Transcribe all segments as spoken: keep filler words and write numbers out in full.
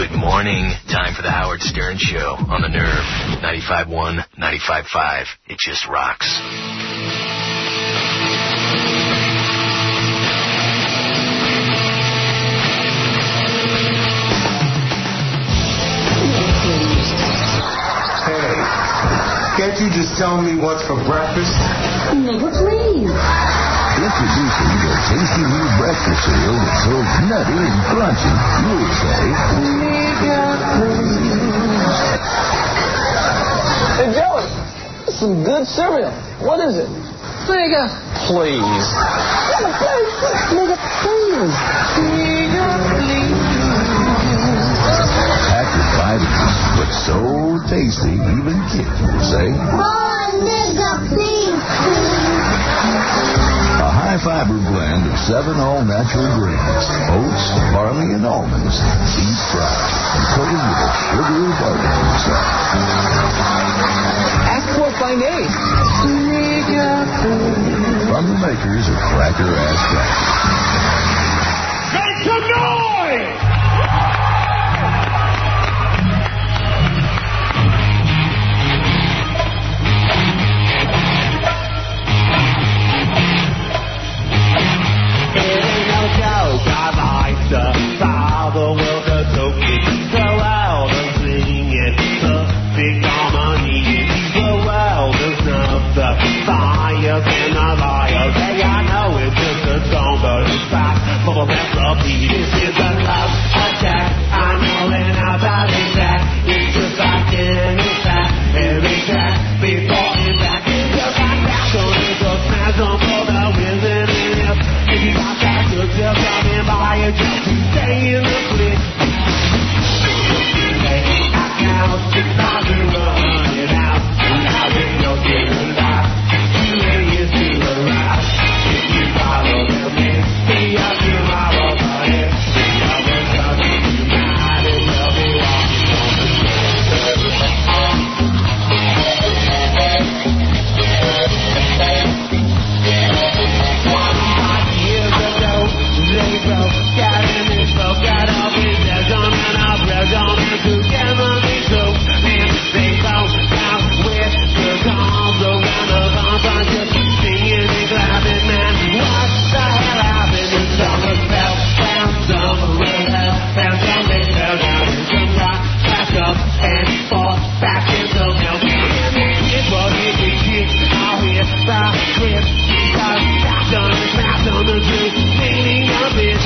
Good morning. Time for the Howard Stern Show on the Nerve. ninety-five point one, ninety-five point five. It just rocks. Hey, can't you just tell me what's for breakfast? Nigga, please. Introducing the tasty new breakfast cereal that's so nutty and crunchy, you'll say, Nigga, please. Hey, Joey, this is some good cereal. What is it? Nigga, please. Nigga, please. Nigga, please. Nigga, please. Packed with vitamins, but so tasty, even kids will say, Oh, nigga, please, please. A high-fiber blend of seven all-natural grains, oats, barley, and almonds, deep-fried and coated with a sugary barley syrup. Ask for it by name. From the makers of Cracker Ass Crackers. Make some noise! Father will the token, go out and sing it, the big harmony, the world is not the fire and the liar. Hey, I know it's just a song, but it's back for the recipe. This is a love attack. I know and how about it that it's just like in it's that every track before it's back. Just like that, so it's a smash on for the wizard in it. If you got that good stuff coming by, you just stay in the flip. I count six thousand running out, and now there's no getting out. You ain't used to the ride. If you follow the man, see you tomorrow, buddy. See you when something you might as well be walking on the One five years ago, they broke, got in this broke, got up with their gun and our bread on and together they broke, and they broke down with the guns around the bonfire, just singing and clapping, man. What the hell happened? The summer fell, found some real hell, found some they fell down in some rock, back up and fall back into milk. It was it we did, all here, the grip, because back on the smash on the truth, meaning of it.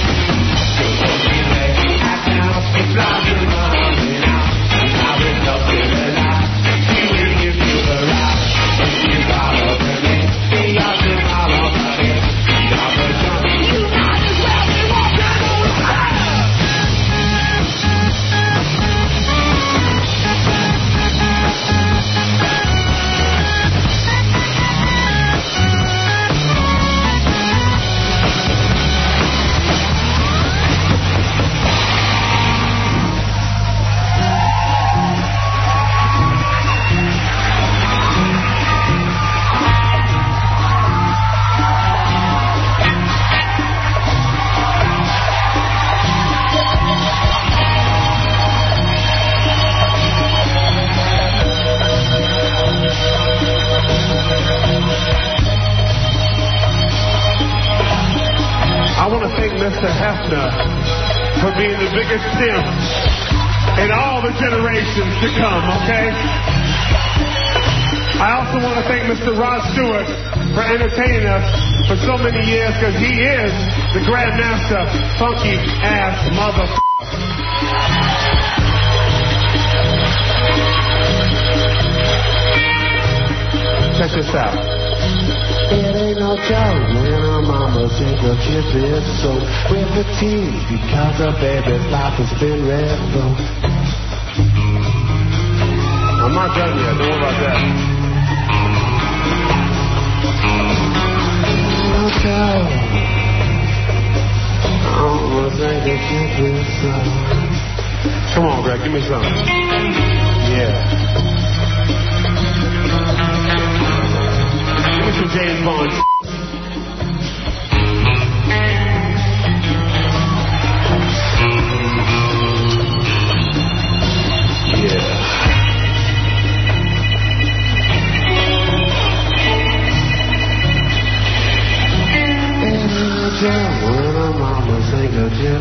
I want to thank Mister Hefner for being the biggest simp in all the generations to come, okay? I also want to thank Mister Rod Stewart for entertaining us for so many years, because he is the Grandmaster Funky Ass Motherfucker. Check this out. It ain't no joke when her mama sings a kiss is so with the teeth because her baby's life has been revoked. I'm not done yet. Don't worry about that. No joke. I'm gonna sing a kiss is so. Come on, Greg. Give me some. Yeah. Give me some James Bond.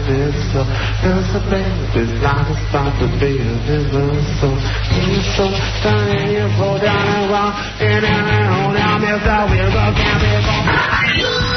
it's so, it's a baby's life is about to be a so, it's so, turn you go down and walk, in and around, now Mister Wilbur can't be gone.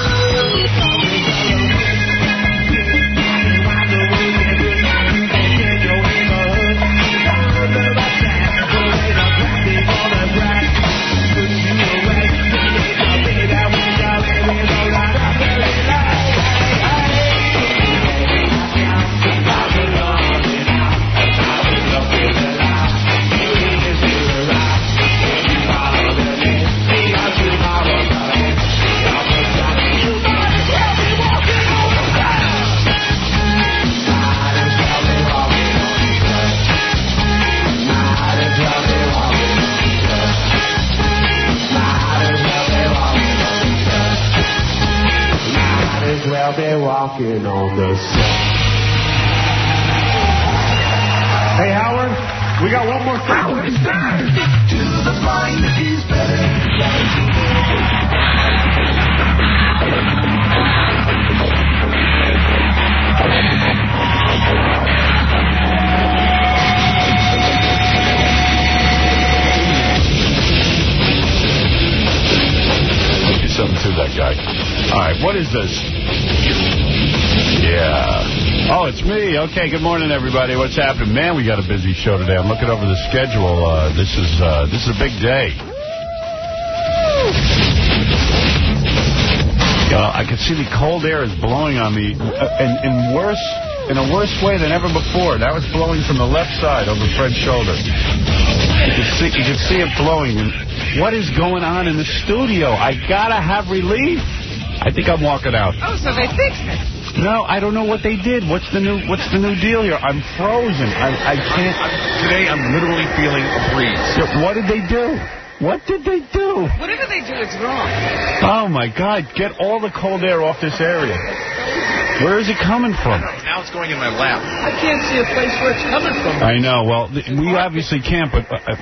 They're walking on the sun. Hey, Howard, we got one more thing. Howard Stern. To the mind that is better. Do something to that guy. All right, what is this? Yeah. Oh, it's me. Okay, good morning, everybody. What's happening? Man, we got a busy show today. I'm looking over the schedule. Uh, this is uh, this is a big day. Uh, I can see the cold air is blowing on me uh, in, in worse in a worse way than ever before. That was blowing from the left side over Fred's shoulder. You can see, you can see it blowing. And what is going on in the studio? I gotta have relief. I think I'm walking out. Oh, so they fixed it. No, I don't know what they did. What's the new What's the new deal here? I'm frozen. I, I can't. Today, I'm literally feeling a breeze. What did they do? What did they do? Whatever they do, it's wrong. Oh, my God. Get all the cold air off this area. Where is it coming from? Now it's going in my lap. I can't see a place where it's coming from. I know. Well, th we obviously can't, but... Uh,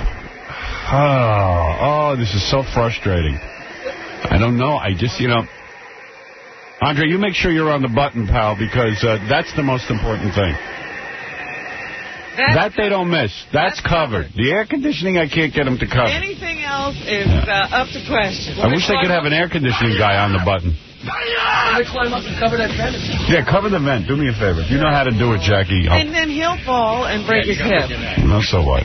oh, oh, this is so frustrating. I don't know. I just, you know... Andre, you make sure you're on the button, pal, because uh, that's the most important thing. That's that they don't miss. That's, that's covered. covered. The air conditioning, I can't get them to cover. Anything else is uh, up to question. I wish they could have an air conditioning guy on the button. Let me climb up and cover that vent. Yeah, cover the vent. Do me a favor. If you know how to do it, Jackie. I'll... And then he'll fall and break yeah, his hip. No, so what?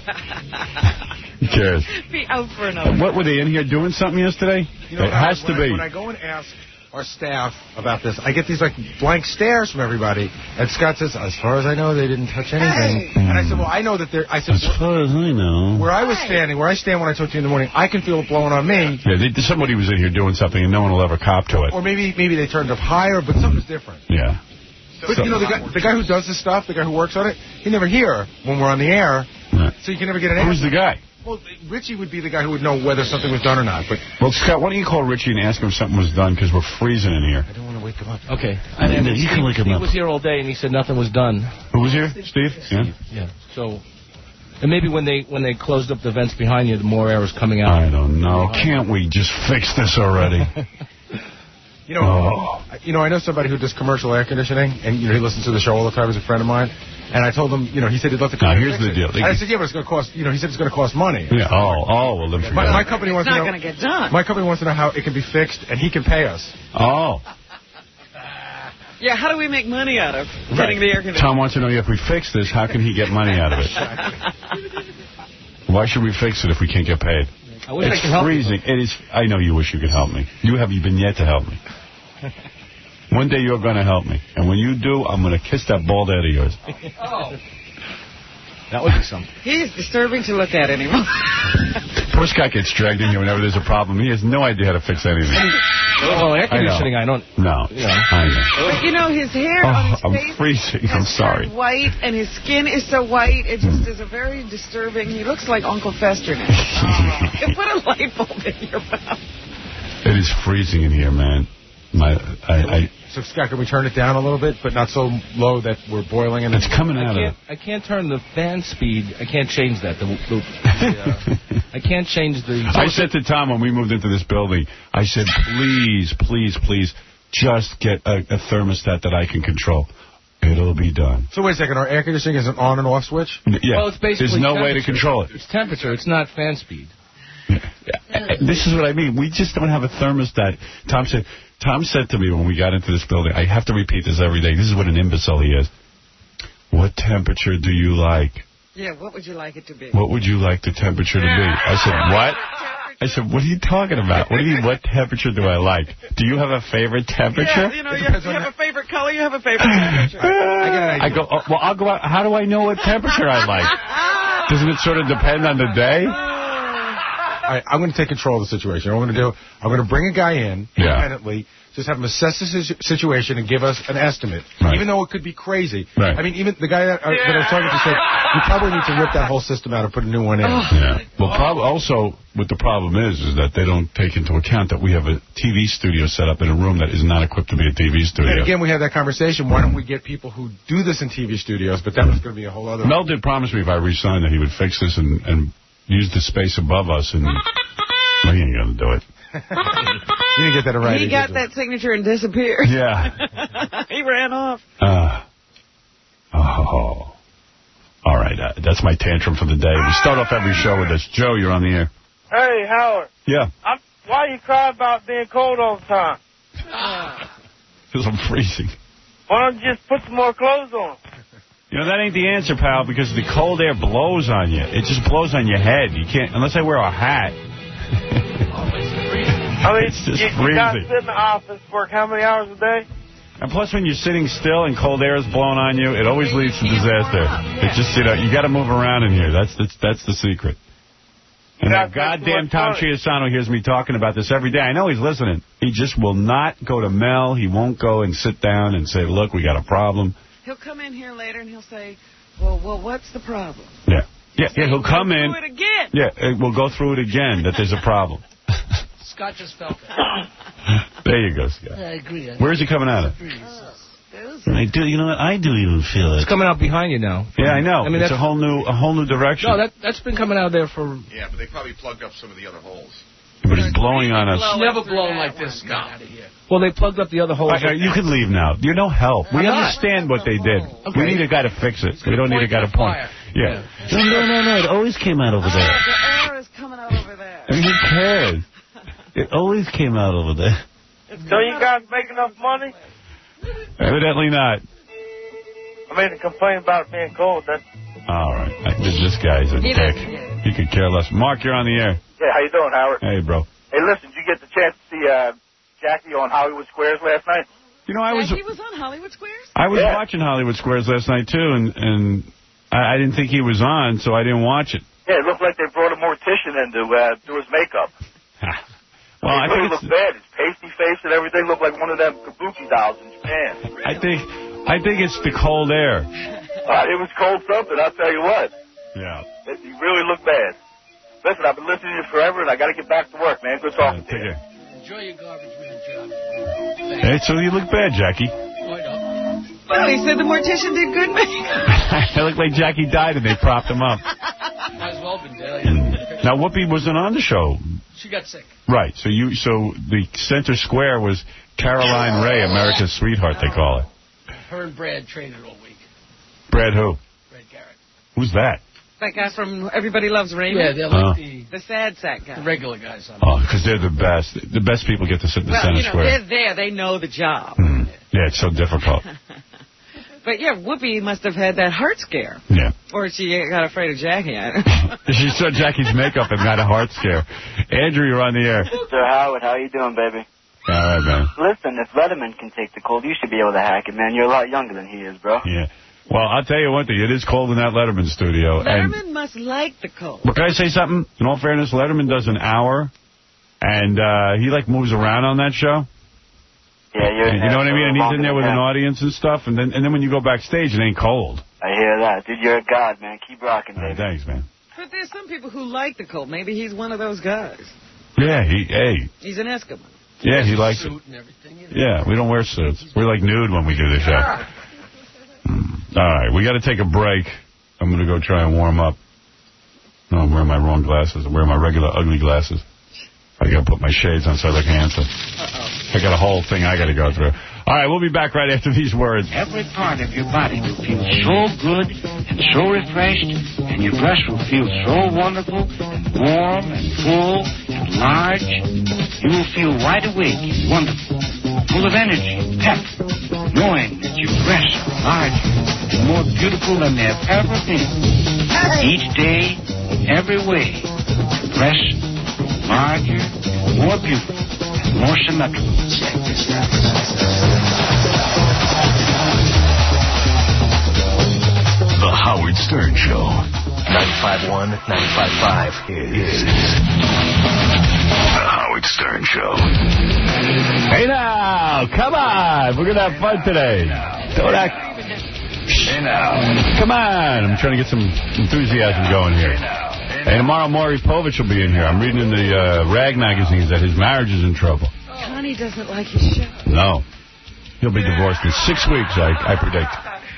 Who cares? Be out for another. What, were they in here doing something yesterday? You know, it has to when be. I, when I go and ask our staff about this, I get these like blank stares from everybody. And Scott says, as far as I know, they didn't touch anything. Hey. And I said, well, I know that they're... I said, as far as I know... Where I was standing, where I stand when I talk to you in the morning, I can feel it blowing on me. Yeah, they, somebody was in here doing something and no one will ever cop to it. Or maybe maybe they turned up higher, but something's different. Yeah. But, so, you know, the guy, the guy who does this stuff, the guy who works on it, he never here when we're on the air, yeah. So you can never get an answer. Who's the guy? Well, Richie would be the guy who would know whether something was done or not. But Well, Scott, why don't you call Richie and ask him if something was done, because we're freezing in here. I don't want to wake him up. Okay. And then you can wake him Steve up. was here all day, and he said nothing was done. Who was here? Steve? Steve. Yeah. Yeah. So, and maybe when they when they closed up the vents behind you, the more air was coming out. I don't know. Can't we just fix this already? You know, oh. you know, I know somebody who does commercial air conditioning, and you know, he listens to the show all the time. He's a friend of mine, and I told him, you know, he said he'd love to come. Now, here's the it. deal. And I said, yeah, but it's going to cost. You know, he said it's going to cost money. Yeah. Oh, oh, well then forget my, it. my company wants it's to not know. going to get done. My company wants to know how it can be fixed, and he can pay us. Oh. Yeah, how do we make money out of getting right. the air conditioning? Tom wants to know if we fix this, how can he get money out of it? Why should we fix it if we can't get paid? I wish it's I could help freezing. you. It is. I know you wish you could help me. You have been yet to help me. One day you're going to help me. And when you do, I'm going to kiss that bald head of yours. Oh. That would be something. He's disturbing to look at anymore. Poor Scott gets dragged in here whenever there's a problem. He has no idea how to fix anything. Oh, air conditioning, I, I don't... No, you know. I know. But, you know, his hair oh, on his I'm face freezing. I'm sorry. is white, and his skin is so white. It just is a very disturbing... He looks like Uncle Fester now. You put a light bulb in your mouth. It is freezing in here, man. My, I, I, so, Scott, can we turn it down a little bit, but not so low that we're boiling? And it's coming out I of it. I can't turn the fan speed. I can't change that. The, the, the, uh, I can't change the... I said to Tom when we moved into this building, I said, please, please, please, just get a, a thermostat that I can control. It'll be done. So wait a second, our air conditioning is an on and off switch? Yeah. Well, it's basically There's no way to control it. It's temperature. It's not fan speed. This is what I mean. We just don't have a thermostat. Tom said, Tom said to me when we got into this building, I have to repeat this every day. This is what an imbecile he is. What temperature do you like? Yeah, what would you like it to be? What would you like the temperature to be? I said, what? I said, what are you talking about? What do you mean, what temperature do I like? Do you have a favorite temperature? Yeah, you know, you have, you have a favorite color, you have a favorite temperature. I go, oh, well, I'll go out. How do I know what temperature I like? Doesn't it sort of depend on the day? All right, I'm going to take control of the situation. What I'm going to do, I'm going to bring a guy in, yeah. independently, just have him assess the situ situation and give us an estimate, right. even though it could be crazy. Right. I mean, even the guy that, uh, yeah. that I was talking to said, you probably need to rip that whole system out and put a new one in. Oh. Yeah. Well, prob also, what the problem is, is that they don't take into account that we have a T V studio set up in a room that is not equipped to be a T V studio. And again, we had that conversation. Why don't we get people who do this in T V studios? But that was going to be a whole other... Mel did promise me if I re-signed that he would fix this and, and use the space above us and... Well, he ain't going to do it. You didn't get that right. He got that signature and disappeared. Yeah. He ran off. Uh, oh. All right. Uh, that's my tantrum for the day. We start off every show with this. Joe, you're on the air. Hey, Howard. Yeah. I'm, why you cry about being cold all the time? Because I'm freezing. Why don't you just put some more clothes on? You know, that ain't the answer, pal, because the cold air blows on you. It just blows on your head. You can't, unless I wear a hat. I mean, it's just you, you got to sit in the office, work how many hours a day? And plus, when you're sitting still and cold air is blowing on you, it always leads to disaster. It's just, you know, you got to move around in here. That's, that's, that's the secret. And that goddamn Tom Chiasano hears me talking about this every day. I know he's listening. He just will not go to Mel. He won't go and sit down and say, look, we got a problem. He'll come in here later and he'll say, well, well, what's the problem? Yeah. Yeah, yeah, he'll come in. We'll go through it again. Yeah, we'll go through it again, that there's a problem. Scott just felt that. There you go, Scott. Yeah, I agree. I Where's he coming out of? I do, you know what? I do even feel it. It's coming out behind you now. Yeah, I know. I mean, it's a whole new, a whole new direction. No, that that's been coming out there for. Yeah, but they probably plugged up some of the other holes. But it's blowing on us. It's never blown like this, Scott. Well, they plugged up the other holes. Right, you can leave now. You're no help. We I'm understand not. what they did. Okay. We need a guy to fix it. We don't need a guy to point. Yeah. yeah. No, no, no, no. It always came out over oh, there. The air is coming out over there. I mean, who cares? It always came out over there. Don't you guys make enough money? Evidently not. I mean, to complain about it being cold. That's... All right. This, this guy's a he dick. Yeah. He could care less. Mark, you're on the air. Yeah, how you doing, Howard? Hey, bro. Hey, listen, did you get the chance to see uh, Jackie on Hollywood Squares last night? You know, I was... Jackie was on Hollywood Squares? I was yeah. watching Hollywood Squares last night, too, and, and I, I didn't think he was on, so I didn't watch it. Yeah, it looked like they brought a mortician in to uh, do his makeup. Well, he I really think looked bad. His pasty face and everything looked like one of them kabuki dolls in Japan. I think I think it's the cold air. Uh, it was cold something, I'll tell you what. Yeah. It, he really looked bad. Listen, I've been listening to you forever, and I got to get back to work, man. Good talking to you. Enjoy your garbage man job. Hey, so you look bad, Jackie. Well, he said the mortician did good makeup. I look like Jackie died and they propped him up. Might as well have been dead. And now, Whoopi wasn't on the show. She got sick. Right. So you, so the center square was Caroline Ray, America's sweetheart, they call her. Her and Brad traded all week. Brad who? Brad Garrett. Who's that? That guy from Everybody Loves Raymond? Yeah, they're like uh, the... The sad sack guy. The regular guys. On oh, because they're the best. The best people get to sit in the well, center you know, square. they're there. They know the job. Mm. Yeah, it's so difficult. But, yeah, Whoopi must have had that heart scare. Yeah. Or she got afraid of Jackie. I don't know. She saw Jackie's makeup and got a heart scare. Andrew, you're on the air. Sir Howard, how you doing, baby? All right, man. Listen, if Letterman can take the cold, you should be able to hack it, man. You're a lot younger than he is, bro. Yeah. Well, I'll tell you one thing. It is cold in that Letterman studio. Letterman and must like the cold. But can I say something? In all fairness, Letterman does an hour, and uh, he, like, moves around on that show. Yeah, you're... And, you know what I mean? And he's in there with an that. audience and stuff, and then and then when you go backstage, it ain't cold. I hear that. Dude, you're a god, man. Keep rocking, baby. Uh, thanks, man. But there's some people who like the cold. Maybe he's one of those guys. Yeah, he, hey. He's an Eskimo. Yeah, he likes it. And everything, you know? Yeah, we don't wear suits. We're like nude when we do the show. Mm. All right, we got to take a break. I'm going to go try and warm up. No, I'm wearing my wrong glasses. I'm wearing my regular ugly glasses. I got to put my shades on so I look handsome. Uh-oh. I got a whole thing I got to go through. All right, we'll be back right after these words. Every part of your body will feel so good and so refreshed, and your breast will feel so wonderful and warm and full and large. You will feel wide awake and wonderful, full of energy, pep, knowing that your breasts are larger and more beautiful than they have ever been. Each day, in every way, your breasts are larger, more beautiful, and more symmetrical. Check this out. The Howard Stern Show. ninety-five point one, ninety-five point five is The Howard Stern Show. Hey now, come on. We're going to have fun today. Don't act. Hey now. Come on. I'm trying to get some enthusiasm going here. Hey, tomorrow Maury Povich will be in here. I'm reading in the uh, Rag magazines that his marriage is in trouble. Connie doesn't like his show. No. He'll be divorced in six weeks, I, I predict.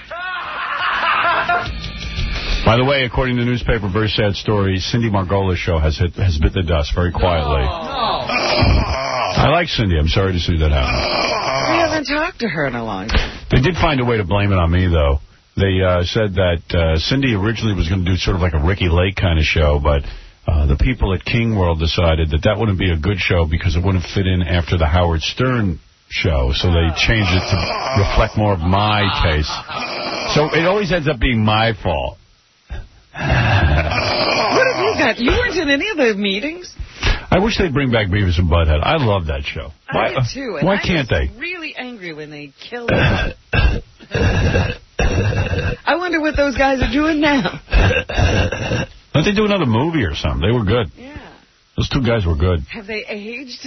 By the way, according to the newspaper, very sad story, Cindy Margola's show has hit, has bit the dust very quietly. Oh. I like Cindy. I'm sorry to see that happen. We haven't talked to her in a long time. They did find a way to blame it on me, though. They uh, said that uh, Cindy originally was going to do sort of like a Ricky Lake kind of show, but uh, the people at King World decided that that wouldn't be a good show because it wouldn't fit in after the Howard Stern show, so they changed it to reflect more of my taste. So it always ends up being my fault. What have you got? You weren't in any of the meetings? I wish they'd bring back Beavis and Butthead. I love that show. I Why, did too. And why I can't was they? really angry when they killed him. I wonder what those guys are doing now. Don't they do another movie or something? They were good. Yeah. Those two guys were good. Have they aged?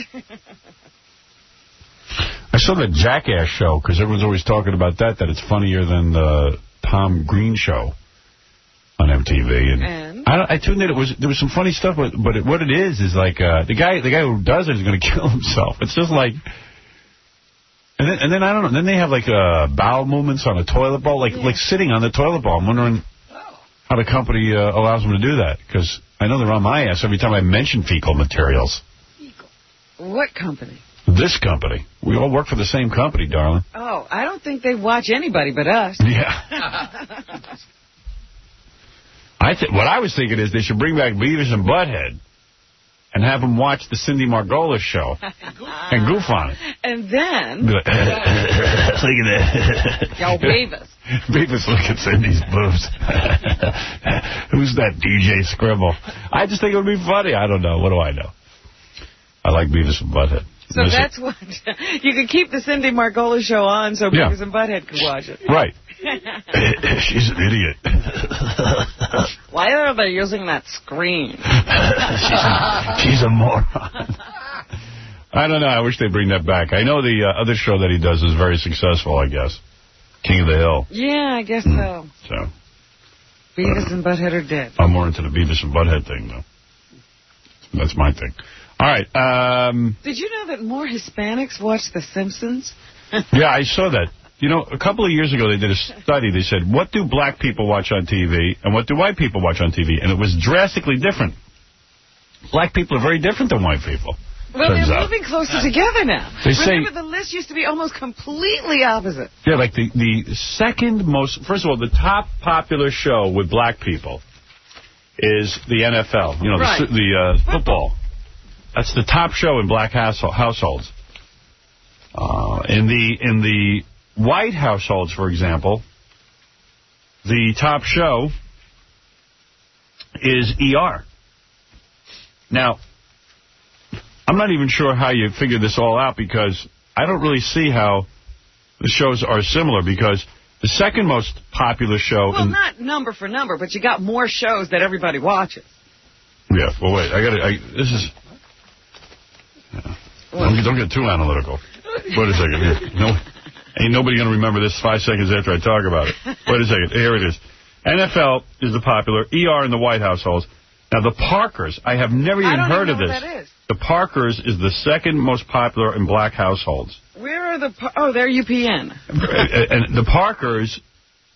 I saw the Jackass show because everyone's always talking about that, that it's funnier than the Tom Green show on M T V. And, and? I, I tuned in. It was there was some funny stuff, but but it, what it is is like uh, the guy the guy who does it is going to kill himself. It's just like, and then and then I don't know. Then they have like uh, bowel movements on a toilet bowl, like yeah. like sitting on the toilet bowl. I'm wondering how the company uh, allows them to do that because I know they're on my ass every time I mention fecal materials. What company? This company. We all work for the same company, darling. Oh, I don't think they watch anybody but us. Yeah. I th what I was thinking is they should bring back Beavis and Butthead and have them watch the Cindy Margolis show and goof on it. And then... Look at that. Yo, Beavis. Beavis, look at Cindy's boobs. Who's that D J Scribble? I just think it would be funny. I don't know. What do I know? I like Beavis and Butthead. So Listen. That's what... You could keep the Cindy Margolis show on so yeah. Beavis and Butthead could watch it. Right. She's an idiot. Why are they using that screen? she's, a, she's a moron. I don't know. I wish they'd bring that back. I know the uh, other show that he does is very successful, I guess. King of the Hill. Yeah, I guess so. So. Beavis uh, and Butthead are dead. I'm more into the Beavis and Butthead thing, though. That's my thing. All right. Um, Did you know that more Hispanics watch The Simpsons? Yeah, I saw that. You know, a couple of years ago they did a study. They said, what do black people watch on T V and what do white people watch on T V? And it was drastically different. Black people are very different than white people. Well, they're out. moving closer together now. They Remember, say, the list used to be almost completely opposite. Yeah, like the, the second most... First of all, the top popular show with black people is the N F L. You know, right. the, the uh, football. That's the top show in black households. Uh, in the in the white households, for example, the top show is E R. Now, I'm not even sure how you figure this all out because I don't really see how the shows are similar because the second most popular show... Well, in not number for number, but you got more shows that everybody watches. Yeah, well, wait, I got to... This is... Yeah. Don't, don't get too analytical. Wait a second. Here. No, ain't nobody going to remember this five seconds after I talk about it. Wait a second. Here it is. N F L is the popular. E R in the white households. Now, the Parkers, I have never even heard of this. What that is. The Parkers is the second most popular in black households. Where are the... Oh, they're U P N. And the Parkers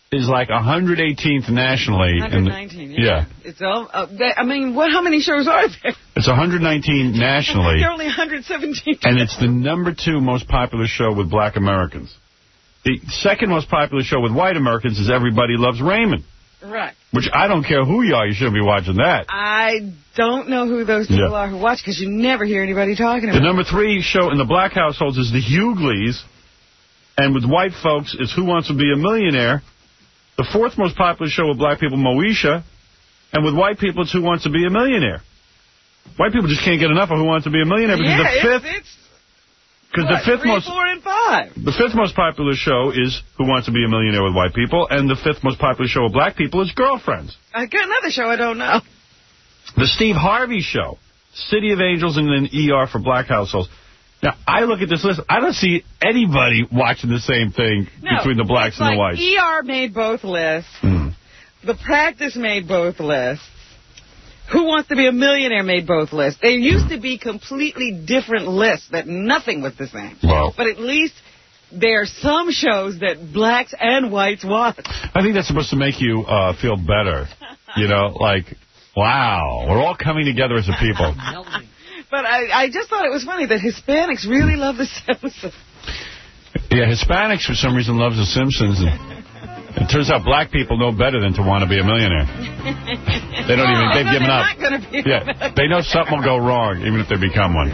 is like one hundred eighteenth nationally. one hundred nineteen, the, yeah. yeah. It's all, uh, they, I mean, what? How many shows are there? It's one hundred nineteen nationally. There are only one hundred seventeen. And it's the number two most popular show with black Americans. The second most popular show with white Americans is Everybody Loves Raymond. Right. Which I don't care who you are, you shouldn't be watching that. I don't know who those people yeah. are who watch, because you never hear anybody talking about it. The number three show in the black households is The Hughleys. And with white folks, it's Who Wants to Be a Millionaire. The fourth most popular show with black people, Moesha. And with white people, it's Who Wants to Be a Millionaire. White people just can't get enough of Who Wants to Be a Millionaire because yeah, the fifth... It's, Because the fifth three, most... four, and five. The fifth most popular show is Who Wants to Be a Millionaire with white people. And the fifth most popular show with black people is Girlfriends. I got another show I don't know. The Steve Harvey Show. City of Angels and then E R for black households. Now, I look at this list. I don't see anybody watching the same thing no, between the blacks it's and like the whites. E R made both lists. Mm. The Practice made both lists. Who Wants to Be a Millionaire made both lists. They used to be completely different lists that nothing was the same. Wow. But at least there are some shows that blacks and whites watch. I think that's supposed to make you uh, feel better. You know, like, wow, we're all coming together as a people. But I, I just thought it was funny that Hispanics really love The Simpsons. Yeah, Hispanics for some reason loves The Simpsons. And it turns out black people know better than to want to be a millionaire. They don't even, they've given up. Not gonna be yeah, they know something will go wrong even if they become one.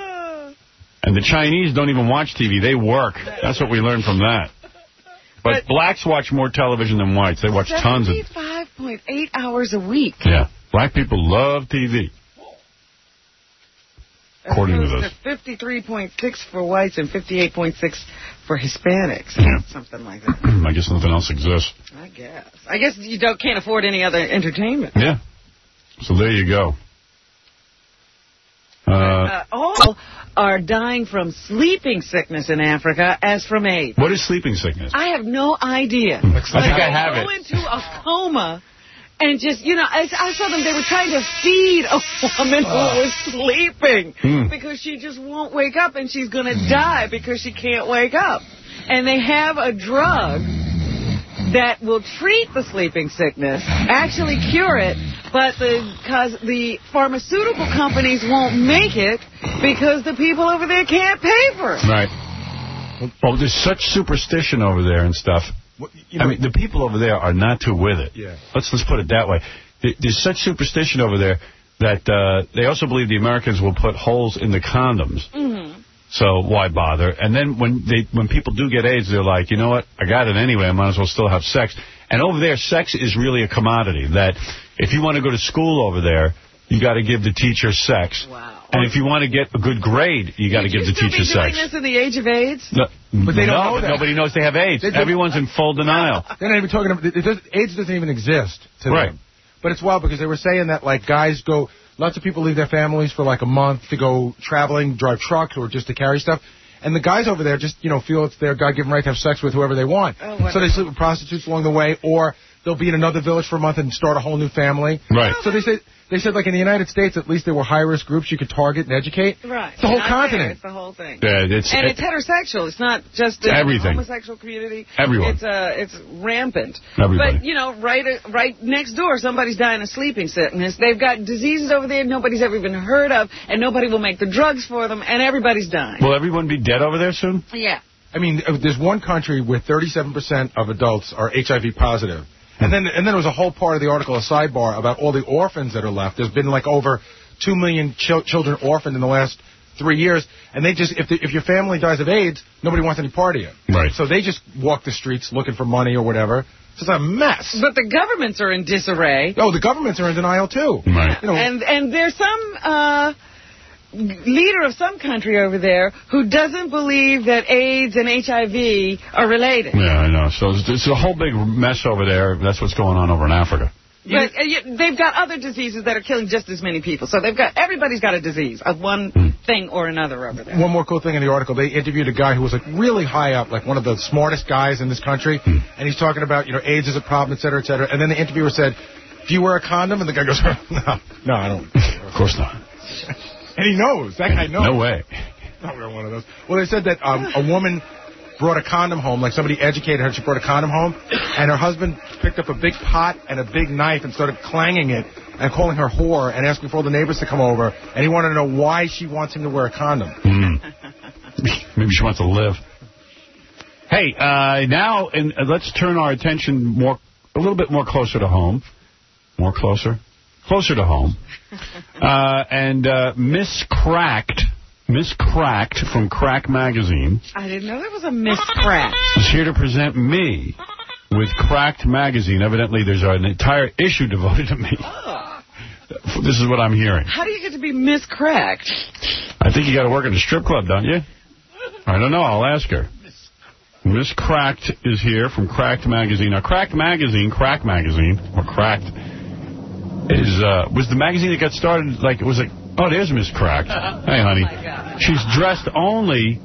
And the Chinese don't even watch T V, they work. That's what we learned from that. But, but blacks watch more television than whites. They watch tons of... seventy-five point eight hours a week. Yeah, black people love T V. According to this. fifty-three point six for whites and fifty-eight point six for Hispanics. Yeah. Something like that. I guess nothing else exists. I guess. I guess you don't can't afford any other entertainment. Yeah. So there you go. Uh, uh, all are dying from sleeping sickness in Africa as from AIDS. What is sleeping sickness? I have no idea. I think I have go it. Go into a coma. And just, you know, I, I saw them, they were trying to feed a woman who was sleeping mm. because she just won't wake up and she's going to die because she can't wake up. And they have a drug that will treat the sleeping sickness, actually cure it, but the, cause the pharmaceutical companies won't make it because the people over there can't pay for it. Right. Well, there's such superstition over there and stuff. Well, you know, I mean, the people over there are not too with it. Yeah. Let's let's put it that way. There's such superstition over there that uh, they also believe the Americans will put holes in the condoms. Mm-hmm. So why bother? And then when they when people do get AIDS, they're like, you know what? I got it anyway. I might as well still have sex. And over there, sex is really a commodity. That if you want to go to school over there, you got to give the teacher sex. Wow. And if you want to get a good grade, you got to give the teacher sex. Did you still be doing this in the age of AIDS? No, but they don't no, know but that. Nobody knows they have AIDS. They Everyone's in full denial. They're not even talking about it. Does, AIDS doesn't even exist to right. them. But it's wild because they were saying that, like, guys go, lots of people leave their families for, like, a month to go traveling, drive trucks, or just to carry stuff. And the guys over there just, you know, feel it's their God-given right to have sex with whoever they want. Oh, so they sleep with prostitutes along the way, or they'll be in another village for a month and start a whole new family. Right. So they said, they said, like, in the United States, at least there were high-risk groups you could target and educate. Right. It's the whole Not continent. there, it's the whole thing. Yeah, it's, and it, it's heterosexual. It's not just the everything. homosexual community. Everyone. It's uh, it's rampant. Everybody. But, you know, right uh, right next door, somebody's dying of sleeping sickness. They've got diseases over there nobody's ever even heard of, and nobody will make the drugs for them, and everybody's dying. Will everyone be dead over there soon? Yeah. I mean, there's one country where thirty-seven percent of adults are H I V positive. And then and then there was a whole part of the article, a sidebar, about all the orphans that are left. There's been like over two million ch- children orphaned in the last three years. And they just, if the, if your family dies of AIDS, nobody wants any part of you. Right. So they just walk the streets looking for money or whatever. It's just a mess. But the governments are in disarray. Oh, the governments are in denial, too. Right. You know, And, and there's some... Uh, leader of some country over there who doesn't believe that AIDS and H I V are related. Yeah, I know. So it's, it's a whole big mess over there. That's what's going on over in Africa. But uh, yet they've got other diseases that are killing just as many people. So they've got everybody's got a disease of one mm. thing or another over there. One more cool thing in the article, they interviewed a guy who was like really high up, like one of the smartest guys in this country, mm. and he's talking about, you know, AIDS is a problem, et cetera, et cetera. And then the interviewer said, "Do you wear a condom?" And the guy goes, "No, no, I don't." Of course not. And he knows. That guy knows. No way. Not wear one of those. Well, they said that um, a woman brought a condom home, like somebody educated her. She brought a condom home, and her husband picked up a big pot and a big knife and started clanging it and calling her whore and asking for all the neighbors to come over. And he wanted to know why she wants him to wear a condom. Mm. Maybe she wants to live. Hey, uh, now and uh, let's turn our attention more, a little bit more closer to home. More closer? Closer to home. Uh, and uh, Miss Cracked, Miss Cracked from Crack Magazine. I didn't know there was a Miss Cracked. Is here to present me with Cracked Magazine. Evidently, there's an entire issue devoted to me. Oh. This is what I'm hearing. How do you get to be Miss Cracked? I think you got to work at a strip club, don't you? I don't know. I'll ask her. Miss Cracked is here from Cracked Magazine. Now, Cracked Magazine, Crack Magazine, or Cracked, is uh, was the magazine that got started, like, it was like, oh, there's Miss Cracked. Hey, honey. Oh She's dressed only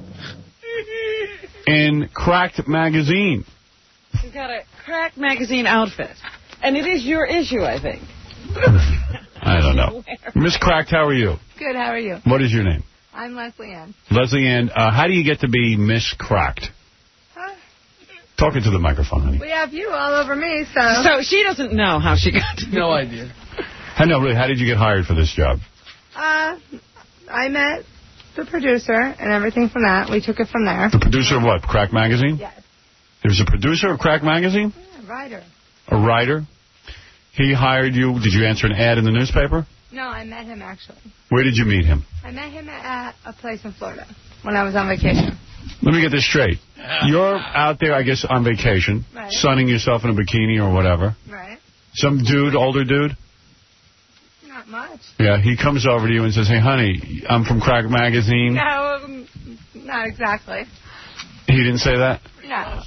in Cracked Magazine. She's got a Crack Magazine outfit. And it is your issue, I think. I don't know. Miss Cracked, how are you? Good, how are you? What is your name? I'm Leslie Ann. Leslie Ann, uh, how do you get to be Miss Cracked? Huh? Talking to the microphone, honey. We have you all over me, so... So she doesn't know how she got to No idea. I know, really, how did you get hired for this job? Uh, I met the producer and everything from that. We took it from there. The producer of what, Crack Magazine? Yes. There's a producer of Crack Magazine? Yeah, writer. A writer? He hired you. Did you answer an ad in the newspaper? No, I met him, actually. Where did you meet him? I met him at a place in Florida when I was on vacation. Let me get this straight. You're out there, I guess, on vacation, right. sunning yourself in a bikini or whatever. Right. Some dude, older dude? Not much. Yeah, he comes over to you and says, hey, honey, I'm from Crack Magazine. No, um, not exactly. He didn't say that? No.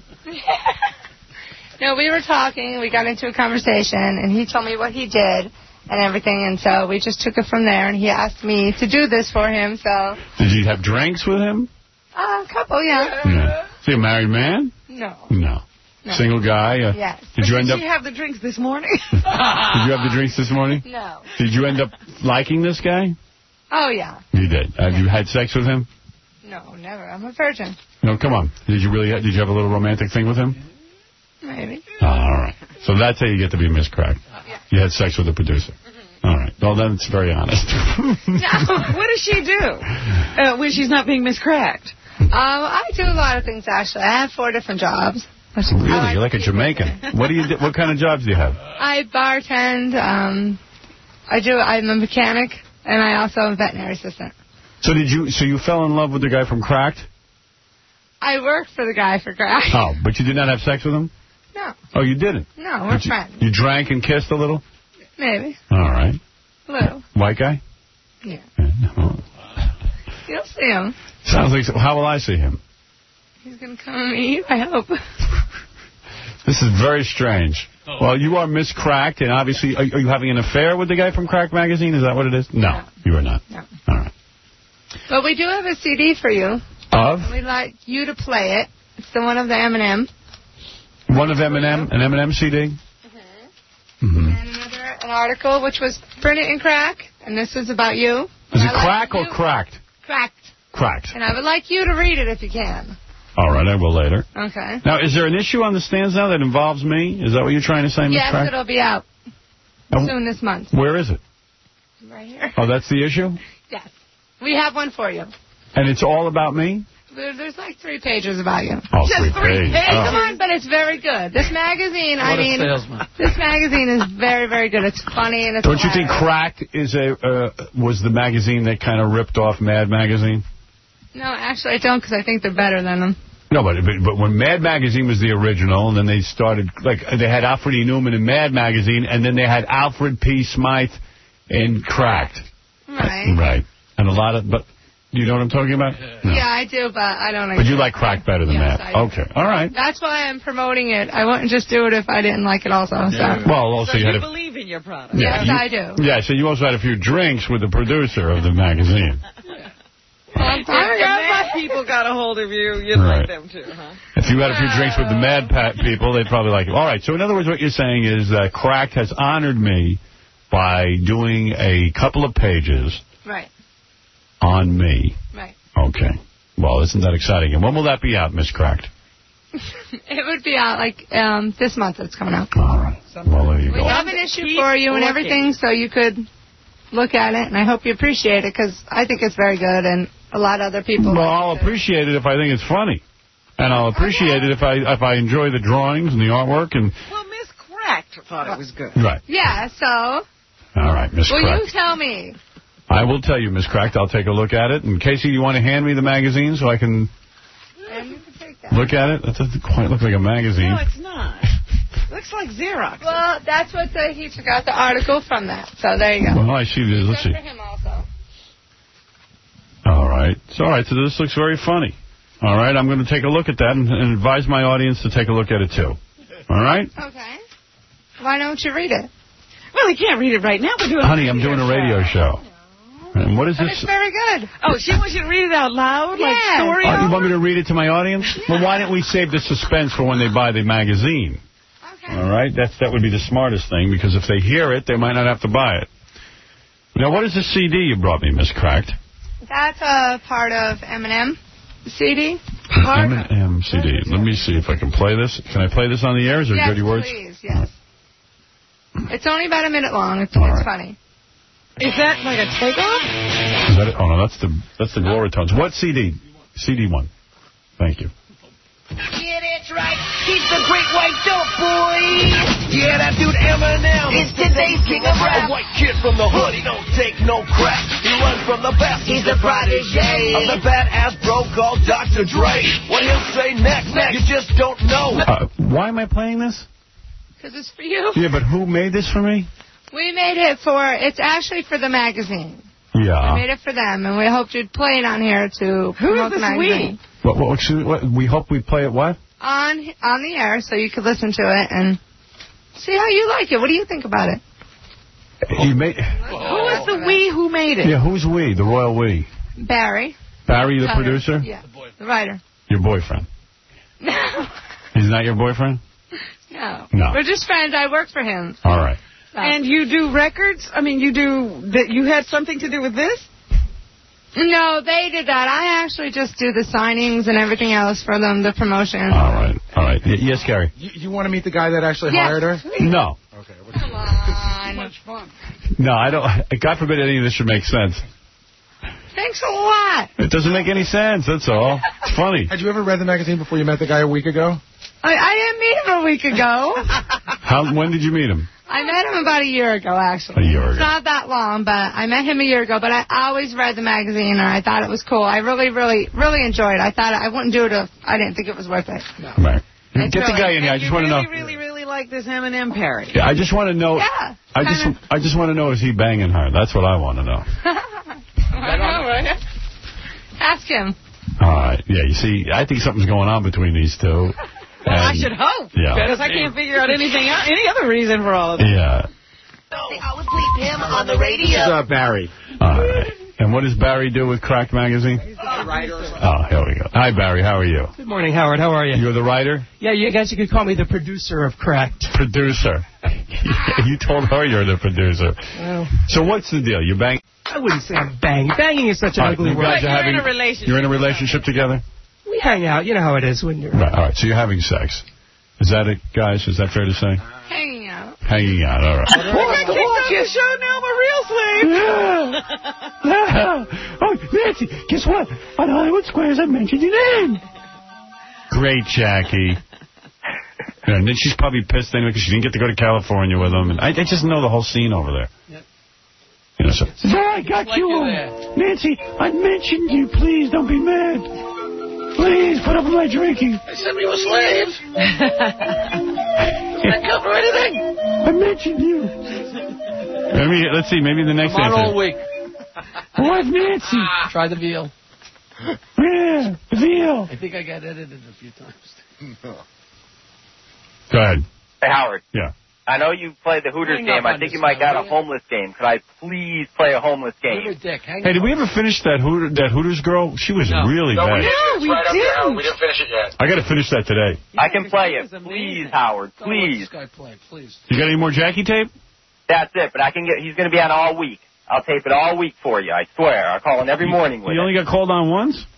No, we were talking, we got into a conversation, and he told me what he did and everything, and so we just took it from there, and he asked me to do this for him, so... Did you have drinks with him? Uh, a couple, yeah. Yeah. Is he a married man? No. No. No. Single guy? Uh, yes. Did you end did up... Did you have the drinks this morning? Did you have the drinks this morning? No. Did you end up liking this guy? Oh, yeah. You did. Have you had sex with him? No, never. I'm a virgin. No, come on. Did you really? Did you have a little romantic thing with him? Maybe. Oh, all right. So that's how you get to be Miss Crack. Yeah. You had sex with the producer. Mm-hmm. All right. Well, then it's very honest. No, what does she do uh, when she's not being Miss Cracked? Um, I do a lot of things, actually. I have four different jobs. Really? Like You're like a Jamaican. What do you? Do, what kind of jobs do you have? I bartend. Um, I do. I'm a mechanic, and I also am a veterinary assistant. So did you? So you fell in love with the guy from Cracked? I worked for the guy for Cracked. Oh, but you did not have sex with him? No. Oh, you didn't? No, we're you, friends. You drank and kissed a little? Maybe. All right. A little. White guy? Yeah. Oh. You'll see him. Sounds like... How will I see him? He's going to come and meet you, I hope. This is very strange. Oh. Well, you are Miss Cracked, and obviously... Are, are you having an affair with the guy from Crack Magazine? Is that what it is? No, no. You are not. No. All right. But we do have a C D for you. Of? We'd like you to play it. It's the one of the Eminem. One of Eminem? An Eminem C D? Mm-hmm. Mm-hmm. And another an article, which was printed in Crack, and this is about you. Is it Crack or Cracked? Cracked. Cracked. And I would like you to read it if you can. All right, I will later. Okay. Now, is there an issue on the stands now that involves me? Is that what you're trying to say, Miss Yes, Crack? it'll be out oh, soon this month. Where is it? Right here. Oh, that's the issue? Yes. We have one for you. And it's all about me? There, there's like three pages about you. Oh, Just three, three pages. pages. Oh. Come on, but it's very good. This magazine, what I mean, salesman. this magazine is very, very good. It's funny and it's Don't you think hilarious. Cracked is a uh, was the magazine that kind of ripped off Mad Magazine? No, actually I don't, because I think they're better than them. No, but, but but when Mad Magazine was the original, and then they started, like, they had Alfred E. Newman in Mad Magazine, and then they had Alfred P. Smythe in Cracked. Right. Right. And a lot of, but, you know what I'm talking about? No. Yeah, I do, but I don't But you like Cracked better than yes, Mad. I do. Okay, all right. That's why I'm promoting it. I wouldn't just do it if I didn't like it also. So. Yeah. Well, also so you you had a, believe in your product. yeah, Yes, you, I do. Yeah, so you also had a few drinks with the producer of the magazine. Well, I'm If the mad people got a hold of you, you'd Right. like them too, huh? If you had a few drinks with the Mad Pat people, they'd probably like it. All right, so in other words, what you're saying is that Cracked has honored me by doing a couple of pages Right. on me. Right. Okay. Well, isn't that exciting? And when will that be out, Miss Cracked? It would be out, like, um, this month it's coming out. All right. Well, there you We go. have an issue for you and everything, so you could look at it, and I hope you appreciate it, because I think it's very good, and a lot of other people Well, like I'll it. appreciate it if I think it's funny. And I'll appreciate it if I if I enjoy the drawings and the artwork. And Well, Miss Cracked thought it was good. Right. Yeah, so... All right, Miss Will Cracked. you tell me? I will tell you, Miss Cracked. I'll take a look at it. And, Casey, you want to hand me the magazine so I can And you can take that. look at it? That doesn't quite look like a magazine. No, it's not. Looks like Xerox. Well, that's what the, he took out the article from that, so there you go. Well, I see this. Let's see. For him also. All right. It's all right. So this looks very funny. All right. I'm going to take a look at that and, and advise my audience to take a look at it, too. All right? Okay. Why don't you read it? Well, he can't read it right now. We're doing Honey, I'm doing a radio show. And what is But this? it's very good. Oh, she wants you to read it out loud, like Yeah. story Oh, you hour? want me to read it to my audience? Well, why don't we save the suspense for when they buy the magazine? Okay. All right? That's, that would be the smartest thing, because if they hear it, they might not have to buy it. Now, what is the C D you brought me, Miss Cracked? That's a part of Eminem C D. M and M C D. Let me see if I can play this. Can I play this on the air? Is there Yes, dirty words? please, yes. It's only about a minute long. It's, All it's right. funny. Is that like a takeoff? Is that it? Oh, no, that's the that's the Gloritones. What C D? C D one. Thank you. Yeah, that's right. He's the great white dope boy. Yeah, that dude Eminem is today's king of rap. A white kid from the hood, he don't take no crap. He runs from the best. He's the protege of the badass bro called Doctor Dre. What he'll say next, next, you just don't know. Uh, why am I playing this? Because it's for you. Yeah, but who made this for me? We made it for, it's actually for the magazine. Yeah. We made it for them, and we hoped you'd play it on here to Who promote is the this magazine. we? What, what, excuse me, what, we hope we play it what? On, on the air, so you could listen to it and see how you like it. What do you think about it? You made, Who is the we who made it? yeah, who's we? The royal we. Barry. Barry, the Writer. producer? Yeah, the writer. Your boyfriend. No. He's not your boyfriend? No. No. We're just friends. I work for him. All right. So. And you do records? I mean, you do, that. You had something to do with this? No, they did that. I actually just do the signings and everything else for them, the promotion. All right. All right. Y- yes, Gary? You, you want to meet the guy that actually Yes, hired her? please. No. Okay. Come on. Much fun. No, I don't. God forbid any of this should make sense. Thanks a lot. It doesn't make any sense, that's all. It's funny. Had you ever read the magazine before you met the guy a week ago? I, I didn't meet him a week ago. How? When did you meet him? I met him about a year ago, actually. A year ago. It's not that long, but I met him a year ago. But I always read the magazine, and I thought it was cool. I really, really, really enjoyed it. I thought I wouldn't do it if I didn't think it was worth it. No. Right. It's Get the really- guy in here. I And just you want to really, know. really, really like this Eminem parody. Yeah, I just want to know. Yeah. I just, kinda- I just want to know, is he banging her? That's what I want to know. I know, right? Ask him. All right. Yeah, you see, I think something's going on between these two. Well, I And- should hope. Yeah. Because I can't figure out anything, el- any other reason for all of this. Yeah. I would sleep him on the radio. uh, Barry. All right. And what does Barry do with Cracked Magazine? He's the writer. Oh, here we go. Hi, Barry. How are you? Good morning, Howard. How are you? You're the writer? Yeah, you guys, you could call me the producer of Cracked. Producer. You told her you're the producer. Well, So what's the deal? You bang? I wouldn't say I'm banging. Banging is such an All right, ugly you word. guys But are you're having, in a relationship You're in a relationship together? We hang out. You know how it is when you're... Right, all right. So you're having sex. Is that it, guys? Is that fair to say? Hanging out. Hanging out. All right. Well, that kicked off your show now, the real slave. Yeah. Oh, Nancy, guess what? On Hollywood Squares, I mentioned your name. Great, Jackie. Yeah, and then she's probably pissed anyway because she didn't get to go to California with him. And I, I just know the whole scene over there. Yep. You know, so. There, I got like you. Nancy, I mentioned you. Please don't be mad. Please put up with my drinking. I said we were slaves. Does that cover anything? I mentioned you. Maybe, let's see, maybe the next I'm on answer. all week. Where's Nancy? Try the veal. Yeah, the veal. I think I got edited a few times. Go ahead. Hey, Howard. Yeah. I know you play the Hooters Hang game. up I on think this you might guy, got a will you? homeless game. Could I please play a homeless game? Hooter dick. Hang Hey, did on. we ever finish that Hooter, that Hooters girl? She was No. really No, bad. we didn't. No, It's we right up there, Howard. didn't. We didn't finish it yet. I got to finish that today. I can play it. This is Please, amazing. Howard. Don't let Please. this guy play, please. You got any more Jackie tape? That's it. But I can get. He's going to be on all week. I'll tape it all week for you. I swear. I'll call in every morning with You it. only got called on once?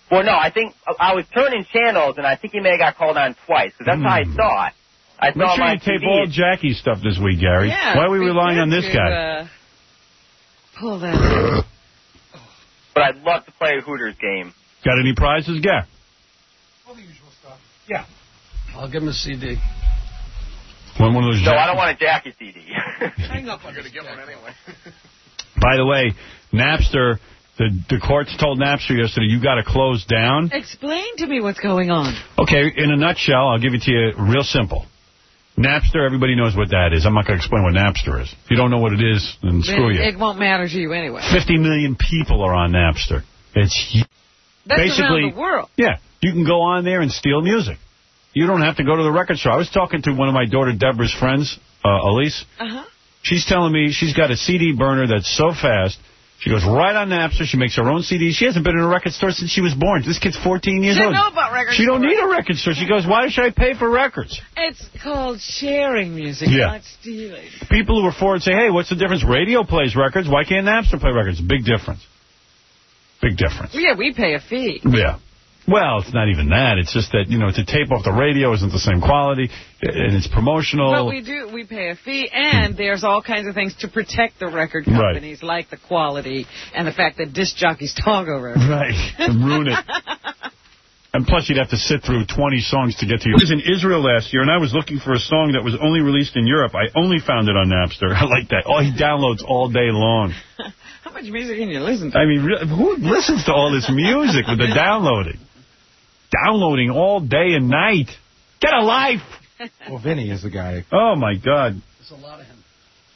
Well, no, I think I was turning channels, and I think he may have got called on twice, because that's mm. how I saw it. I Make saw sure my you tape T V. all Jackie's stuff this week, Gary. Yeah, Why are we relying on this to, guy? Uh, pull that. But I'd love to play a Hooters game. Got any prizes, Gary? All the usual stuff. Yeah. I'll give him a C D. One, one of those no, Jackie. I don't want a Jackie C D. Hang up. I'm going to get one anyway. By the way, Napster, the, the courts told Napster yesterday, you got to close down. Explain to me what's going on. Okay, in a nutshell, I'll give it to you real simple. Napster, everybody knows what that is. I'm not going to explain what Napster is. If you don't know what it is, then screw it, you. It won't matter to you anyway. fifty million people are on Napster. It's huge. That's basically around the world. Yeah, you can go on there and steal music. You don't have to go to the record store. I was talking to one of my daughter Deborah's friends, uh, Elise. Uh-huh. She's telling me she's got a C D burner that's so fast. She goes right on Napster. She makes her own C Ds. She hasn't been in a record store since she was born. This kid's fourteen years she old. She know about record She don't need a record store. She goes, why should I pay for records? It's called sharing music, yeah. not stealing. People who are for it say, hey, what's the difference? Radio plays records. Why can't Napster play records? Big difference. Big difference. Yeah, we pay a fee. Yeah. Well, it's not even that. It's just that, you know, to tape off the radio isn't the same quality, and it's promotional. But we do. We pay a fee, and there's all kinds of things to protect the record companies, right. like the quality and the fact that disc jockeys talk over it. Right. And ruin it. And plus, you'd have to sit through twenty songs to get to you. I was in Israel last year, and I was looking for a song that was only released in Europe. I only found it on Napster. I like that. Oh, he downloads all day long. How much music can you listen to? I mean, who listens to all this music with the downloading? Downloading all day and night. Get a life. Well, Vinny is the guy. Oh, my God. There's a lot of him.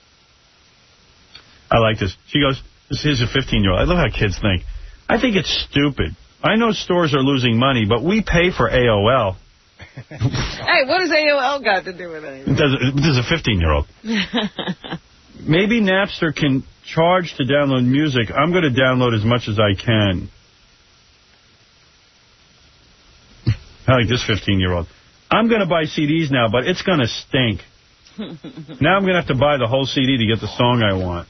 I like this. She goes, this is a fifteen-year-old. I love how kids think. I think it's stupid. I know stores are losing money, but we pay for A O L. Hey, what has A O L got to do with anything? This is a fifteen-year-old. Maybe Napster can charge to download music. I'm going to download as much as I can. I like this fifteen-year-old. I'm going to buy C Ds now, but it's going to stink. Now I'm going to have to buy the whole C D to get the song I want.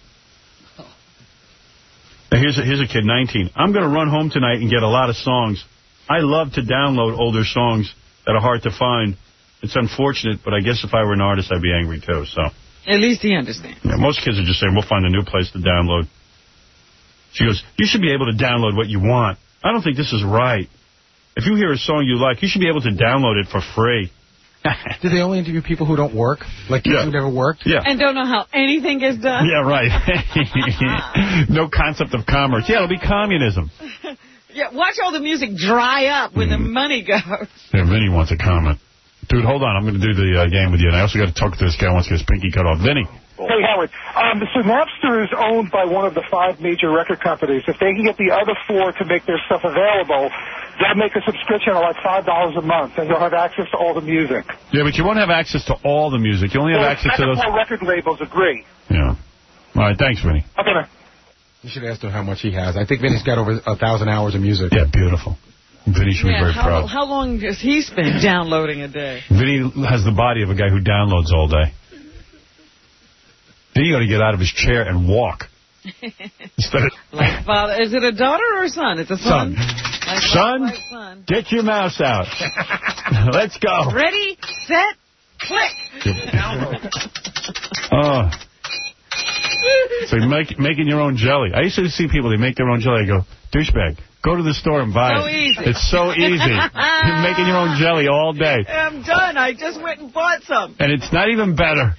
Now here's a, here's a kid, nineteen. I'm going to run home tonight and get a lot of songs. I love to download older songs that are hard to find. It's unfortunate, but I guess if I were an artist, I'd be angry, too. So at least he understands. Yeah, most kids are just saying, we'll find a new place to download. She goes, you should be able to download what you want. I don't think this is right. If you hear a song you like, you should be able to download it for free. Do they only interview people who don't work? Like kids yeah. who never worked? Yeah. And don't know how anything gets done? Yeah, right. No concept of commerce. Yeah, it'll be communism. Yeah, watch all the music dry up when mm. the money goes. Yeah, Vinny wants a comment. Dude, hold on. I'm going to do the uh, game with you. And I also got to talk to this guy who wants to get his pinky cut off. Vinny. Hey, Howard. Um, so Napster is owned by one of the five major record companies. If they can get the other four to make their stuff available, they'll make a subscription of like five dollars a month, and you'll have access to all the music. Yeah, but you won't have access to all the music. You only have well, access to those. All record labels agree. Yeah. All right, thanks, Vinny. Okay, man. You should ask him how much he has. I think Vinny's got over a thousand hours of music. Yeah, beautiful. Vinny should yeah, be very how, proud. How long does he spend downloading a day? Vinny has the body of a guy who downloads all day. Then you got to get out of his chair and walk. Instead of like father, is it a daughter or a son? It's a son. Son, like son, like son. Get your mouse out. Let's go. Ready, set, click. Oh. So you're make, making your own jelly. I used to see people, they make their own jelly. I go, douchebag, go to the store and buy so it. Easy. It's so easy. You're making your own jelly all day. I'm done. I just went and bought some. And it's not even better.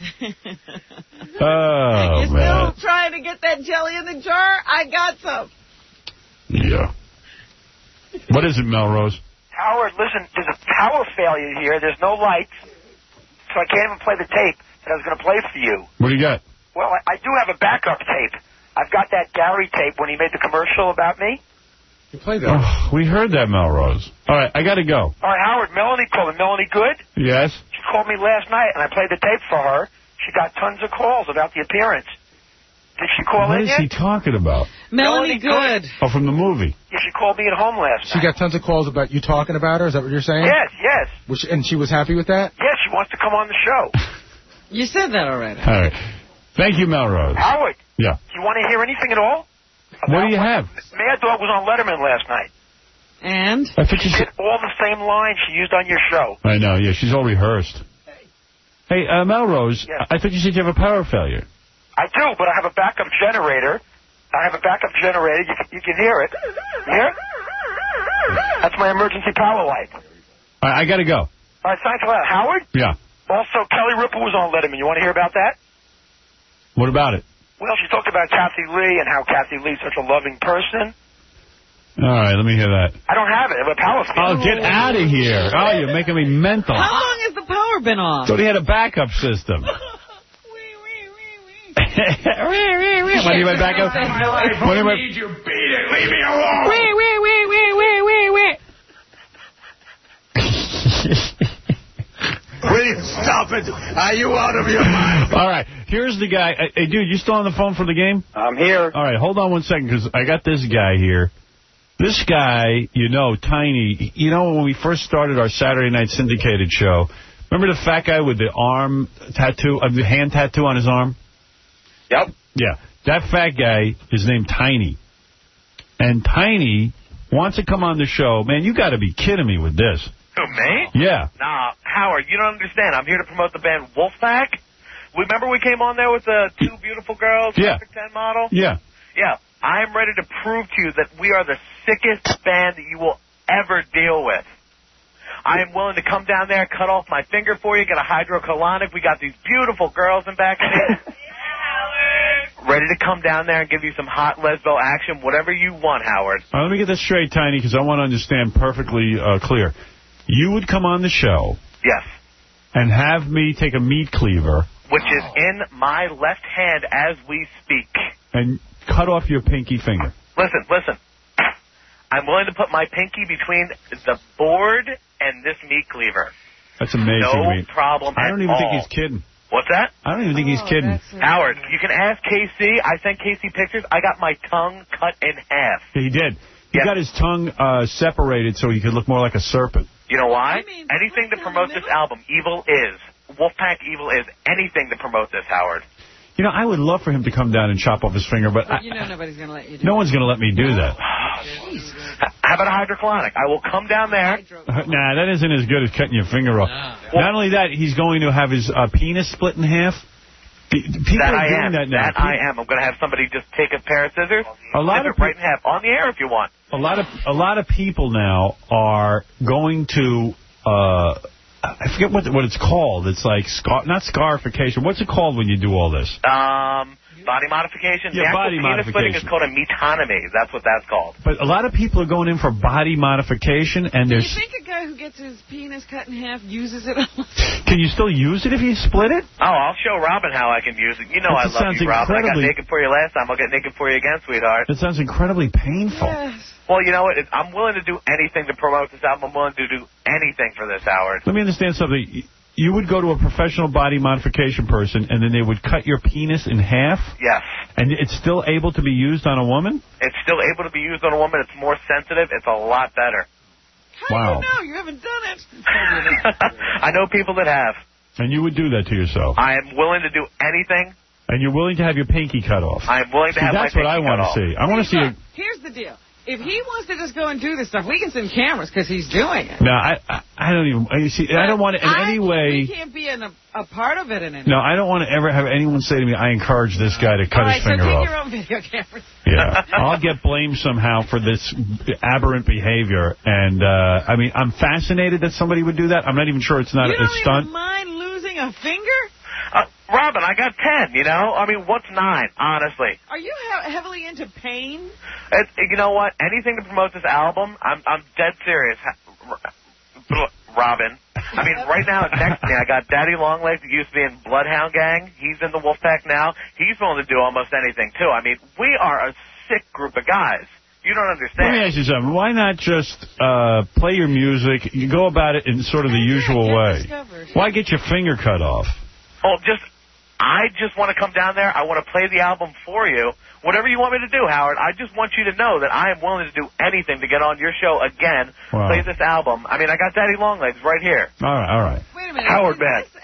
Oh, You're man. still trying to get that jelly in the jar? I got some. Yeah. What is it, Melrose? Howard, listen, there's a power failure here. There's no lights, so I can't even play the tape that I was going to play for you. What do you got? Well, I, I do have a backup tape. I've got that Gary tape when he made the commercial about me. You played that. Oh, we heard that, Melrose. All right, I got to go. All right, Howard, Melanie called me. Melanie Good? Yes? She called me last night, and I played the tape for her. She got tons of calls about the appearance. Did she call what in yet? What is he talking about? Melanie, Melanie Good. Good. Oh, from the movie. Yeah, she called me at home last she night. She got tons of calls about you talking about her? Is that what you're saying? Yes, yes. Was she, and she was happy with that? Yes, she wants to come on the show. You said that already. All right. Thank you, Melrose. Howard. Yeah. Do you want to hear anything at all? What do you have? Mad Dog was on Letterman last night. And? I think she did all the same lines she used on your show. I know, yeah, she's all rehearsed. Hey, uh, Melrose, Yes. I thought you said you have a power failure. I do, but I have a backup generator. I have a backup generator. You can, you can hear it. You hear it? That's my emergency power light. All right, I got to go. All right, thanks a lot. Howard? Yeah. Also, Kelly Ripa was on Letterman. You want to hear about that? What about it? Well, she talked about Kathy Lee and how Kathy Lee's such a loving person. All right, let me hear that. I don't have it. I have a power failure. Oh, get out of here. Oh, you're making me mental. How long has the power been off? So he had a backup system. Want to hear my backup? Want to hear my... Need you beat it. Leave me alone. Wait, wait, wait, wait, wait, wait, wait. Will you stop it? Are you out of your mind? All right, here's the guy. Hey, dude, you still on the phone for the game? I'm here. All right, hold on one second, because I got this guy here. This guy, you know, Tiny, you know, when we first started our Saturday night syndicated show, remember the fat guy with the arm tattoo, uh, the hand tattoo on his arm? Yep. Yeah, that fat guy is named Tiny. And Tiny wants to come on the show. Man, you got to be kidding me with this. Who, me? Yeah. Nah, Howard, you don't understand. I'm here to promote the band Wolfpack. Remember we came on there with the two beautiful girls, Yeah. Perfect ten model? Yeah. Yeah. I am ready to prove to you that we are the sickest band that you will ever deal with. I am willing to come down there, cut off my finger for you, get a hydrocolonic. We got these beautiful girls in back of me. Ready to come down there and give you some hot lesbo action, whatever you want, Howard. All right, let me get this straight, Tiny, because I want to understand perfectly uh, clear. You would come on the show. Yes. And have me take a meat cleaver. Which is in my left hand as we speak. And cut off your pinky finger. Listen, listen. I'm willing to put my pinky between the board and this meat cleaver. That's amazing. No meat. problem I don't at even all. think he's kidding. What's that? I don't even think he's kidding. Howard, you can ask K C. I sent K C pictures. I got my tongue cut in half. He did. He got his tongue uh, separated so he could look more like a serpent. You know why? Anything to promote this album, Evil is. Wolfpack Evil is anything to promote this, Howard. You know, I would love for him to come down and chop off his finger, but, But I, you know nobody's going to let you do no it. one's going to let me do that. How about a hydroclonic? I will come down there. Nah, that isn't as good as cutting your finger off. Not only that, he's going to have his uh, penis split in half. People that are I doing am. that now. That I am. I'm going to have somebody just take a pair of scissors, A lot snip of it right in half on the air if you want. A lot of a lot of people now are going to uh, I forget what what it's called. It's like scar not scarification. What's it called when you do all this? Um, body modification. Yeah, the actual body penis splitting modification. is called a metonomy. That's what that's called. But a lot of people are going in for body modification, and Do you there's think a guy who gets his penis cut in half uses it? can you still use it if you split it? Oh, I'll show Robin how I can use it. You know That I love sounds you, Robin. I got incredibly- naked for you last time. I'll get naked for you again, sweetheart. That sounds incredibly painful. Well, you know what? It- I'm willing to do anything to promote this album. I'm willing to do anything for this, Howard. Let me understand something. You would go to a professional body modification person, and then they would cut your penis in half? Yes. And it's still able to be used on a woman? It's still able to be used on a woman. It's more sensitive. It's a lot better. Wow. No, you haven't done it. I know people that have. And you would do that to yourself? I am willing to do anything. And you're willing to have your pinky cut off? I am willing to See, have that's my what I pinky want cut to off. see. I want to see Look, a... here's the deal. If he wants to just go and do this stuff, we can send cameras because he's doing it. No, I, I, I don't even... You see, I don't want to in I- any way... We can't be in a, a part of it in any No, I don't want to ever have anyone say to me, I encourage this guy to cut All right, his so finger take off. your own video cameras. Yeah, I'll get blamed somehow for this aberrant behavior. And, uh, I mean, I'm fascinated that somebody would do that. I'm not even sure it's not You a, don't a stunt. even mind losing a finger? Uh, Robin, I got ten, you know? I mean, what's nine, honestly? Are you he- heavily into pain? It's, you know what? Anything to promote this album, I'm I'm dead serious. Ha- Robin. I mean, right now, next to me, I got Daddy Longlegs, that used to be in Bloodhound Gang. He's in the Wolfpack now. He's willing to do almost anything, too. I mean, we are a sick group of guys. You don't understand. Let me ask you something. Why not just uh, play your music? You go about it in sort of the usual way. Why get your finger cut off? Oh, just, I just want to come down there. I want to play the album for you. Whatever you want me to do, Howard. I just want you to know that I am willing to do anything to get on your show again, Wow. play this album. I mean, I got Daddy Longlegs right here. All right, all right. Wait a minute. Howard is Band. this as a result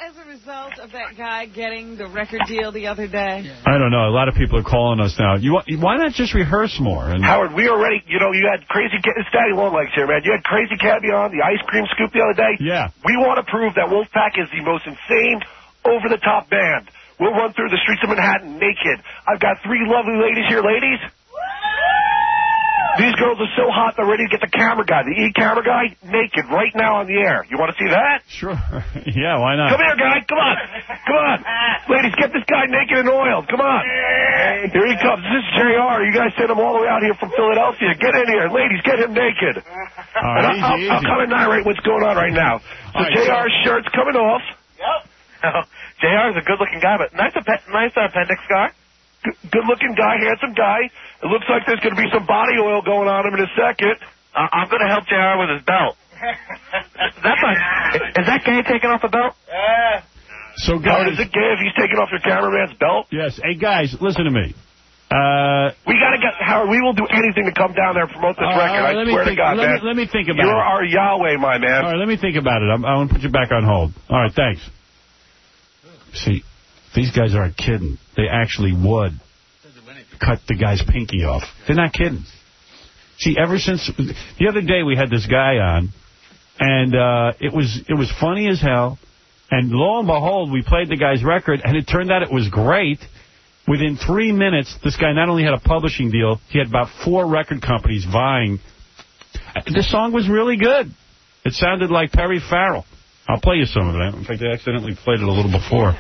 result of that guy getting the record deal the other day? I don't know. A lot of people are calling us now. You Why not just rehearse more? And Howard, we already, you know, you had Crazy Cat, it's Daddy Longlegs here, man. You had Crazy Cabby on, the ice cream scoop the other day. Yeah. We want to prove that Wolfpack is the most insane, over-the-top band. We'll run through the streets of Manhattan naked. I've got three lovely ladies here, ladies. These girls are so hot, they're ready to get the camera guy, the E-camera guy, naked right now on the air. You want to see that? Sure. Yeah, why not? Come here, guy. Come on. Come on. Ladies, get this guy naked and oiled. Come on. Here he comes. This is J R. You guys sent him all the way out here from Philadelphia. Get in here. Ladies, get him naked. All right, and easy, I'll, easy. I'll kind of narrate what's going on right now. So right, J R's shirt's coming off. Yep. J R is a good-looking guy, but nice, nice appendix scar. Good-looking guy, handsome guy. It looks like there's going to be some body oil going on him in a second. Uh, I'm going to help J R with his belt. That's like, is that gay taking off a belt? Yeah. So, guys, oh, is it gay if he's taking off your cameraman's belt? Yes. Hey, guys, listen to me. Uh, we got to get, Howard, we will do anything to come down there and promote this uh, record. I let swear me think, to God, let man. Me, let me think about You're it. our Yahweh, my man. All right, let me think about it. I'm, I want to put you back on hold. All right, thanks. See, these guys aren't kidding. They actually would cut the guy's pinky off. They're not kidding. See, ever since the other day we had this guy on, and uh, it was it was funny as hell, and lo and behold, we played the guy's record, and it turned out it was great. Within three minutes, this guy not only had a publishing deal, he had about four record companies vying. The song was really good. It sounded like Perry Farrell. I'll play you some of it. In fact, I accidentally played it a little before.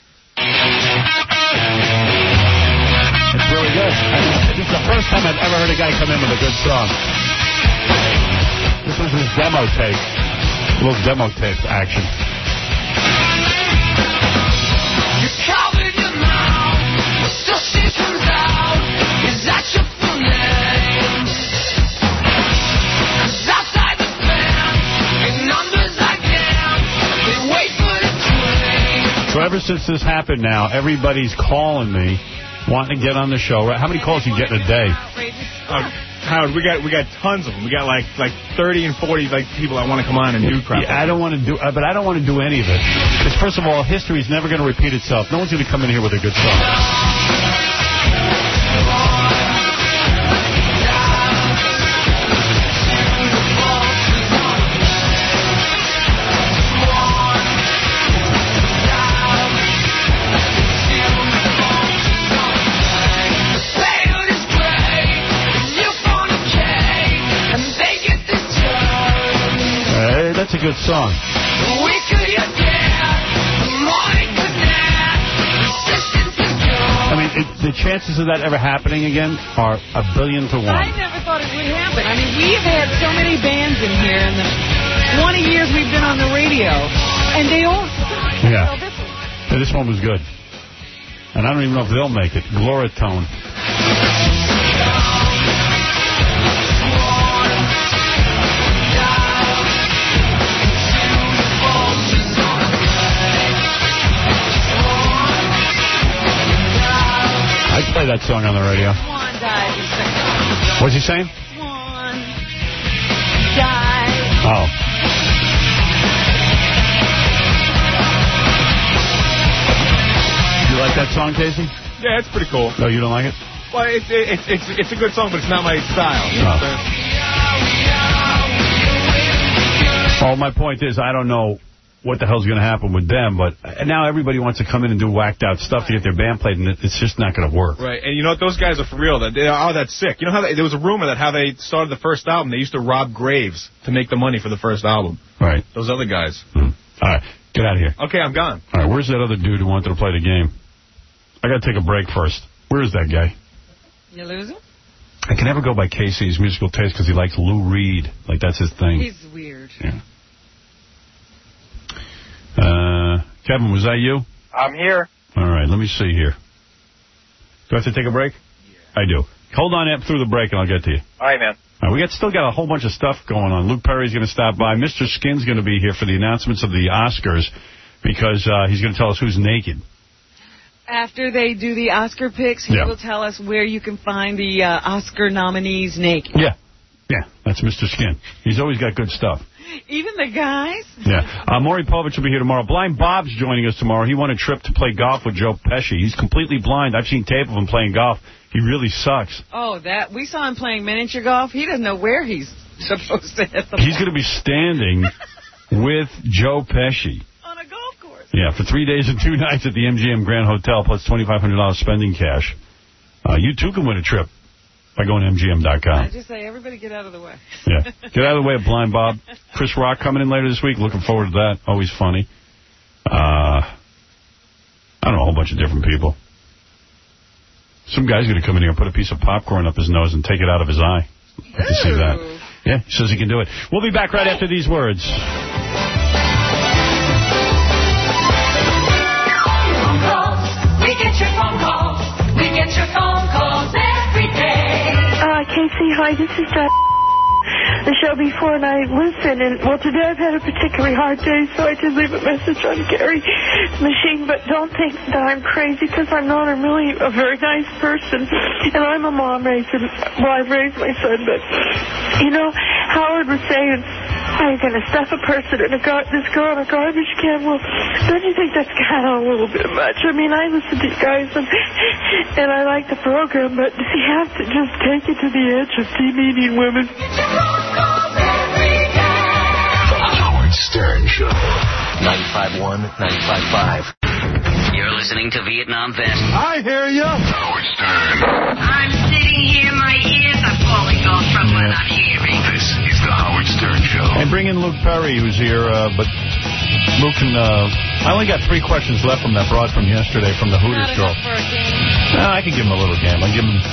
It's really good. This is the first time I've ever heard a guy come in with a good song. This was his demo tape. A little demo tape action. You covered your mouth, so she comes out. Is that your full name? 'Cause outside the fence, your numbers are down. They wait for the train. So ever since this happened now, everybody's calling me, wanting to get on the show. How many calls you get in a day? Uh, Howard, we got we got tons of them. We got like like thirty and forty like people that want to come on and do crap. Yeah, I don't want to do, uh, but I don't want to do any of it. Because first of all, history is never going to repeat itself. No one's going to come in here with a good song. That's a good song. I mean, it, the chances of that ever happening again are a billion to one. I never thought it would happen. I mean, we've had so many bands in here in the twenty years we've been on the radio, and they all suck. Yeah. Well, this, yeah, this one was good. And I don't even know if they'll make it. Gloratone. I play that song on the radio. Swan died. What's he saying? Swan died. Oh. You like that song, Casey? Yeah, it's pretty cool. No, you don't like it? Well, it's it's it's it's a good song, but it's not my style. You know what I'm saying? Oh, my point is, I don't know what the hell's going to happen with them, but now everybody wants to come in and do whacked out stuff to get their band played, and it's just not going to work. Right, and you know what? Those guys are for real. They are that sick. You know how they, there was a rumor that how they started the first album, they used to rob graves to make the money for the first album. Right. Those other guys. Hmm. All right, get out of here. Okay, I'm gone. All right, where's that other dude who wanted to play the game? I got to take a break first. Where is that guy? You losing? I can never go by Casey's musical taste because he likes Lou Reed. Like, that's his thing. He's weird. Yeah. Uh, Kevin, was that you? I'm here. All right, let me see here. Do I have to take a break? Yeah. I do. Hold on up through the break and I'll get to you. All right, man. All right, we got still got a whole bunch of stuff going on. Luke Perry's going to stop by. Mister Skin's going to be here for the announcements of the Oscars because uh, he's going to tell us who's naked. After they do the Oscar picks, he yeah. will tell us where you can find the uh, Oscar nominees naked. Yeah. Yeah, that's Mister Skin. He's always got good stuff. Even the guys? Yeah. Uh, Maury Povich will be here tomorrow. Blind Bob's joining us tomorrow. He won a trip to play golf with Joe Pesci. He's completely blind. I've seen tape of him playing golf. He really sucks. Oh, that we saw him playing miniature golf. He doesn't know where he's supposed to hit the He's going to be standing with Joe Pesci. On a golf course. Yeah, for three days and two nights at the M G M Grand Hotel, plus twenty-five hundred dollars spending cash. Uh, you, too, can win a trip by going to M G M dot com. I just say, everybody get out of the way. Yeah. Get out of the way of Blind Bob. Chris Rock coming in later this week. Looking forward to that. Always funny. Uh, I don't know, a whole bunch of different people. Some guy's going to come in here and put a piece of popcorn up his nose and take it out of his eye. I can see that. Yeah, he says he can do it. We'll be back right after these words. Phone calls. We get your phone calls. We get your phone calls every day. Uh, Casey, hi, this is John. The show before, and I listen, and, well, today I've had a particularly hard day, so I did leave a message on Gary's machine, but don't think that I'm crazy, because I'm not. I'm really a very nice person, and I'm a mom raising, well, I've raised my son, but, you know, Howard was saying, I'm going to stuff a person in a gar- this girl in a garbage can. Well, don't you think that's kind of a little bit much? I mean, I listen to you guys, and, and I like the program, but does he have to just take it to the edge of demeaning women? The Howard Stern Show. ninety-five point one, ninety-five point five. You're listening to Vietnam Vet. I hear you. Howard Stern. I'm sitting here, my ears are falling off from what I'm hearing. This is the Howard Stern Show. And bring in Luke Perry, who's here, uh, but Luke can, uh, I only got three questions left from that broad from yesterday from the Hooters girl. No, I can give him a little game. I give him,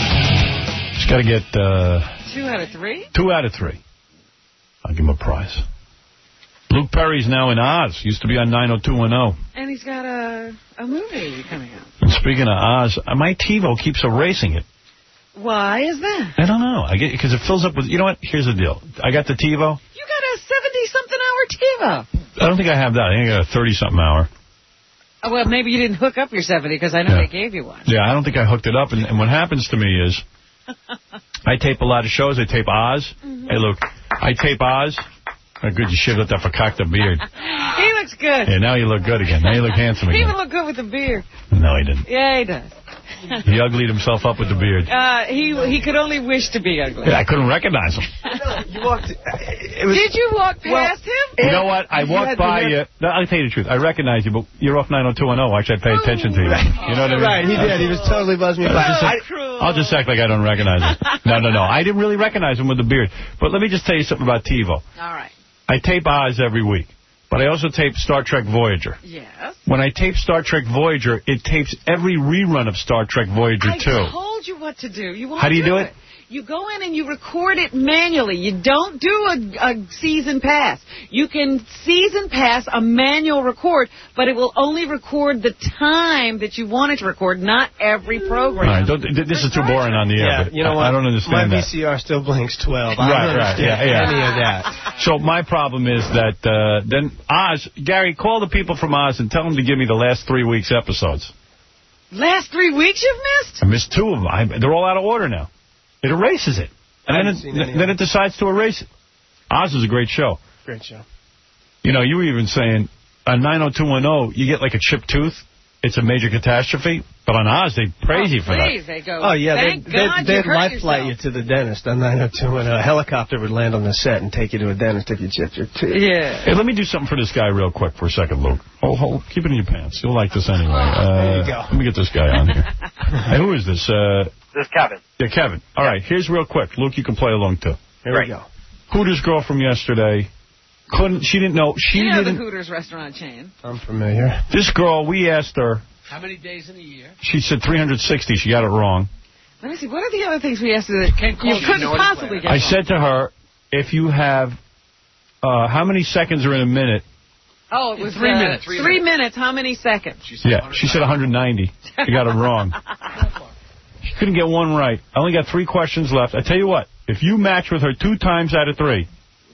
just got to get, uh... Two out of three? Two out of three. I'll give him a prize. Luke Perry's now in Oz. Used to be on nine oh two one oh. And he's got a, a movie coming out. And speaking of Oz, my TiVo keeps erasing it. Why is that? I don't know. I get because it fills up with, you know what? Here's the deal. I got the TiVo. You got a seventy-something hour TiVo. I don't think I have that. I think I got a thirty-something hour. Oh, well, maybe you didn't hook up your seventy, because I know Yeah. they gave you one. Yeah, I don't think I hooked it up. And, and what happens to me is, I tape a lot of shows. I tape Oz. Mm-hmm. Hey, Luke, I tape Oz. Oh, good, you shaved up that fakakta beard. He looks good. Yeah, now you look good again. Now you look handsome He again. even look good with the beard. No, he didn't. Yeah, he does. He uglied himself up with the beard. Uh, he he could only wish to be ugly. Yeah, I couldn't recognize him. You walked... It was, Did you walk past him? You know what? I walked by you. No, I'll tell you the truth. I recognize you, but you're off nine oh two one oh. Why should I pay attention to you? You know what I mean? Right, he did. He was totally buzzing me by. I, I'll just act like I don't recognize him. No, no, no. I didn't really recognize him with the beard. But let me just tell you something about TiVo. All right. I tape Oz every week, but I also tape Star Trek Voyager. Yes. When I tape Star Trek Voyager, it tapes every rerun of Star Trek Voyager, I too. told you what to do. You won't How do you do it? You go in and you record it manually. You don't do a, a season pass. You can season pass a manual record, but it will only record the time that you want it to record, not every program. All right, don't, this is too boring on the air. Yeah, but you know what? I don't understand My that. V C R still blinks twelve. I Right, don't right, understand yeah, yeah. any of that. So my problem is that uh, then Oz, Gary, call the people from Oz and tell them to give me the last three weeks' episodes. Last three weeks you've missed? I missed two of them. I, they're all out of order now. It erases it. And then it, then it decides to erase it. Oz is a great show. Great show. You know, you were even saying on nine oh two one oh, you get like a chipped tooth. It's a major catastrophe. But on Oz, they praise oh, you for please, that. They go, oh, yeah. Thank They'd, God they'd, you they'd hurt life flight you yourself. to the dentist on nine oh two one oh. A helicopter would land on the set and take you to a dentist if you chipped your tooth. Yeah. Hey, let me do something for this guy real quick for a second, Luke. Oh, hold, keep it in your pants. You'll like this anyway. Uh, there you go. Let me get this guy on here. Hey, who is this? Uh, This is Kevin. yeah, Kevin. All right, here's real quick. Luke, you can play along, too. Here Great. we go. Hooters girl from yesterday. Couldn't, she didn't know. She You know didn't. the Hooters restaurant chain. I'm familiar. This girl, we asked her. How many days in a year? She said three hundred sixty. She got it wrong. Let me see. What are the other things we asked her that Ken you Cole couldn't didn't know possibly anyway. get I wrong? said to her, if you have, uh, how many seconds are in a minute? Oh, it was Three uh, minutes. Three, Three minutes. How many seconds? She said Yeah, she said one hundred ninety. She got it wrong. She couldn't get one right. I only got three questions left. I tell you what, if you match with her two times out of three,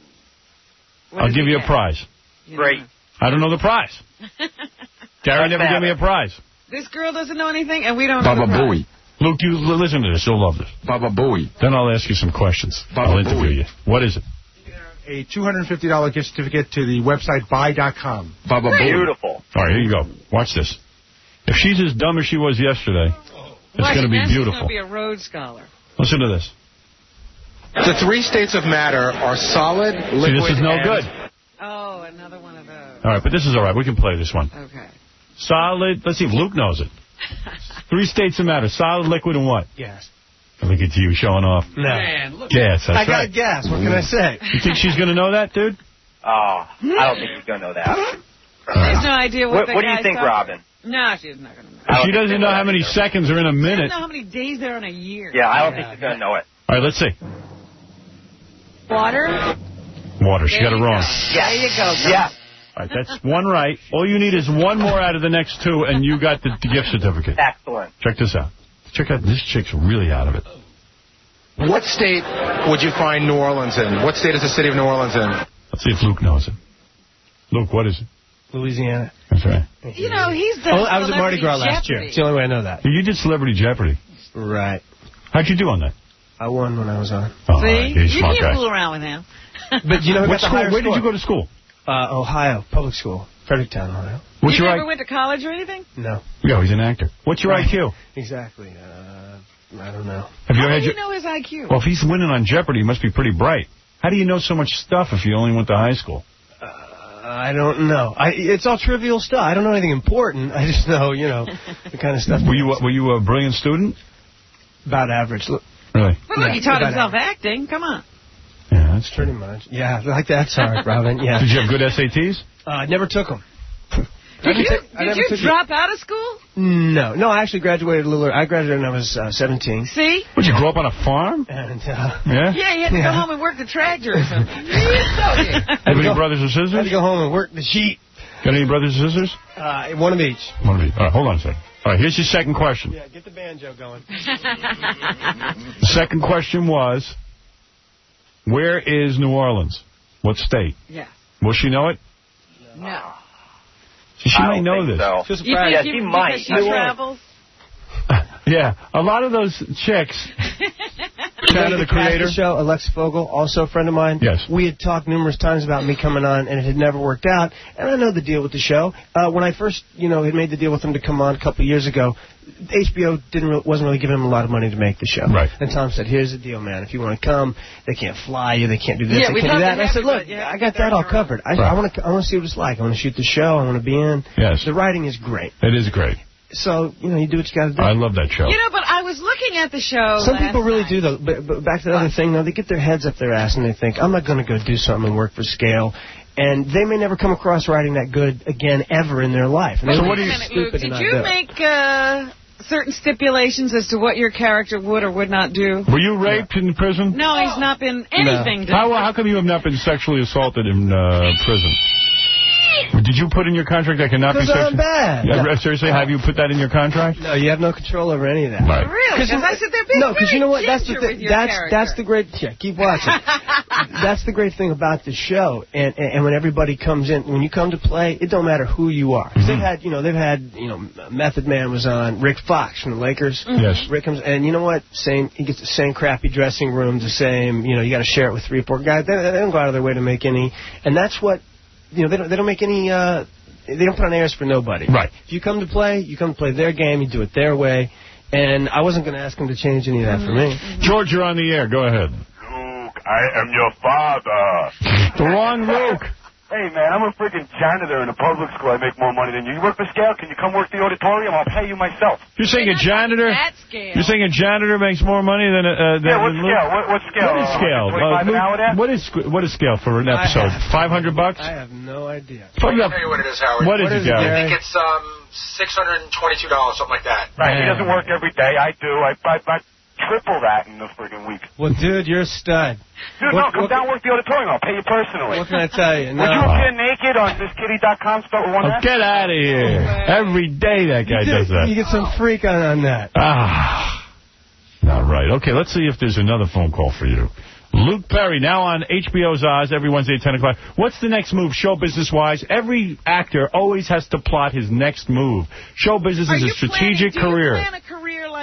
What I'll does give he you a get? prize. You Great. know. I don't know the prize. Gary never gave me a prize. This girl doesn't know anything, and we don't Baba know the prize. Booey. Luke, you listen to this. You'll love this. Baba Booey. Then I'll ask you some questions. Baba I'll interview Booey. you. What is it? A two hundred fifty dollars gift certificate to the website buy dot com. Baba Booey. Beautiful. All right, here you go. Watch this. If she's as dumb as she was yesterday, it's Right, going to be now she's beautiful. going to be a Rhodes Scholar. Listen to this. The three states of matter are solid, liquid, See, this is no and... good. Oh, another one of those. All right, but this is all right. We can play this one. Okay. Solid. Let's see if Luke knows it. Three states of matter. Solid, liquid, and what? Gas. Look at you showing off. No. Man, look Gas, that's I got right. gas. What can I say? You think she's going to know that, dude? Oh, I don't think he's going to know that. She has no idea what What, the what do you guy's think, talking- Robin? No, she's not going to know. She doesn't know how many seconds are in a She doesn't minute. know how many days there are in a year. Yeah, I don't think she's going to know it. All right, let's see. Water? Water. She got it wrong. There you go. Yeah. All right, that's one right. All you need is one more out of the next two, and you got the, the gift certificate. Excellent. Check this out. Check out. This chick's really out of it. What state would you find New Orleans in? What state is the city of New Orleans in? Let's see if Luke knows it. Luke, what is it? Louisiana. That's right. You know, he's done Oh, I was at Mardi Celebrity Gras last year. Jeopardy. It's the only way I know that. You did Celebrity Jeopardy. Right. How'd you do on that? I won when I was on. Oh, See? right, he's a You smart can't guy. fool around with him. But you know who What got the school? higher Where did score? you go to school? Uh, Ohio, public school, Fredericktown, Ohio. What's you your never I- went to college or anything? No. Yeah, he's an actor. What's your Right. I Q? Exactly. Uh, I don't know. Have you How had do your... you know his I Q? Well, if he's winning on Jeopardy, he must be pretty bright. How do you know so much stuff if you only went to high school? Uh, I don't know. I, it's all trivial stuff. I don't know anything important. I just know, you know, the kind of stuff. Were you Were you a brilliant student? About average. Look, Really? Well, look, Yeah, he taught about himself acting. Come on. Yeah, that's pretty much. Yeah, like that's hard, Robin. Yeah. Did you have good S A Ts? Uh, I never took them. Did you, take- I did never you took drop out of school? No, no. I actually graduated a little. early. I graduated when I was uh, seventeen. See? Would you grow up on a farm? And uh, Yeah? Yeah, you had to Yeah. go home and work the tractor or something. Have any go- brothers or I had sisters? to go home and work the sheet. Got any brothers or sisters? Uh, one of each. One of you. All right, hold on a second. All right, here's your second question. Yeah, get the banjo going. The second question was, where is New Orleans? What state? Yeah. Will she know it? No. She I might don't know think this. so. Just You surprised. Yeah, think she you- might. because she I won't. travels? Yeah, a lot of those chicks. Kind of the creator. The show, Alexa Fogel, also a friend of mine. Yes. We had talked numerous times about me coming on, and it had never worked out. And I know the deal with the show. Uh, when I first, you know, had made the deal with him to come on a couple of years ago, H B O didn't re- wasn't really giving him a lot of money to make the show. Right. And Tom said, "Here's the deal, man. If you want to come, they can't fly you. They can't do this. Yeah, they we'd can't do love that." to And I have said, you, "Look, but you have I to got get there that all on your own." covered. I, Right. I want to. I want to see what it's like. I want to shoot the show. I want to be in. Yes. The writing is great. It is great. So you know, you do what you got to do. I love that show. You know, but I was looking at the show. Some last people really night. do, though. But, but back to the other thing, though, they get their heads up their ass and they think, I'm not going to go do something and work for scale. And they may never come across writing that good again ever in their life. And Wait they a would be minute, Luke. stupid Did to not you do it. make uh, certain stipulations as to what your character would or would not do? Were you raped in prison? No, he's not been anything. to How, how come you have not been sexually assaulted in uh, prison? Did you put in your contract I cannot be Because I'm sexually... bad. Yeah, seriously, have you put that in your contract? No, you have no control over any of that. Right. Really? Because I said they're being No, because you know what? That's the ginger thing. with your That's character. that's the great. Yeah, keep watching. That's the great thing about the show. And, and and when everybody comes in, when you come to play, it don't matter who you are. 'Cause they've had, you know, they've had, you know, Method Man was on, Rick Fox from the Lakers. Mhm. Yes. Rick comes, and you know what? Same. He gets the same crappy dressing room, the same. You know, you got to share it with three, four guys. They, they don't go out of their way to make any. And that's what, you know, they don't they don't make any. Uh, They don't put on airs for nobody. Right. If you come to play, you come to play their game, you do it their way. And I wasn't going to ask them to change any of that for me. George, you're on the air. Go ahead. Luke, I am your father. The wrong Luke. Hey, man, I'm a freaking janitor in a public school. I make more money than you. You work for scale? Can you come work the auditorium? I'll pay you myself. You're saying a janitor? That scale. You're saying a janitor makes more money than a... Uh, than Yeah, what than scale? Luke? What, what scale? What is Uh, scale? twenty-five Uh, an Luke, hour there? what is what is scale for an I episode? have- Five hundred bucks? I have no idea. I can tell you what it is, Howard. What is it, Gary? I think it's um six hundred twenty-two dollars, something like that. Right, he Man. doesn't work every day. I do. I, I, I triple that in the friggin' week. Well, dude, you're a stud. Dude, What- no, come what- down work the auditorium. I'll pay you personally. What can I tell you? No. Would you appear naked on this kitty dot com stuff? One Oh, that? get out of here. Every day that guy you, does get, that. you get some freak on, on that. Ah. Not right. Okay, let's see if there's another phone call for you. Luke Perry, now on H B O's Oz, every Wednesday at ten o'clock. What's the next move, show business-wise? Every actor always has to plot his next move. Show business Are is a you strategic planning, career. Do you plan a career like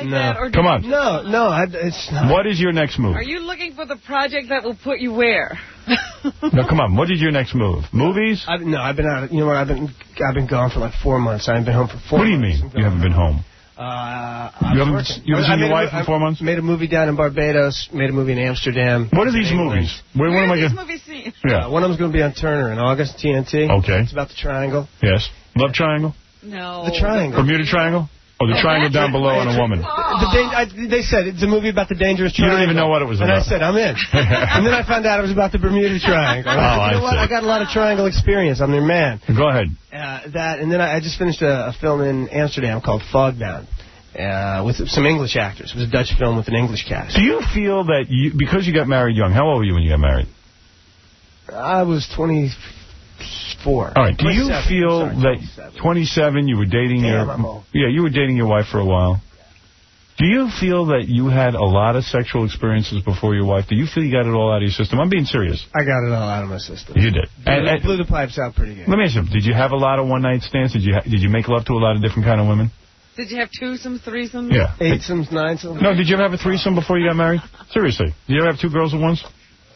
like no. that? Or Come on. No, no, I, it's not. What is your next move? Are you looking for the project that will put you where? No, come on. What is your next move? Movies? I've, no, I've been out. You know what? I've been I've been gone for like four months. I haven't been home for four. What do you months. mean? You haven't been home? Uh, you haven't, you haven't seen your wife in four months? Made a movie down in Barbados. Made a movie in Amsterdam. What are these movies? Where, Where what am I are these gonna... movies seen? Yeah. Uh, one of them's going to be on Turner in August, T N T. Okay. It's about the triangle. Yes. Love Triangle? No. The triangle. Bermuda Triangle? Or the triangle down below on a woman? The da- I, they said it's a movie about the dangerous You triangle. didn't even know what it was and about. And I said, I'm in. And then I found out it was about the Bermuda Triangle. Oh, I said, you I know what? see. I got a lot of triangle experience. I'm their man. Go ahead. Uh, that, and then I, I just finished a, a film in Amsterdam called Fogbound. Uh, with some English actors. It was a Dutch film with an English cast. Do you feel that you, because you got married young, how old were you when you got married? I was twenty-four. All right. Do you feel sorry, that twenty-seven. twenty-seven, you were dating Damn, your... I'm old. Yeah, you were dating your wife for a while. Do you feel that you had a lot of sexual experiences before your wife? Do you feel you got it all out of your system? I'm being serious. I got it all out of my system. You did. And, And, and, blew the pipes out pretty good. let me ask you, did you have a lot of one-night stands? Did you ha did you make love to a lot of different kind of women? Did you have twosomes, threesomes? Yeah. Eightsomes, ninesomes. No, did you ever have a threesome before you got married? Seriously. Did you ever have two girls at once?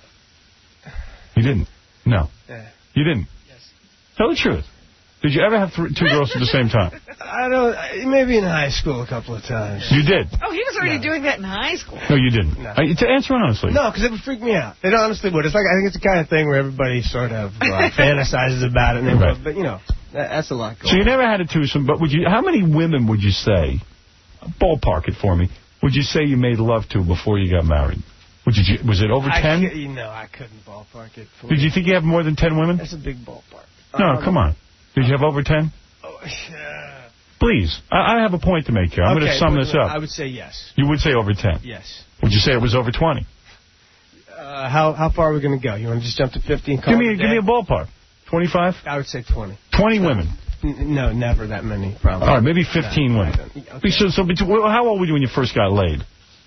You didn't? No. Yeah. You didn't? Yes. Tell the truth. Did you ever have th two girls at the same time? I don't. Maybe in high school a couple of times. You did? Oh, he was already No. doing that in high school. No, you didn't. No. Uh, to answer honestly. No, because it would freak me out. It honestly would. It's like I think it's the kind of thing where everybody sort of uh, fantasizes about it, and they Right. but you know, that, that's a lot. Going So you never had a twosome, but would you? How many women would you say, ballpark it for me, would you say you made love to before you got married? Would you? Was it over I ten? can't- You know, I couldn't ballpark it. For Did you think you have more than ten women? That's a big ballpark. No, Um, come on. Did you have over ten? Oh, yeah. Please. I, I have a point to make here. I'm Okay, going to sum wait, this wait, up. I would say yes. You would say over ten? Yes. Would you say it was over twenty? Uh, how how far are we going to go? You want to just jump to fifteen? Give me, give me a ballpark. twenty-five? I would say twenty. twenty women. N no, never that many, probably. All right, maybe fifteen No, women. okay. So, so between, well, how old were you when you first got laid?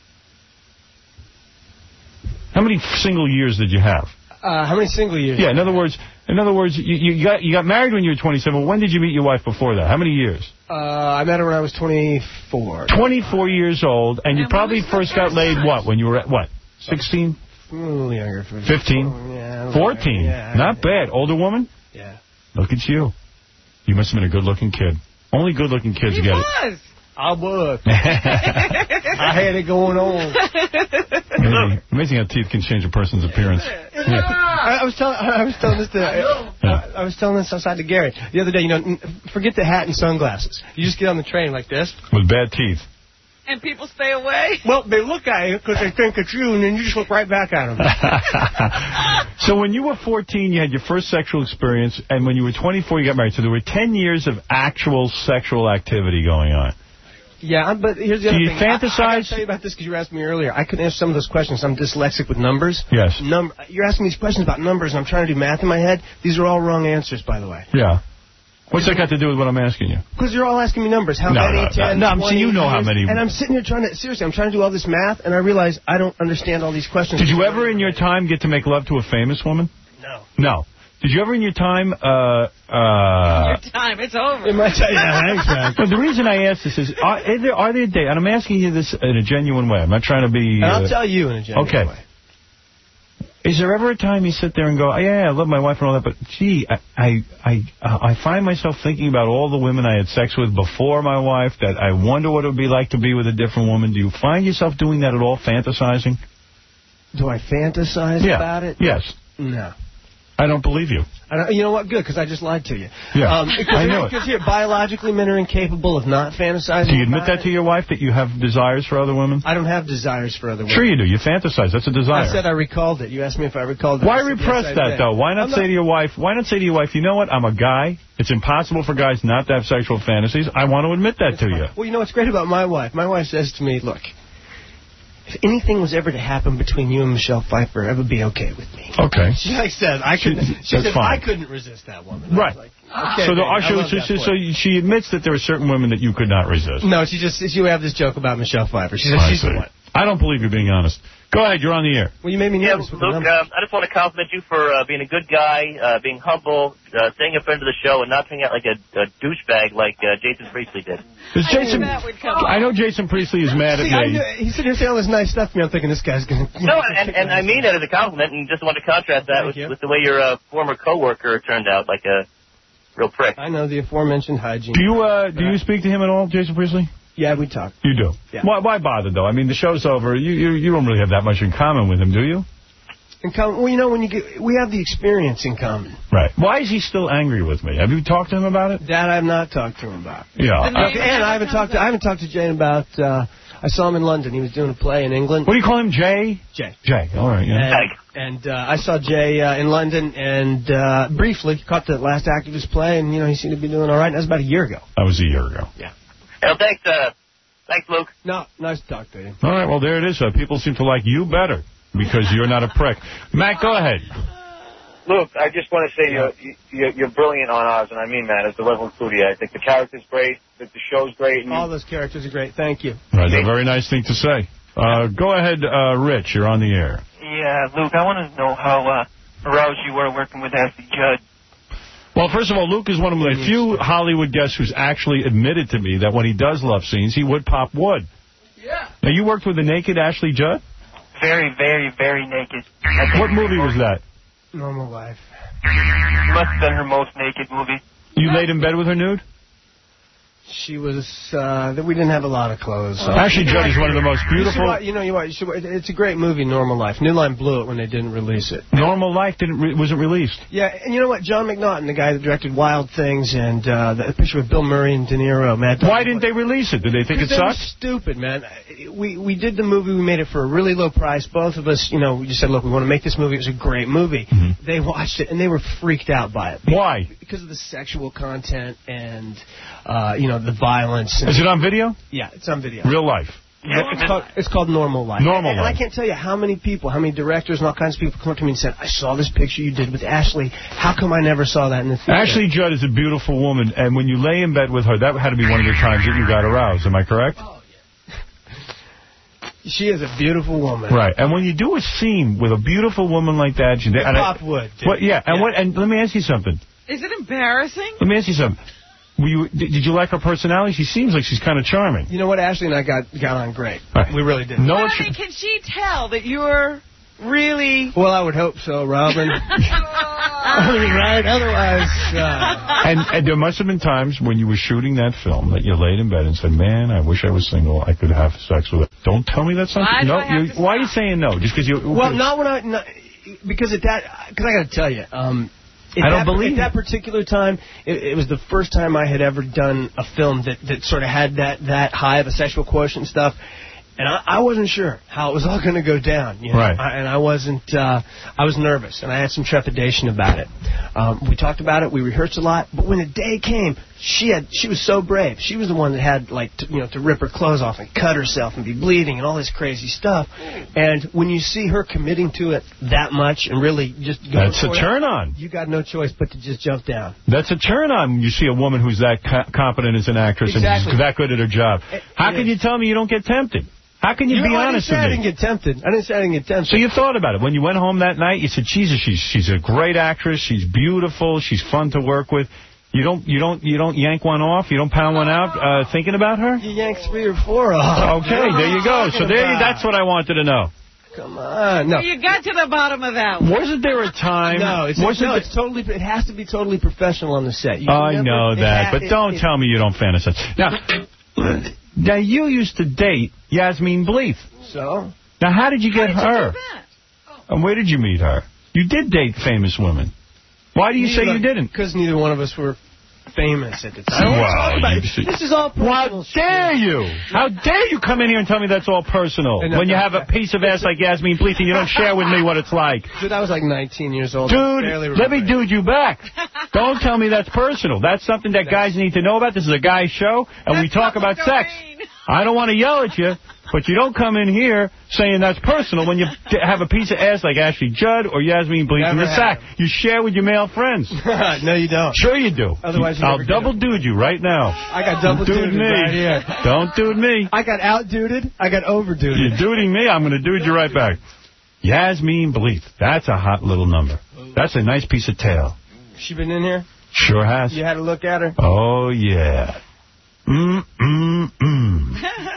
How many single years did you have? Uh, how many single years? Yeah, in other words, in other words, you, you got you got married when you were twenty-seven. When did you meet your wife before that? How many years? Uh, I met her when I was twenty-four. twenty-four years old, and you And probably when was the first got first laid, time? what, when you were at, what, sixteen? A little younger. For fifteen? Yeah, a little fourteen? younger. Yeah, Not bad. Older woman? Yeah. Look at you. You must have been a good-looking kid. Only good-looking kids He get it. was. I was. I had it going on. Amazing. Amazing how teeth can change a person's appearance. Yeah. I, I was telling I was telling this to I, I was telling this outside to Gary the other day. You know, n- forget the hat and sunglasses. You just get on the train like this. With bad teeth. And people stay away. Well, they look at you because they think it's you, and then you just look right back at them. So when you were fourteen, you had your first sexual experience, and when you were twenty-four, you got married. So there were ten years of actual sexual activity going on. Yeah, I'm- but here's the Do other you thing. I, I fantasize? gotta tell you about this because you were asking me earlier. I couldn't answer some of those questions. I'm dyslexic with numbers. Yes. Num- you're asking me these questions about numbers, and I'm trying to do math in my head. These are all wrong answers, by the way. Yeah. What's that got to do with what I'm asking you? Because you're all asking me numbers. How No, many, no, no. ten, No, I'm saying you twenty know how years? many. And I'm sitting here trying to, seriously, I'm trying to do all this math, and I realize I don't understand all these questions. Did you ever in your time get to make love to a famous woman? No. No. Did you ever in your time, uh, uh... Your time, it's over. In my time, yeah, thanks, man. Well, the reason I ask this is, are, are there, are there days, and I'm asking you this in a genuine way. I'm not trying to be... And I'll uh, tell you in a genuine okay. way. Is there ever a time you sit there and go, oh, yeah, I love my wife and all that, but gee, I I I, uh, I find myself thinking about all the women I had sex with before my wife, that I wonder what it would be like to be with a different woman. Do you find yourself doing that at all, fantasizing? Do I fantasize Yeah. about it? Yes. No. I don't believe you. I don't, you know what? Good, because I just lied to you. Yeah, Um, because, I know it. Because here, biologically, men are incapable of not fantasizing. Do you admit about that it. to your wife, that you have desires for other women? I don't have desires for other women. Sure you do. You fantasize. That's a desire. I said I recalled it. You asked me if I recalled it. Why I said, repress yes, I that, did. though? Why not I'm say to your wife, why not say to your wife, you know what, I'm a guy. It's impossible for guys not to have sexual fantasies. I want to admit that to you. Well, you know what's great about my wife? My wife says to me, look, if anything was ever to happen between you and Michelle Pfeiffer, it would be okay with me. Okay. She like said, I couldn't. She That's said fine. I couldn't resist that woman. Right. Like, okay, so, the, baby, I so, love so, that so, for so you. she admits that there are certain women that you could not resist. No, she just she would have this joke about Michelle Pfeiffer. She said I she's see. the one. I don't believe you're being honest. Go ahead, you're on the air. Well, you made me Yeah, nervous with Luke, the um, I just want to compliment you for uh, being a good guy, uh, being humble, uh, staying a friend of the show, and not being out like a, a douchebag like uh, Jason Priestley did. Is Jason, I know Jason Priestley is mad at See, I me. knew, he said he's saying all this nice stuff to me. I'm thinking this guy's going to... No, and, and I mean that as a compliment, and just want to contrast that with, with the way your uh, former coworker turned out, like a real prick. I know the aforementioned hygiene. Do you uh, do you speak to him at all, Jason Priestley? Yeah, we talk. You do? Yeah. Why, why bother, though? I mean, the show's over. You, you you don't really have that much in common with him, do you? In common, well, you know, when you get, we have the experience in common. Right. Why is he still angry with me? Have you talked to him about it? That I have not talked to him about. Yeah. Uh, and I haven't talked to I haven't talked to Jay about. Uh, I saw him in London. He was doing a play in England. What do you call him, Jay? Jay. Jay. All right. Yeah. And, and uh, I saw Jay uh, in London, and uh, briefly caught the last act of his play, and you know he seemed to be doing all right. And that was about a year ago. That was a year ago. Yeah. Well, thanks, uh, thanks, Luke. No, nice to talk to you. All right. Well, there it is. Uh, people seem to like you better because you're not a prick. Matt, go ahead. Luke, I just want to say you're, you're, you're brilliant on Oz, and I mean that as the level included. I think the character's great, that the show's great. And all those characters are great. Thank you. Right, that's a very nice thing to say. Uh, go ahead, uh, Rich. You're on the air. Yeah, Luke, I want to know how uh, aroused you were working with Ashley Judd. Well, first of all, Luke is one of the few Hollywood guests who's actually admitted to me that when he does love scenes, he would pop wood. Yeah. Now, you worked with the naked Ashley Judd? Very, very, very naked. What movie was that? Normal Life. Must have been her most naked movie. You laid in bed with her nude? She was, uh, that we didn't have a lot of clothes. So. Ashley Judd is one of the most beautiful... You, watch, you know, you watch, you should, it's a great movie, Normal Life. New Line blew it when they didn't release it. Normal Life didn't re wasn't released. Yeah, and you know what? John McNaughton, the guy that directed Wild Things, and uh, the picture with Bill Murray and De Niro, Matt. Why didn't they release it? Did they think it they sucked? Were stupid, man. We we did the movie. We made it for a really low price. Both of us, you know, we just said, look, we want to make this movie. It was a great movie. Mm-hmm. They watched it and they were freaked out by it. Why? Because of the sexual content and uh, you know the violence. Is it on video? Yeah, it's on video. Real life. Yeah, it's called, it's called Normal Life. Normal and, Life. And I can't tell you how many people, how many directors and all kinds of people come up to me and said, I saw this picture you did with Ashley. How come I never saw that in the theater? Ashley Judd is a beautiful woman, and when you lay in bed with her, that had to be one of the times that you got aroused. Am I correct? Oh, yeah. She is a beautiful woman. Right. And when you do a scene with a beautiful woman like that... You, and pop I, wood. What, yeah, and, yeah. What, and let me ask you something. Is it embarrassing? Let me ask you something. Were you, did, did you like her personality? She seems like she's kind of charming. You know what? Ashley and I got got on great. Right. We really did. No, well, I mean, can she tell that you're really... Well, I would hope so, Robin. I mean, right? Otherwise... Uh... And, and there must have been times when you were shooting that film that you laid in bed and said, man, I wish I was single. I could have sex with her. Don't tell me that's not Why, no, do I have you, to why are you saying no? Just because you... Well, not when I... Not, because at that... Because I got to tell you... Um, At I don't that, believe At that particular time, it, it was the first time I had ever done a film that, that sort of had that, that high of a sexual quotient and stuff. And I, I wasn't sure how it was all going to go down. You know? Right. I, and I wasn't, uh, I was nervous, and I had some trepidation about it. Um, we talked about it, we rehearsed a lot, but when the day came, she had, she was so brave. She was the one that had, like, to, you know, to rip her clothes off and cut herself and be bleeding and all this crazy stuff. And when you see her committing to it that much and really just going That's a turn on. You got no choice but to just jump down. That's a turn on when you see a woman who's that co competent as an actress Exactly. and that good at her job. How it can is. you tell me you don't get tempted? How can you, you be know, honest with me? I didn't say I didn't get tempted. I didn't say I didn't get tempted. So you thought about it. When you went home that night, you said, Jesus, she's she's a great actress. She's beautiful. She's fun to work with. You don't you don't you don't yank one off. You don't pound one out uh, thinking about her. You yank three or four off. Okay, there you go. So there, you, that's what I wanted to know. Come on, no. You got to the bottom of that one. Wasn't there a time? No, it's, wasn't no, there, it's totally. It has to be totally professional on the set. You I never, know that, but it, don't it, tell me you don't fantasize. Now, now you used to date Yasmine Bleeth. So? Now, how did you get how did her? You do that? And where did you meet her? You did date famous women. Why do you neither, say you didn't? Because neither one of us were famous at the time. Wow, well, this is all personal. How dare you? How dare you come in here and tell me that's all personal no, when you no, have a piece of ass like Yasmine Bleeth and you don't share with me what it's like? Dude, I was like nineteen years old. Dude, let me dude you back. Don't tell me that's personal. That's something that guys need to know about. This is a guy's show, and we talk about sex. I don't want to yell at you, But you don't come in here saying that's personal when you have a piece of ass like Ashley Judd or Yasmin Bleeth in the sack. You share with your male friends. No, you don't. Sure you do. Otherwise you I'll never get double dude you right now. I got double Dude duded me. right here. Don't dude me. I got out-duded. I got over-duded. You're duding me, I'm going to dude you right back. Yasmin Bleeth. That's a hot little number. That's a nice piece of tail. She been in here? Sure has. You had a look at her? Oh, yeah. Mm, mm, mm.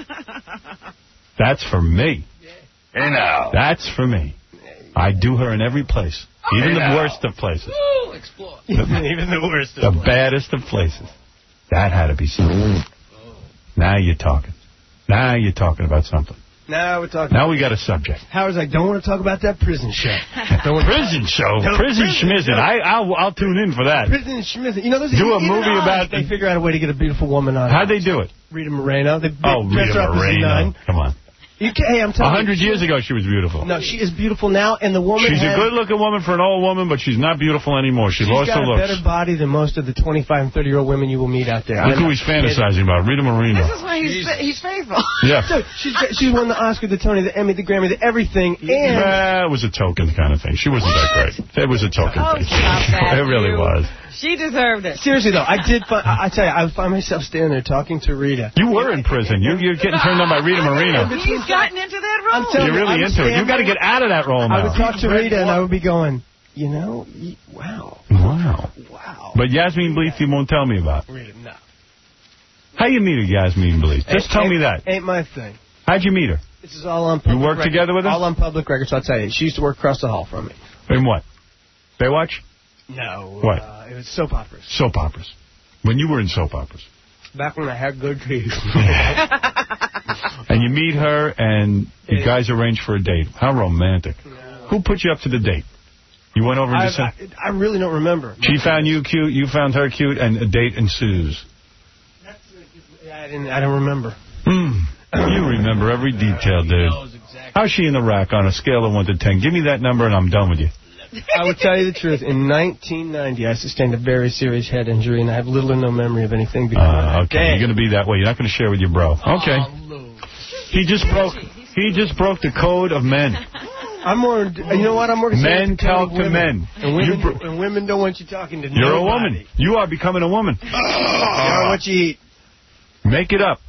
That's for me. Hey, now. That's for me. I do her in every place. Even Hey, the now. worst of places. Woo, explore. Even the worst of The places. baddest of places. That had to be something. Now you're talking. Now you're talking about something. Now we're talking. Now we got a subject. Howard's like, don't want to talk about that prison show. Don't Prison show? No, prison prison schmizzin'. show. I, I'll, I'll tune in for that. Prison schmizzin'. You know, there's Do a even movie odds about- They figure out a way to get a beautiful woman on. How'd they do it? Rita Moreno. They Oh, dress Rita her up as a Moreno. nun. Come on. You can, hey, I'm A telling you. hundred years ago, she was beautiful. No, she is beautiful now, and the woman She's has, a good-looking woman for an old woman, but she's not beautiful anymore. She she's lost got her a looks. better body than most of the twenty-five and thirty-year-old women you will meet out there. Look I'm who he's not kidding. fantasizing about, Rita Moreno. This is why he's, he's faithful. Yeah. Dude, she's, she's won the Oscar, the Tony, the Emmy, the Grammy, the everything, and... Nah, it was a token kind of thing. She wasn't that great. It was a token Oh, thing. stop that, It really you. was. She deserved it. Seriously, though, I did find, I, I tell you, I would find myself standing there talking to Rita. You were in prison. You, you're getting turned on by Rita Moreno. He's gotten into that role. I'm telling You're you, really I would into it. stand You got to there- get out of that role I now. would talk to Rita, and I would be going, you know, y- wow. Wow. Wow. But Yasmin Bleeth, you won't tell me about. Rita, no. How you meet her, Yasmin Bleeth? Just Ain't- tell me ain't- that. Ain't my thing. How'd you meet her? This is all on public You work record. together with her? All on public record, so I'll tell you. She used to work across the hall from me. In what? Baywatch? No. What? Uh, it was soap operas. Soap operas. When you were in soap operas. Back when I had good teeth. And you meet her, and you guys arrange for a date. How romantic. Who put you up to the date? You went over and I, just said... I, I really don't remember. She found you cute, you found her cute, and a date ensues. Yeah, I didn't. I don't remember. Mm. You remember every detail, dude. How's she in the rack on a scale of one to ten? Give me that number, and I'm done with you. I will tell you the truth. In nineteen ninety, I sustained a very serious head injury, and I have little or no memory of anything before Uh, that okay, day. you're going to be that way. You're not going to share with your bro. Okay. He just broke. He just broke the code of men. I'm more. You know what? I'm more concerned Men with the code talk of to women. men. and women. You bro- and women don't want you talking to. You're a nobody. woman. You are becoming a woman. You are what you eat. Make it up.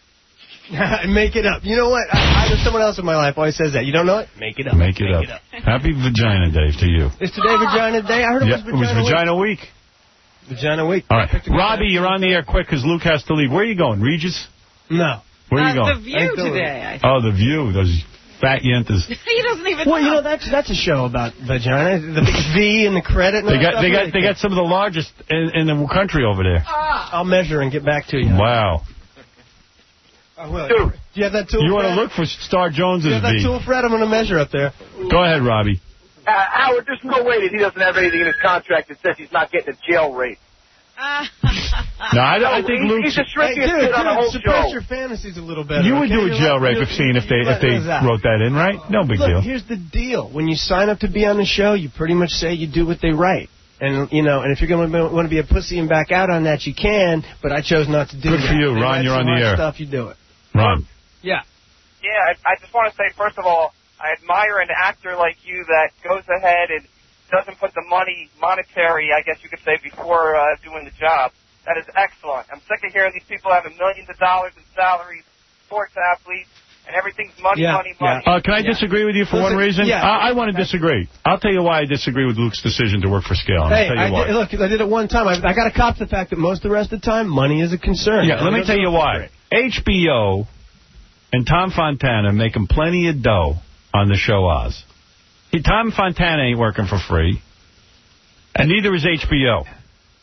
Make it up. You know what? I, I, there's someone else in my life always says that. You don't know it? Make it up. Make it up. Happy Vagina Day to you. Is today Vagina Day? I heard it Yeah, was it was Vagina, Vagina Week. Week. Vagina Week. All right. Robbie, you're on the air quick because Luke has to leave. Where are you going? Regis? No. Where are you Uh, going? The View today, I think. Oh, The View. Those fat yentas. He doesn't even Well, know. you know, that's that's a show about vagina. The big V and the credit. And They all got that they stuff. got they got some of the largest in, in the country over there. I'll measure and get back to you. Wow. I will. Do you have that tool? You want to Fred? look for Star Do Jones's you have that V. tool, Fred? I'm going to measure up there. Go ahead, Robbie. Uh, Howard, there's no way that he doesn't have anything in his contract that says he's not getting a jail rate. No, I, don't- I think he's, Luke. he's the Hey, shrinkiest dude, kid on the dude, whole suppress show. your fantasies a little better. You would okay? do a You're jail like- rape scene if they if they What is that? wrote that in, right? No big Look, deal. here's the deal. When you sign up to be on the show, you pretty much say you do what they write. And, you know, and if you're going to want to be a pussy and back out on that, you can, but I chose not to do Good that. for you, They Ron, write you're some on the hard air. Stuff, you do it. Ron. Yeah. Yeah, I, I just want to say, first of all, I admire an actor like you that goes ahead and doesn't put the money, monetary, I guess you could say, before uh, doing the job. That is excellent. I'm sick of hearing these people having millions of dollars in salaries, sports athletes, and everything's money, Yeah, money, money. Uh, can I disagree with you for Listen, one reason? yeah. I, I want to disagree. I'll tell you why I disagree with Luke's decision to work for Scale. and Hey, I'll tell I you why. did, look, I did it one time. I, I got to cop the fact that most of the rest of the time, money is a concern. Yeah, let me tell you why. H B O and Tom Fontana are making plenty of dough on the show Oz. He, Tom Fontana ain't working for free, and neither is H B O.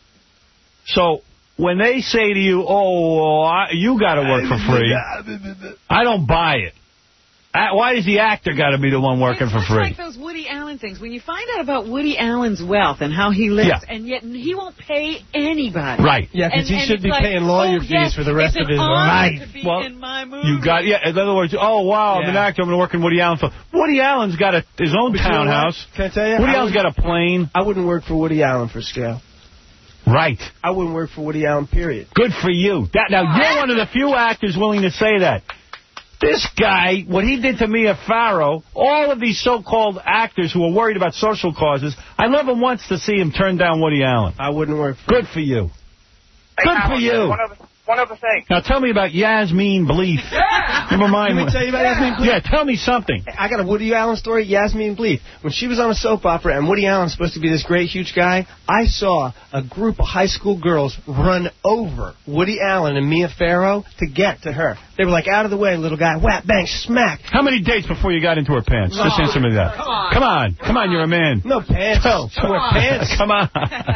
So when they say to you, oh, I, you got to work for free, I don't buy it. Uh, Why does the actor got to be the one working for It's free? like those Woody Allen things. When you find out about Woody Allen's wealth and how he lives, Yeah. and yet he won't pay anybody. Right. Yeah, because And- he and should it's be like, paying lawyer oh, fees yes, for the rest it's of an his honor life. to be Well, in my movie. You got, yeah, in other words, oh, wow, I'm an Yeah. actor, I'm going to work in Woody Allen. film. Woody Allen's got a, his own But you know what? townhouse. Can I tell you? Woody I Allen's would- got a plane. I wouldn't work for Woody Allen for scale. Right. I wouldn't work for Woody Allen, period. Good for you. That Now, you're one of the few actors willing to say that. This guy, what he did to Mia Farrow, all of these so-called actors who are worried about social causes, I never once to see him turn down Woody Allen. I wouldn't work for Good for you. Hey, Good Alan, for you. One other, one other thing. Now tell me about Yasmin Bleeth. Yeah. Never mind. Let me tell you about Yasmin Bleeth. Yeah, tell me something. I got a Woody Allen story, Yasmin Bleeth. When she was on a soap opera and Woody Allen's supposed to be this great, huge guy, I saw a group of high school girls run over Woody Allen and Mia Farrow to get to her. They were like, out of the way, little guy. Whap, bang, smack. How many dates before you got into her pants? Just Oh, answer me that. Come on. Come on. Come on, you're a man. No pants. Oh, She wore pants. Come on.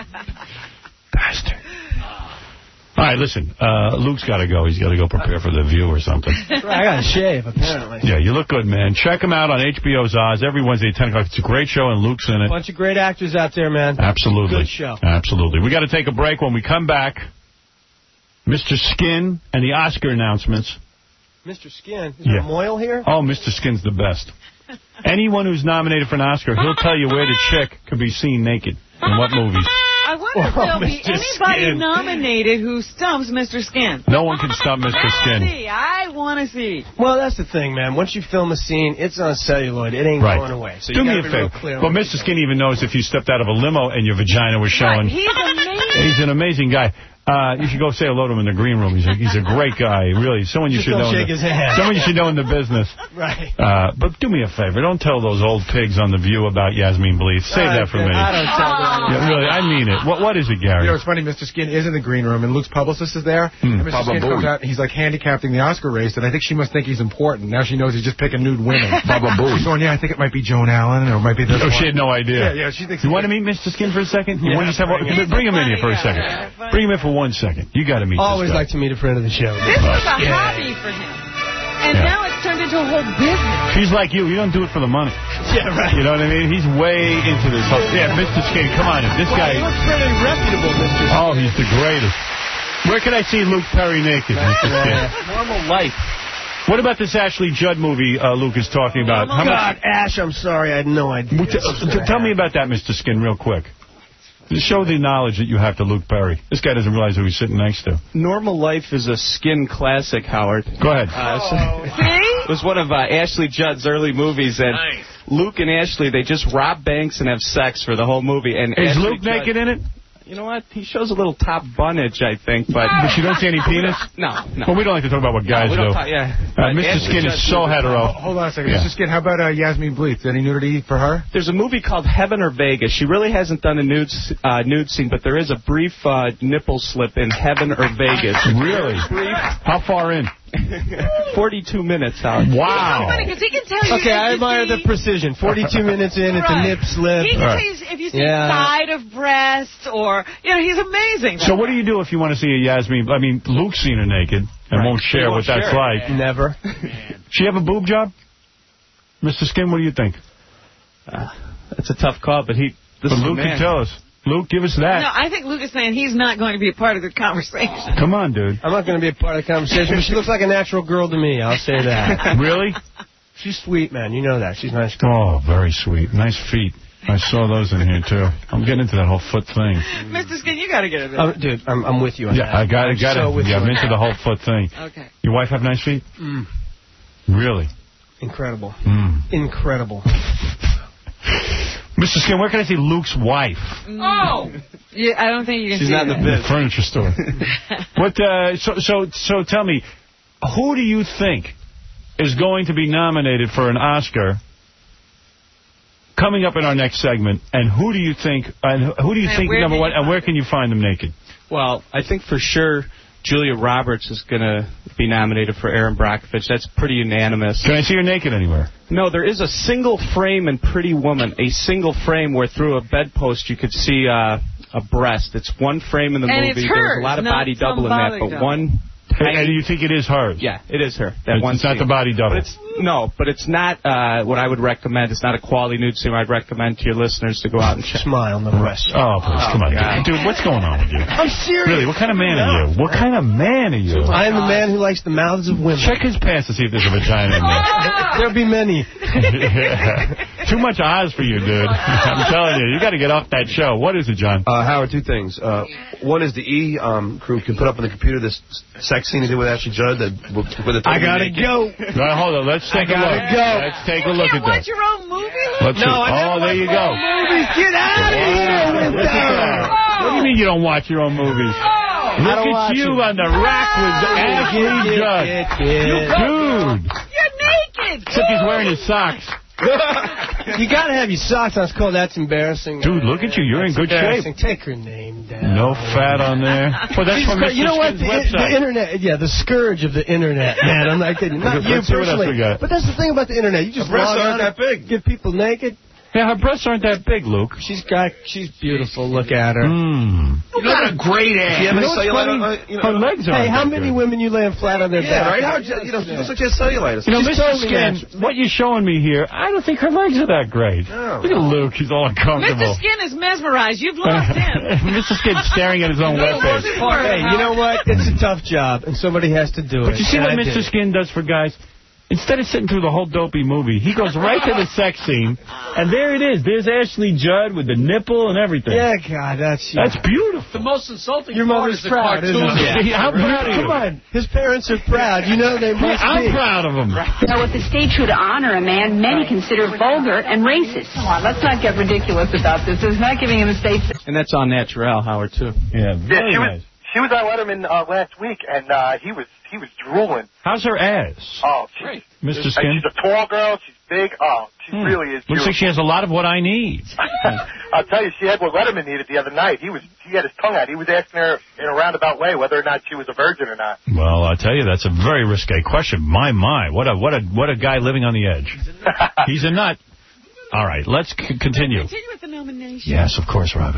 Bastard. All right, listen. Uh, Luke's got to go. He's got to go prepare for The View or something. I got to shave, apparently. Yeah, you look good, man. Check him out on H B O's Oz every Wednesday at ten o'clock. It's a great show, and Luke's in it. Bunch of great actors out there, man. Absolutely. Good show. Absolutely. We got to take a break. When we come back, Mister Skin and the Oscar announcements. Mister Skin, is Yeah. there a Moyle here? Oh, Mister Skin's the best. Anyone who's nominated for an Oscar, he'll tell you where the chick could be seen naked in what movies. I wonder if Oh, there'll be Mister anybody Skin. nominated who stumps Mister Skin. No one can stop Mister Skin. See, I want to see. Well, that's the thing, man. Once you film a scene, it's on celluloid. It ain't Right. going away. So Do you me gotta a be real favor. clear on Well, what Mister Skin even knows if you stepped out of a limo and your vagina was showing. He's amazing. He's an amazing guy. Uh, you should go say hello to him in the green room. He's a, he's a great guy, really. Someone you Just should don't know. in shake the, his hand. Someone you should know in the business. Right. Uh, but do me a favor. Don't tell those old pigs on The View about Yasmin Bleeth. Save that for me. I don't tell them. Yeah, really, I mean it. What What is it, Gary? You know, it's funny, Mister Skin is in the green room, and Luke's publicist is there. Hmm. And Mister Baba Skin comes Booey. out, and he's like handicapping the Oscar race, and I think she must think he's important. Now she knows he's just picking nude women. Baba Booey. She's going, yeah, I think it might be Joan Allen, or it might be this Oh, one. she had no idea. Yeah, yeah, she thinks... You want to meet Mister Skin for a second? You Yeah, want to just have bring a, him. bring him in here for a second. Bring him in for one second. You got to meet Always this guy. like to meet a friend of the show. This was a Yeah. hobby for him. And Yeah. now it's turned into a whole business. He's like you. You don't do it for the money. Yeah, right. You know what I mean? He's way into this. Whole, yeah, Mister Skin, come on in. This Well, guy... he looks pretty reputable, Mister Skin. Oh, he's the greatest. Where can I see Luke Perry naked, Mister Skin? Normal life. What about this Ashley Judd movie uh, Luke is talking about? Oh, God, Ash, I'm sorry. I had no idea. Well, t- t- tell me about that, Mister Skin, real quick. Show the knowledge that you have to Luke Perry. This guy doesn't realize who he's sitting next to. Normal Life is a Skin classic, Howard. Go ahead. Uh, so- it was one of uh, Ashley Judd's early movies, and Luke and Ashley, they just rob banks and have sex for the whole movie. And Is Ashley Luke Judd- naked in it? You know what? He shows a little top bunnage, I think, but... But you don't see any penis? No, no. Well, we don't like to talk about what guys we don't do. talk- yeah. Uh, But Mister Ashley Skin Judd is so was- hetero. Hold on a second. Yeah. Mister Skin, how about uh, Yasmin Bleeth? Any nudity for her? There's a movie called Heaven or Vegas. She really hasn't done a nude s- uh, nude scene, but there is a brief uh, nipple slip in Heaven or Vegas. Really? Brief. How far in? forty-two minutes, Howard. Wow. Because he can tell you. Okay, if I you admire see- the precision. forty-two minutes in, it's a Right. nip slip. He can Right. tell you if you see Yeah. side of breast or, you know, he's amazing. So what do you do if you want to see a Yasmin? I mean, Luke's seen her naked and Right. won't He share won't what that's share like. it. Never. She have a boob job? Mister Skin, what do you think? Uh, that's a tough call, but he. This But is a Luke man. can tell us. Luke, give us that. No, I think Luke is saying he's not going to be a part of the conversation. Come on, dude. I'm not going to be a part of the conversation, but she looks like a natural girl to me. I'll say that. Really? She's sweet, man. You know that. She's a nice girl. Oh, very sweet. Nice feet. I saw those in here, too. I'm getting into that whole foot thing. Mister Skin, you got to get it. Um, dude, I'm, I'm with you on Yeah, that. I got it. I'm Got so it. with Yeah, you I'm on into the that. whole foot thing. Okay. Your wife have nice feet? Mm, Really? incredible. Mm. Incredible. Mister Skin, where can I see Luke's wife? Oh! Yeah, I don't think you can She's see not in that. the The biz. furniture store. What? Uh, so, so, so, tell me, who do you think is going to be nominated for an Oscar coming up in our next segment? And who do you think? And who do you And think where number can one? you And where find can you find them naked? Well, I think for sure Julia Roberts is going to be nominated for Aaron Brockovich. That's pretty unanimous. Can I see her naked anywhere? No, there is a single frame in Pretty Woman, a single frame where through a bedpost you could see uh, a breast. It's one frame in the And movie. it's There's hers, a lot of not body some double in that, body but double. one tiny... And you think it is hers? Yeah, it is her. That It's, one it's not scene. the body double. But it's, no, but it's not uh, what I would recommend. It's not a quality nude scene. I'd recommend to your listeners to go out and check. Smile, no rest. Oh, please, come on, God. dude. Dude, what's going on with you? I'm serious. Really, what kind of man are you? What kind of man are you? I am the man who likes the mouths of women. Check his pants to see if there's a vagina in there. There'll be many. Yeah. too much Oz for you, dude. I'm telling you, you got to get off that show. What is it, John? Uh, Howard, two things. Uh, one is the E um, crew can put up on the computer this sex scene they did with Ashley Judd. That with the I gotta go. Right, hold on. Let's take a look. Go. Let's take a look you at watch that. your own movie? Let's no, see. I Oh, there you go. movies. Get out of here with that. What do you mean you don't watch your own movies? Look at you on the rack with Ashley Judd. Dude. You're naked. Except he's wearing his socks. You got to have your socks on. It's called That's Embarrassing. Dude, look at you. You're in good shape. Take her name down. No fat on there. Well, that's from Mister You know what? Skin's The, website. the internet, yeah, the scourge of the internet, man. I'm not kidding. Not you Let's see what else personally. we got. But that's the thing about the internet. You just Her breasts log aren't on, that big. Get people naked. Yeah, her breasts aren't that big, Luke. She's got, she's beautiful. Look at her. Mm. You got a great ass. You You know have what's cellulite funny? on, uh, you know, Her legs aren't Hey, how that many good. women you laying flat on their Yeah, back? right? How, you know, she looks like she has cellulitis. You know, She's Mister totally Skin, natural. what you're showing me here, I don't think her legs are that great. No. Look at Luke. He's all uncomfortable. Mister Skin is mesmerized. You've lost him. Mister Skin's staring at his own webpage. Hey, you know what? It's a tough job, and somebody has to do it. But you see and what I Mister did. Skin does for guys? Instead of sitting through the whole dopey movie, he goes right to the sex scene, and there it is. There's Ashley Judd with the nipple and everything. Yeah, God, that's... That's beautiful. The most insulting Your part mother's is the proud, isn't cartoon. she? Yeah, how proud are you? Come on. His parents are proud. You know they must I'm be. proud of him. Now, if the state should honor a man, many consider vulgar and racist. Come on, let's not get ridiculous about this. It's not giving him a state... And that's on Natural, Howard, too. Yeah, very Yeah, she nice. was she was on Letterman uh, last week, and uh, he was he was drooling. How's her ass? Oh, she's, Mister she's Skin? a tall girl. She's big. Oh, she Hmm. really is. Looks like she has a lot of what I need. I'll tell you, she had what Letterman needed the other night. He was he had his tongue out. He was asking her in a roundabout way whether or not she was a virgin or not. Well, I tell you, that's a very risque question. My, my, what a what a what a guy living on the edge. He's a nut. All right, let's c- continue. Continue with the nomination. Yes, of course, Robin.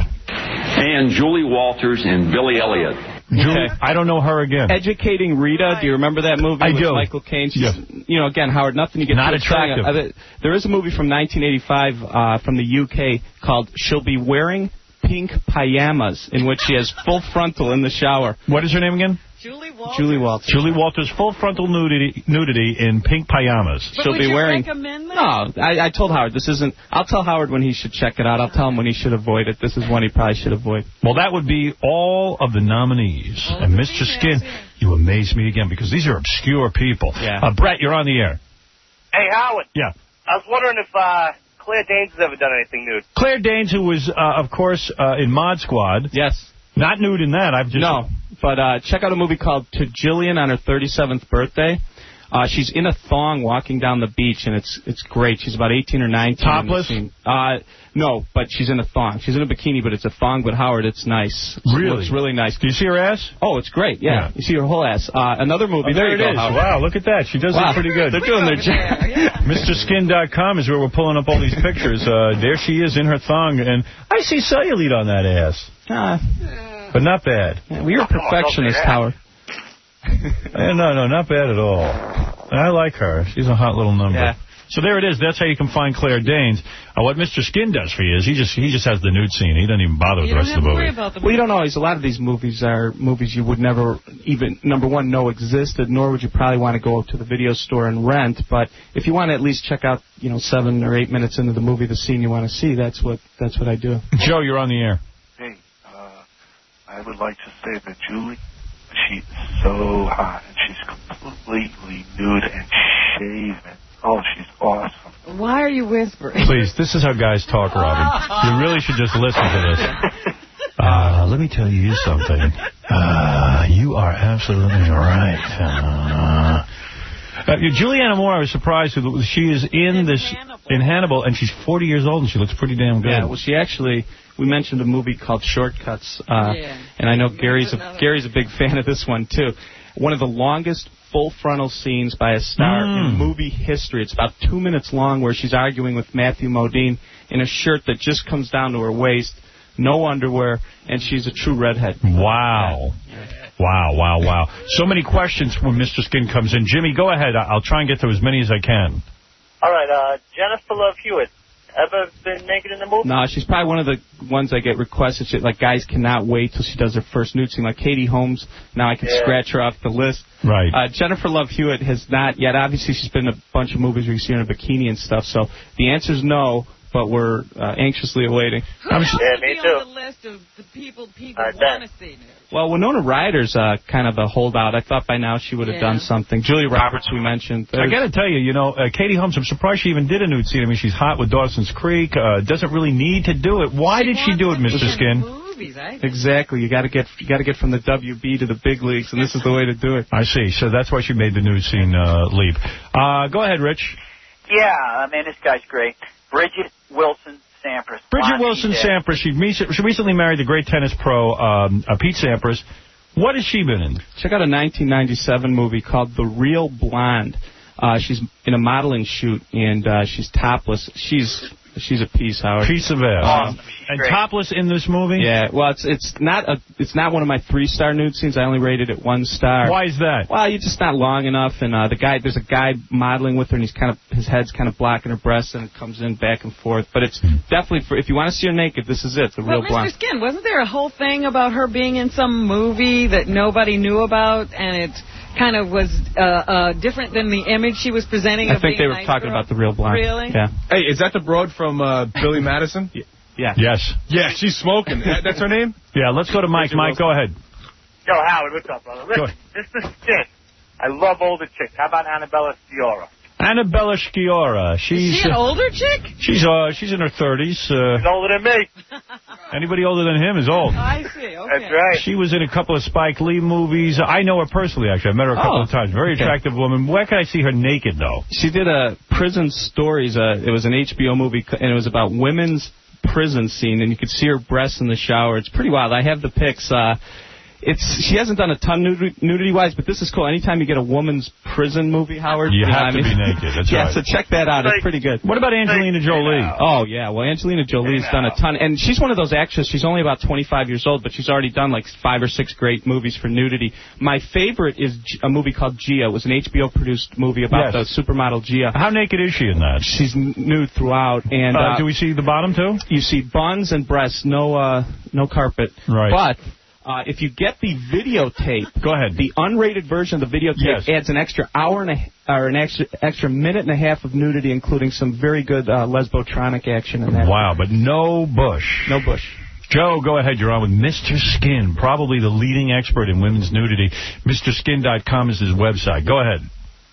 And Julie Walters and Billy Elliot. Julie, I don't know her again. Educating Rita. Do you remember that movie I with do. Michael Caine? She's, Yeah. You know, again, Howard, nothing you get Not too excited. attractive. Uh, There is a movie from nineteen eighty-five uh, from the U K called She'll Be Wearing Pink Pajamas, in which she has full frontal in the shower. What is her name again? Julie Walters. Julie Walters. Julie Walters, full frontal nudity, nudity in pink pajamas. But She'll would be you wearing. recommend that? No, I, I told Howard this isn't. I'll tell Howard when he should check it out. I'll tell him when he should avoid it. This is one he probably should avoid. Well, that would be all of the nominees. All and the Mister females, Skin, yeah. you amaze me again because these are obscure people. Yeah. Uh, Brett, you're on the air. Hey, Howard. Yeah. I was wondering if uh, Claire Danes has ever done anything nude. Claire Danes, who was, uh, of course, uh, in Mod Squad. Yes. Not nude in that. I've just No, but uh, check out a movie called To Jillian on her thirty-seventh birthday. Uh, she's in a thong walking down the beach, and it's it's great. She's about eighteen or nineteen. Topless? in the scene. Uh, no, but she's in a thong. She's in a bikini, but it's a thong. But Howard, it's nice. Really? It's really nice. Do you see her ass? Oh, it's great. Yeah, Yeah. you see her whole ass. Uh, another movie. Oh, there, there you it go, is. Howard. Wow, look at that. She does Wow. look pretty good. They're doing their job. Mr Skin dot com is where we're pulling up all these pictures. Uh, there she is in her thong, and I see cellulite on that ass. Uh, But not bad. yeah, well, you're a perfectionist, Howard. Eh, no, no, not bad at all. I like her. She's a hot little number. Yeah. So there it is. That's how you can find Claire Danes. Uh, what Mister Skin does for you is he just he just has the nude scene. He doesn't even bother with You the don't rest have of to the worry movie. about the Well, you don't always. A lot of these movies are movies you would never even, number one, know existed, nor would you probably want to go to the video store and rent. But if you want to at least check out, you know, seven or eight minutes into the movie, the scene you want to see, that's what that's what I do. Joe, you're on the air. Hey, uh, I would like to say that Julie, she's so hot, and she's completely nude and shaven. Oh, she's awesome. Why are you whispering? Please, this is how guys talk, Robin. You really should just listen to this. Uh, let me tell you something. Uh, you are absolutely right. Uh, uh, Julianne Moore, I was surprised. With, she is in this Hannibal. in Hannibal, and she's forty years old, and she looks pretty damn good. Yeah, well, she actually, we mentioned a movie called Shortcuts, uh, Yeah. and I know Gary's a, Gary's a big fan of this one, too. One of the longest full frontal scenes by a star Mm. in movie history. It's about two minutes long, where she's arguing with Matthew Modine in a shirt that just comes down to her waist, no underwear, and she's a true redhead. Wow. Wow, wow, wow. So many questions when Mister Skin comes in. Jimmy, go ahead. I- I'll try and get to as many as I can. All right, uh, Jennifer Love Hewitt. ever been naked in the movie? No, she's probably one of the ones I get requested. She, like, guys cannot wait till she does her first nude scene. Like Katie Holmes, now I can Yeah. scratch her off the list. Right. Uh, Jennifer Love Hewitt has not yet. Obviously, she's been in a bunch of movies where you see her in a bikini and stuff. So the answer is no, but we're uh, anxiously awaiting. Who else Yeah, would me be too. on the list of the people people All right, want to thanks. see nude? Well, Winona Ryder's uh, kind of a holdout. I thought by now she would have Yeah. done something. Julia Roberts, we mentioned. I got to tell you, you know, uh, Katie Holmes, I'm surprised she even did a nude scene. I mean, she's hot with Dawson's Creek. Uh, doesn't really need to do it. Why did she do it, Mister Skin? Movies, I think. Exactly. You got to get you got to get from the W B to the big leagues, and this is the way to do it. I see. So that's why she made the nude scene uh, leap. Uh, go ahead, Rich. Yeah, I mean, this guy's great. Bridget Wilson Sampras. Bridget Blondie Wilson Dick. Sampras. She, rec- she recently married the great tennis pro um, uh, Pete Sampras. What has she been in? Check out a nineteen ninety-seven movie called The Real Blonde. Uh, she's in a modeling shoot, and uh, she's topless. She's she's a piece, Howard. Piece of ass. Um, and topless in this movie? Yeah. Well, it's it's not a it's not one of my three star nude scenes. I only rated it one star. Why is that? Well, you're just not long enough, and uh, the guy there's a guy modeling with her, and he's kind of his head's kind of blocking her breasts, and it comes in back and forth. But it's definitely for if you want to see her naked, this is it. The Well, Real Blonde. Mister Skin, wasn't there a whole thing about her being in some movie that nobody knew about, and it kind of was uh, uh, different than the image she was presenting? I of think being they a were nice talking girl? about the Real Blonde. Really? Yeah. Hey, is that the broad from uh, Billy Madison? Yeah. Yes. Yeah, she's smoking. That- That's her name? Yeah, let's go to Mike. Mike, go ahead. Yo, Howard, what's up, brother? Listen, this is Skin. I love older chicks. How about Annabella Sciorra? Annabella Sciorra. She's Is she an uh, older chick? She's uh she's in her thirties. Uh, She's older than me. anybody older than him is old. I see. Okay. That's right. She was in a couple of Spike Lee movies. I know her personally, actually. I've met her a couple Oh, of times. Very okay. attractive woman. Where can I see her naked, though? She did a Prison Stories. Uh, it was an H B O movie, c- and it was about women's prison scene, and you could see her breasts in the shower. It's pretty wild. I have the pics. Uh, it's she hasn't done a ton nudity, nudity-wise, but this is cool. Anytime you get a woman's prison movie, Howard, You know have what to I mean? be naked. That's yeah, right. so check that out. It's pretty good. What about Angelina Jolie? Oh, yeah. Well, Angelina Jolie's done a ton. And she's one of those actresses. She's only about twenty-five years old, but she's already done like five or six great movies for nudity. My favorite is G- a movie called Gia. It was an H B O-produced movie about Yes. the supermodel Gia. How naked is she in that? She's n- nude throughout. And Uh, uh, do we see the bottom, too? you see buns and breasts, no uh, no carpet. Right. But uh, if you get the videotape, go ahead. The unrated version of the videotape Yes. adds an extra hour and a or an extra extra minute and a half of nudity, including some very good uh, lesbotronic action in that. Wow, but no bush. No bush. Joe, go ahead. You're on with Mister Skin, probably the leading expert in women's nudity. Mister Skin dot com is his website. Go ahead.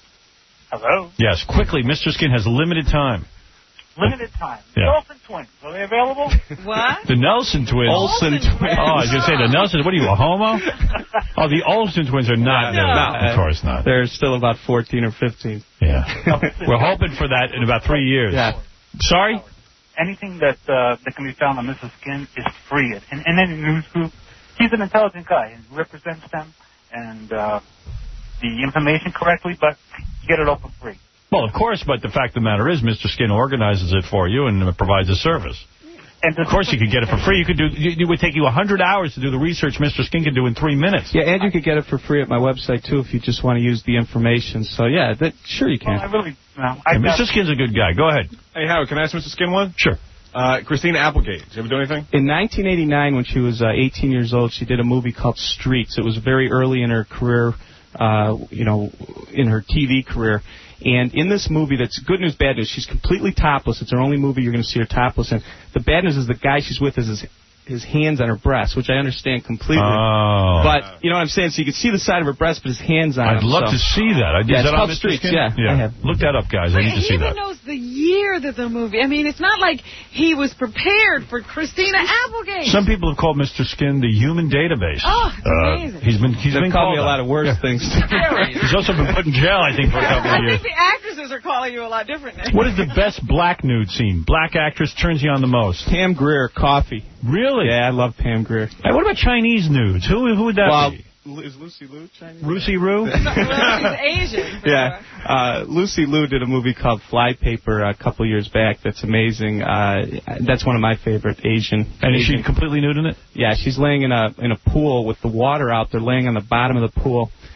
Hello? Yes, quickly. Mister Skin has limited time. Limited time. Yeah. Dolphin Twins, are they available? What? The Nelson twins. Olsen twins. Oh, I was going to say the Nelson. What are you, a homo? Oh, the Olsen twins are not. No. No, of course not. They're still about fourteen or fifteen. Yeah. We're hoping for that in about three years. Yeah. Sorry? Anything that uh, that can be found on Missus Skin is free. And, and any news group, he's an intelligent guy and represents them and uh, the information correctly, but you get it all for free. Well, of course, but the fact of the matter is Mister Skin organizes it for you and provides a service. And of course, you could get it for free. You could do. It would take you one hundred hours to do the research Mister Skin can do in three minutes. Yeah, and you could get it for free at my website, too, if you just want to use the information. So, yeah, that, sure you can. Well, I really, no, Hey, Mister Skin's a good guy. Go ahead. Hey, Howard, can I ask Mister Skin one? Sure. Uh, Christina Applegate, did you ever do anything? In nineteen eighty-nine, when she was uh, eighteen years old, she did a movie called Streets. It was very early in her career, uh, you know, in her T V career. And in this movie, that's good news, bad news. She's completely topless. It's her only movie you're going to see her topless in. The bad news is the guy she's with is his, his hands on her breasts, which I understand completely. Oh. But, you know what I'm saying? So you can see the side of her breast, but his hands on I'd them. love so. to see that. I, Yeah, is it's that on called Mister Streets, Skin? yeah, I have. Look that up, guys. I need to he see even that. knows the year that the movie. I mean, it's not like he was prepared for Christina Applegate. Some people have called Mister Skin the human database. Oh, it's amazing. He's been he's They've been called called me a lot of worse things. He's also been put in jail, I think, for a couple of I years. think the actresses are calling you a lot different now. What is the best black nude scene? Black actress turns you on the most. Pam Grier, Coffee. Really? Yeah, I love Pam Grier. Hey, what about Chinese nudes? Who who would that Well, be? Is Lucy Liu Chinese? Lucy Rue? Well, she's Asian. for Yeah, sure. uh, Lucy Liu did a movie called Flypaper a couple years back. That's amazing. Uh, that's one of my favorite Asian. And is Asian. she completely nude in it? Yeah, she's laying in a in a pool with the water out. They're laying on the bottom of the pool.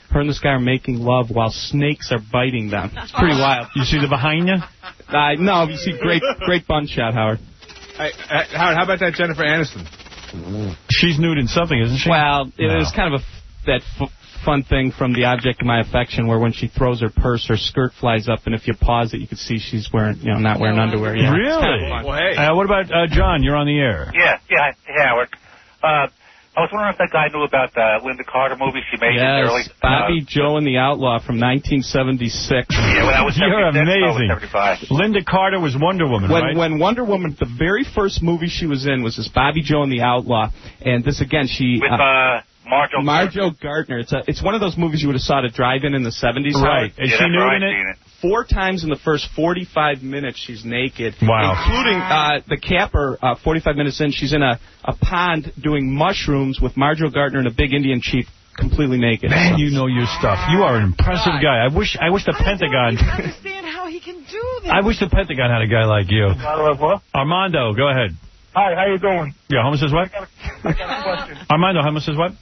Her and this guy are making love while snakes are biting them. It's pretty wild. You see the behind you? Uh, no, you see great great bun shot, Howard. Hey, uh, Howard, how about that Jennifer Aniston? She's nude in something, isn't she? Well, it No. was kind of a f- that f- fun thing from The Object of My Affection, where when she throws her purse, her skirt flies up, and if you pause it, you can see she's wearing, you know, not wearing underwear. Yeah, Really? It's kind of fun. Well, hey. Uh, what about uh, John? You're on the air. Yeah, yeah, yeah, Howard. Uh, I was wondering if that guy knew about the Linda Carter movie she made in the early... Yes, Bobby uh, Joe and the Outlaw from nineteen seventy-six. Yeah, well, that was You're seventy-six, so it was amazing. seventy-five. Linda Carter was Wonder Woman, When, right? when Wonder Woman, the very first movie she was in was this Bobby Joe and the Outlaw, and this again she With, uh, Marjo Marjo Gardner. It's a, it's one of those movies you would have saw at a drive-in in the seventies. Right. Is Yeah, she that's nude right, in I've it? seen it. Four times in the first forty-five minutes she's naked. Wow. Including uh, the capper, uh, forty-five minutes in, she's in a, a pond doing mushrooms with Marjo Gardner and a big Indian chief completely naked. Man, you know your stuff. You are an impressive guy. I wish I wish the Pentagon... I understand how he can do this. I wish the Pentagon had a guy like you. What? Armando, go ahead. Hi, how you doing? Yeah, Homer says what? I got a question. Armando, Homer says what?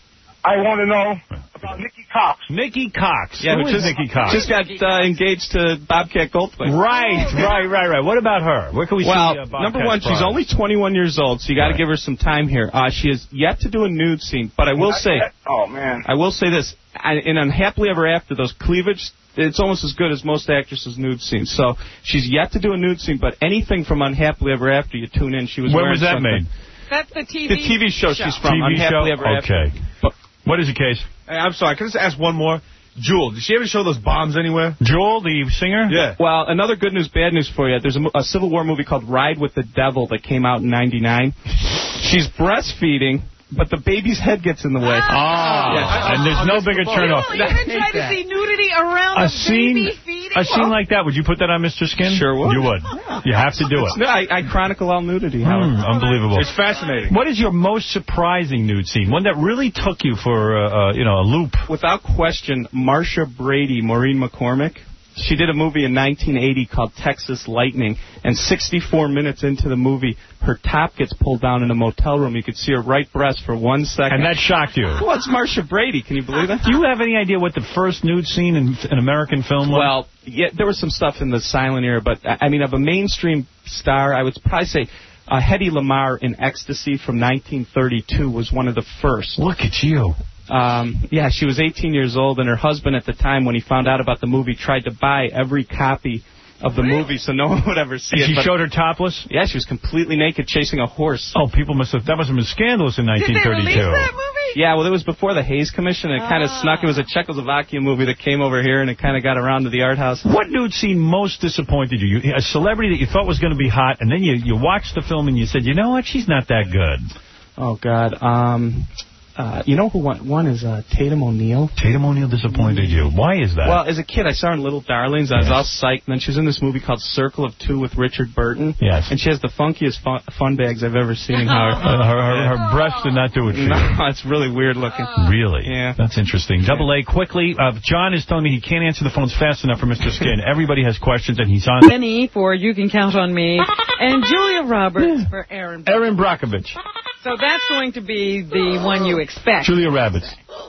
I want to know about Nikki Cox. Nikki Cox. Yeah, Who who is is- Nikki Cox? Just got uh, engaged to Bobcat Goldthwait. Right, right, right, right. What about her? Where can we Well, see uh, Bobcat number one, she's Prize? only twenty-one years old, so you got to Right. give her some time here. Uh, she has yet to do a nude scene, but I will say, Oh, man. I will say this: I, in Unhappily Ever After, those cleavage, it's almost as good as most actresses' nude scenes. So she's yet to do a nude scene, but anything from Unhappily Ever After, you tune in. She was When wearing was that something. made? That's the T V The T V show, she's from. T V Unhappily show? Ever After. Okay. What is the case? Hey, I'm sorry, can I just ask one more? Jewel, did she ever show those bombs anywhere? Jewel, the singer? Yeah. Well, another good news, bad news for you. There's a, mo- a Civil War movie called Ride with the Devil that came out in ninety-nine. She's breastfeeding, but the baby's head gets in the way. Ah, Yeah. and there's no bigger turnoff. You even try to see nudity around A a scene, baby feeding? a scene like that, would you put that on Mister Skin? Sure would. You would. You have to do it. No, I, I chronicle all nudity. Howard. Hmm, unbelievable. It's fascinating. What is your most surprising nude scene? One that really took you for, uh, uh, you know, a loop? Without question, Marsha Brady, Maureen McCormick. She did a movie in nineteen eighty called Texas Lightning, and sixty-four minutes into the movie, her top gets pulled down in a motel room. You could see her right breast for one second. And that shocked you. Well, it's Marsha Brady. Can you believe that? Do you have any idea what the first nude scene in an American film was? Well, yeah, there was some stuff in the silent era, but, I mean, of a mainstream star, I would probably say uh, Hedy Lamarr in Ecstasy from nineteen thirty-two was one of the first. Look at you. Um, yeah, she was eighteen years old, and her husband at the time, when he found out about the movie, tried to buy every copy of the movie so no one would ever see And it. she but- showed her topless? Yeah, she was completely naked chasing a horse. Oh, people must have, that must have been scandalous in nineteen thirty-two. Did they release that movie? Yeah, well, it was before the Hayes Commission, and it kind of Ah. snuck. It was a Czechoslovakia movie that came over here, and it kind of got around to the art house. What nude scene most disappointed you? you? A celebrity that you thought was going to be hot, and then you, you watched the film and you said, you know what, she's not that good. Oh, God. Um, uh, you know who won? One is uh, Tatum O'Neal. Tatum O'Neal disappointed you. Why is that? Well, as a kid, I saw her in Little Darlings. I was all psyched. And then she was in this movie called Circle of Two with Richard Burton. Yes. And she has the funkiest fun, fun bags I've ever seen. Howard. Uh, her, her, her breast did not do it for you. No, it's really weird looking. Really? Yeah. That's interesting. Double A, quickly. Uh, John is telling me he can't answer the phones fast enough for Mister Skin. Everybody has questions, and he's on. Benny for You Can Count on Me, and Julia Roberts for Aaron. Aaron Brockovich. So that's going to be the one you expect. Julia Rabbits.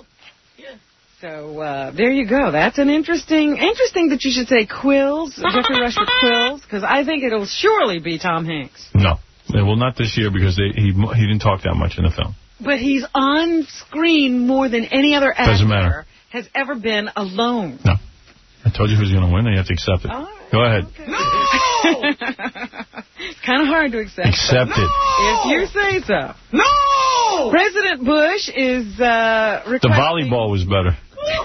So uh, there you go. That's an interesting, interesting that you should say Quills, Jeffrey Rush with Quills, because I think it'll surely be Tom Hanks. No. Well, not this year because they, he he didn't talk that much in the film. But he's on screen more than any other actor Doesn't matter. has ever been alone. No. I told you who's going to win, and you have to accept it. All right. Go ahead. It's kind of hard to accept. Accept but it. If you say so. No! President Bush is uh, The requesting... volleyball was better.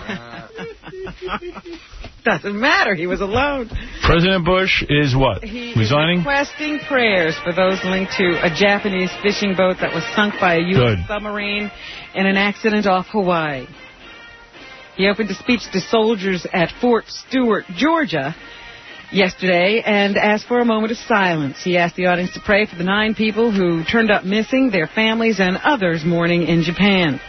Doesn't matter. He was alone. President Bush is what? He Resigning? is requesting prayers for those linked to a Japanese fishing boat that was sunk by a U S Good. submarine in an accident off Hawaii. He opened a speech to soldiers at Fort Stewart, Georgia, yesterday and asked for a moment of silence. He asked the audience to pray for the nine people who turned up missing, their families, and others mourning in Japan.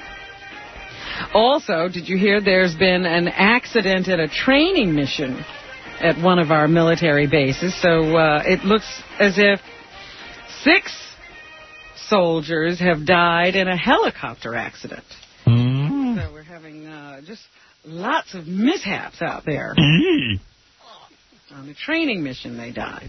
Also, did you hear there's been an accident at a training mission at one of our military bases? So uh, it looks as if six soldiers have died in a helicopter accident. Mm. So we're having uh, just lots of mishaps out there. On a training mission, they died.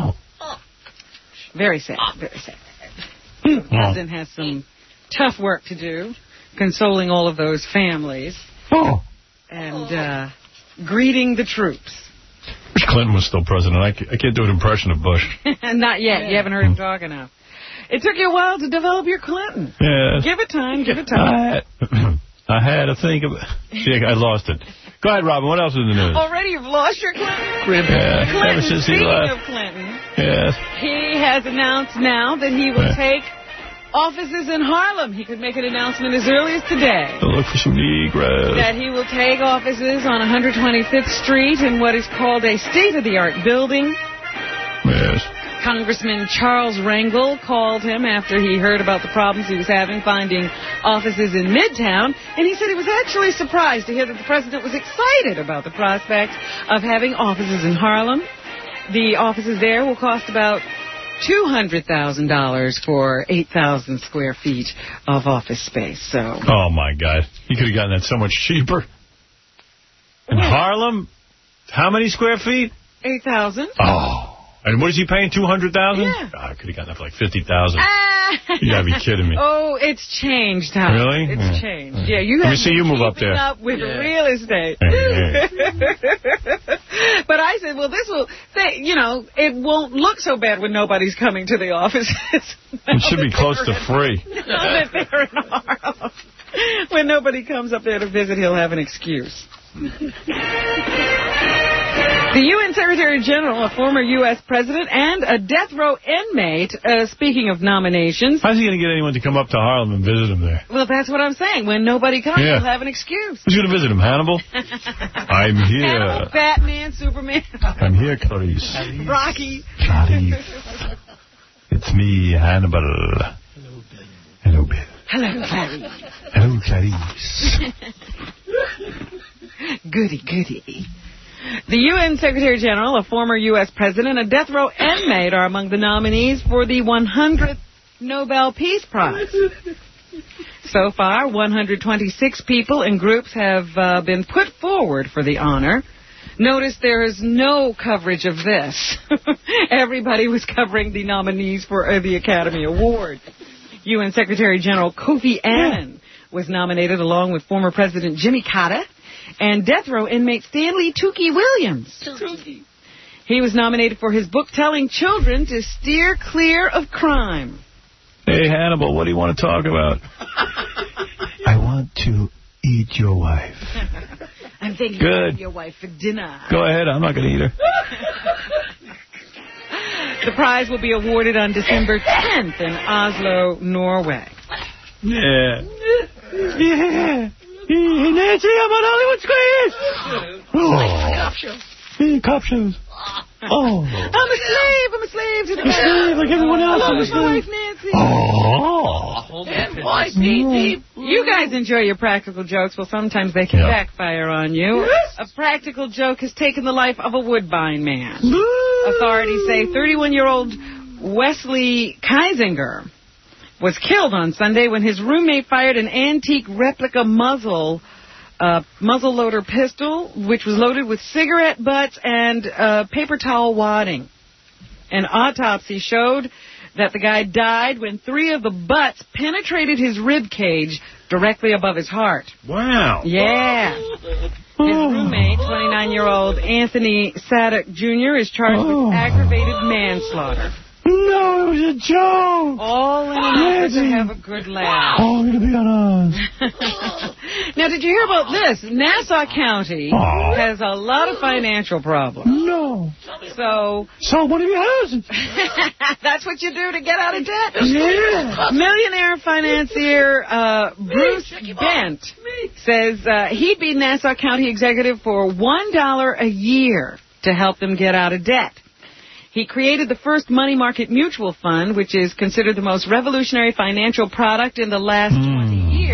Very sad, very sad. The president has some tough work to do, consoling all of those families and uh, greeting the troops. Wish Clinton was still president. I can't, I can't do an impression of Bush. Not yet. You haven't heard him talk enough. It took you a while to develop your Clinton. Yeah. Give it time, give it time. I, I had to think of it. See, I lost it. Go ahead, Robin. What else is in the news? Already you've lost your Clinton? Yeah, Clinton, ever since he speaking left. of Clinton, Yes. he has announced now that he will take offices in Harlem. He could make an announcement as early as today. I'll look for some Negroes. That he will take offices on one hundred twenty-fifth Street in what is called a state-of-the-art building. Yes. Congressman Charles Rangel called him after he heard about the problems he was having finding offices in Midtown, and he said he was actually surprised to hear that the president was excited about the prospect of having offices in Harlem. The offices there will cost about two hundred thousand dollars for eight thousand square feet of office space. So. Oh, my God. You could have gotten that so much cheaper. In yeah. Harlem, how many square feet? eight thousand. Oh. And what is he paying, two hundred thousand dollars? Yeah. Oh, I could have gotten that for like fifty thousand dollars. Ah. You got to be kidding me. Oh, it's changed, Howard. Really? It's yeah. changed. Yeah, you Let have me see you move up there. up with yeah. real estate. Hey, hey. But I said, well, this will, they, you know, it won't look so bad when nobody's coming to the offices. It should be close to free. Now that they're in Harlem. When nobody comes up there to visit, he'll have an excuse. The U N Secretary General, a former U S president, and a death row inmate, uh, speaking of nominations. How's he going to get anyone to come up to Harlem and visit him there? Well, that's what I'm saying. When nobody comes, yeah. he'll have an excuse. Who's going to visit him, Hannibal? I'm here. Hannibal, Batman, Superman. I'm here, Clarice. Rocky. Clarice. It's me, Hannibal. Hello, Bill. Hello, Clarice. Hello, Clarice. Goody, goody. The U N Secretary General, a former U S president, a death row inmate are among the nominees for the one hundredth Nobel Peace Prize. So far, one hundred twenty-six people and groups have uh, been put forward for the honor. Notice there is no coverage of this. Everybody was covering the nominees for uh, the Academy Award. U N Secretary General Kofi Annan was nominated along with former President Jimmy Carter and death row inmate Stanley Tookie Williams. Tookie. He was nominated for his book telling children to steer clear of crime. Hey, Hannibal, what do you want to talk about? I want to eat your wife. I'm thinking Good. of your wife for dinner. Go ahead, I'm not going to eat her. The prize will be awarded on December tenth in Oslo, Norway. Yeah. Yeah. Hey, Nancy, I'm on Hollywood Squares. Oh. Cop shows. Hey, cop shows. Oh. I'm a slave. I'm a slave to the I'm a slave like everyone else. I I'm a love my wife, slave. Nancy. Oh. You guys enjoy your practical jokes. Well, sometimes they can yeah. backfire on you. A practical joke has taken the life of a Woodbine man. Authorities say thirty-one-year-old Wesley Keisinger was killed on Sunday when his roommate fired an antique replica muzzle uh, muzzle loader pistol, which was loaded with cigarette butts and uh, paper towel wadding. An autopsy showed that the guy died when three of the butts penetrated his rib cage directly above his heart. Wow. Yeah. His roommate, twenty-nine-year-old Anthony Sadek Junior, is charged oh. with aggravated manslaughter. No, it was a joke. All in an effort to have a good laugh. Oh, we're going to be on us. Now, did you hear about this? Nassau County oh. has a lot of financial problems. No. So... So one of your houses. That's what you do to get out of debt? Yeah. Millionaire financier uh, Bruce Bent says uh, he'd be Nassau County executive for one dollar a year to help them get out of debt. He created the first money market mutual fund, which is considered the most revolutionary financial product in the last mm. twenty years.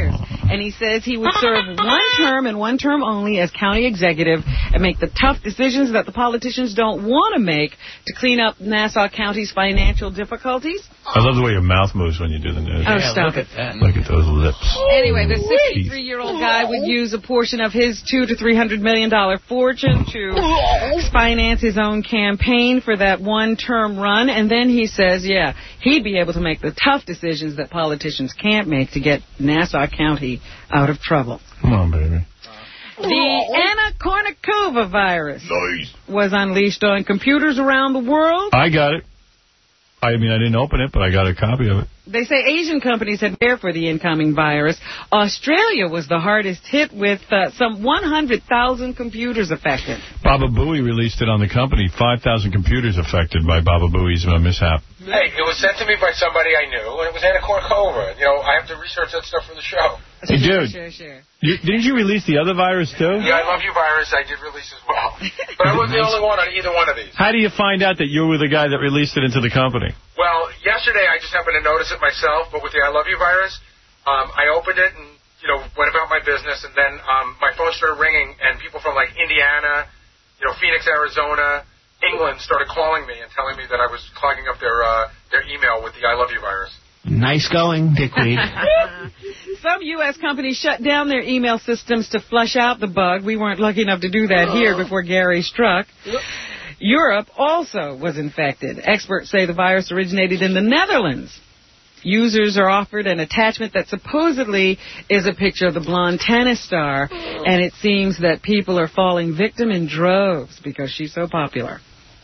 And he says he would serve one term and one term only as county executive and make the tough decisions that the politicians don't want to make to clean up Nassau County's financial difficulties. I love the way your mouth moves when you do the news. Oh, yeah, stop look it. At that. Look at those lips. Anyway, the sixty-three-year-old guy would use a portion of his two to three hundred million dollar fortune to finance his own campaign for that one-term run, and then he says, yeah, he'd be able to make the tough decisions that politicians can't make to get Nassau County out of trouble. Come on, baby. The Anna Kournikova virus nice. was unleashed on computers around the world. I got it. I mean, I didn't open it, but I got a copy of it. They say Asian companies had prepared for the incoming virus. Australia was the hardest hit with uh, some one hundred thousand computers affected. Baba Booey released it on the company. five thousand computers affected by Baba Booey's uh, mishap. Hey, it was sent to me by somebody I knew, and it was Anna Kournikova. You know, I have to research that stuff for the show. Hey, dude, sure, sure. You, didn't you release the other virus, too? Yeah, I Love You virus I did release as well. But I wasn't the only one on either one of these. How do you find out that you were the guy that released it into the company? Well, yesterday I just happened to notice it myself, but with the I Love You virus, um, I opened it and, you know, went about my business, and then um, my phone started ringing, and people from, like, Indiana, you know, Phoenix, Arizona, England started calling me and telling me that I was clogging up their uh, their email with the I Love You virus. Nice going, dickweed. Some U S companies shut down their email systems to flush out the bug. We weren't lucky enough to do that here before Gary struck. Yep. Europe also was infected. Experts say the virus originated in the Netherlands. Users are offered an attachment that supposedly is a picture of the blonde tennis star, and it seems that people are falling victim in droves because she's so popular.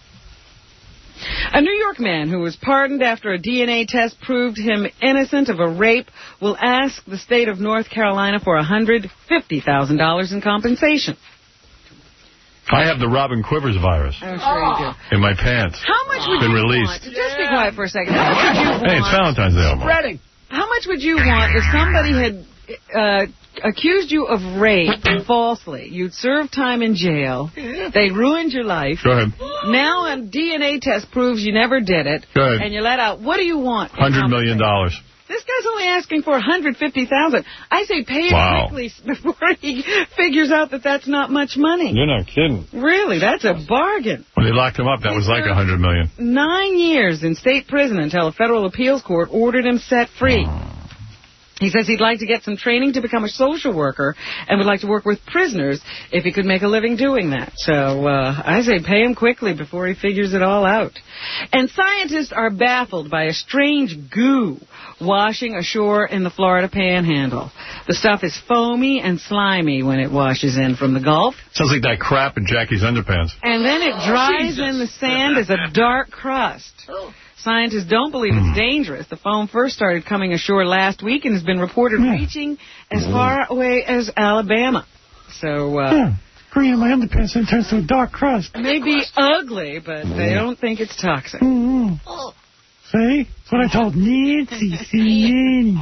A New York man who was pardoned after a D N A test proved him innocent of a rape will ask the state of North Carolina for one hundred fifty thousand dollars in compensation. I have the Robin Quivers virus. I'm sure you do. In my pants. How much would been you released. want? Just be quiet for a second. How much would you want? Hey, it's Valentine's Day. Spreading. How much would you want if somebody had uh, accused you of rape falsely? You'd serve time in jail. They ruined your life. Go ahead. Now a D N A test proves you never did it. Go ahead. And you're let out. What do you want? one hundred million dollars. This guy's only asking for one hundred fifty thousand dollars. I say pay it wow. quickly before he figures out that that's not much money. You're not kidding. Really, that's a bargain. When they locked him up, that was like one hundred million dollars. Nine years in state prison until a federal appeals court ordered him set free. He says he'd like to get some training to become a social worker and would like to work with prisoners if he could make a living doing that. So uh, I say pay him quickly before he figures it all out. And scientists are baffled by a strange goo washing ashore in the Florida Panhandle. The stuff is foamy and slimy when it washes in from the Gulf. Sounds like that crap in Jackie's underpants. And then it dries in the sand as a dark crust. Scientists don't believe it's dangerous. The foam first started coming ashore last week and has been reported reaching as far away as Alabama. So, uh... Yeah. Green in my underpants and it turns to a dark crust. It may be ugly, but they don't think it's toxic. Mm-hmm. See? That's what I told Nancy. See,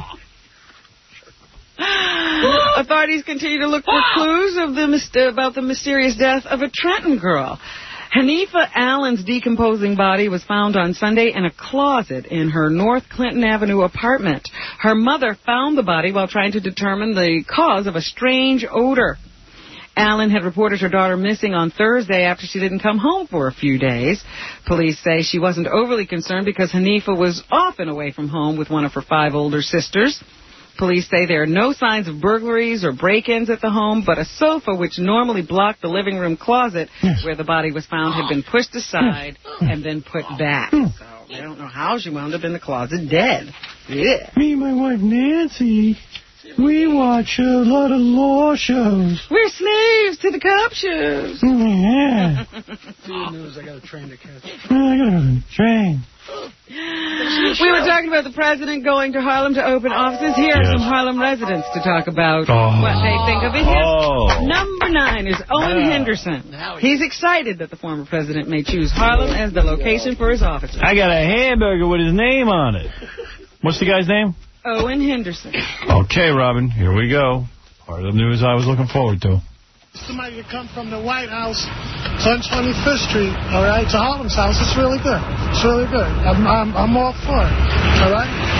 Authorities continue to look for clues of the about the mysterious death of a Trenton girl. Hanifa Allen's decomposing body was found on Sunday in a closet in her North Clinton Avenue apartment. Her mother found the body while trying to determine the cause of a strange odor. Allen had reported her daughter missing on Thursday after she didn't come home for a few days. Police say she wasn't overly concerned because Hanifa was often away from home with one of her five older sisters. Police say there are no signs of burglaries or break-ins at the home, but a sofa which normally blocked the living room closet yes. where the body was found had been pushed aside yes. and then put back. So they don't know how she wound up in the closet dead. Yeah. Me and my wife Nancy, we watch a lot of law shows. We're slaves to the cop shows. Yeah. Good news, I got a train to catch. I got a train. We were talking about the president going to Harlem to open offices. Here are yes. some Harlem residents to talk about oh. what they think of it. Oh. Number nine is Owen yeah. Henderson. He's excited that the former president may choose Harlem as the location for his offices. I got a hamburger with his name on it. What's the guy's name? Owen Henderson. Okay, Robin, here we go. Part of the news I was looking forward to. Somebody to come from the White House on twenty-fifth Street, all right, to Harlem's house. It's really good. It's really good. I'm, I'm, I'm all for it, all right?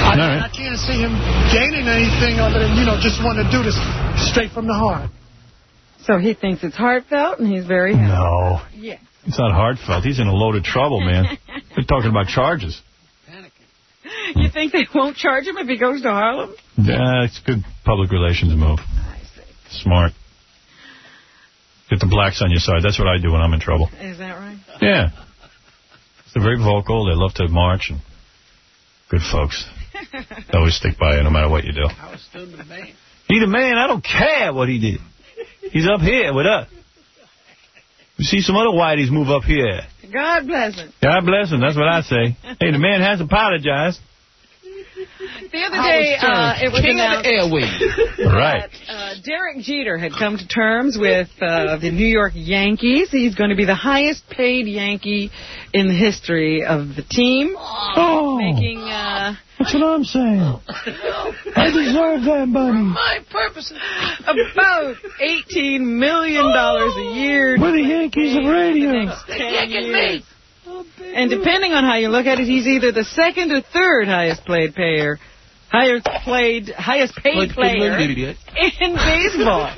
I, right. I can't see him gaining anything other than, you know, just want to do this straight from the heart. So he thinks it's heartfelt, and he's very happy. No. Yeah. It's not heartfelt. He's in a load of trouble, man. They're talking about charges. You think they won't charge him if he goes to Harlem? Yeah, it's a good public relations move. I see. Smart. Get the blacks on your side. That's what I do when I'm in trouble. Is that right? Yeah. They're very vocal. They love to march. And good folks. They always stick by you no matter what you do. I was still the man. He the man. I don't care what he did. He's up here with us. You see some other whiteys move up here. God bless him. God bless him. That's what I say. Hey, the man has apologized. The other day, uh, it was King announced of the airwaves. Right. that uh, Derek Jeter had come to terms with uh, the New York Yankees. He's going to be the highest paid Yankee in the history of the team. Oh, making... Uh, that's what I'm saying. I deserve that money. My purposes. About eighteen million dollars a year. We're the Yankees of radio. The next ten years. And depending on how you look at it, he's either the second or third highest played player, highest played, highest paid player in baseball.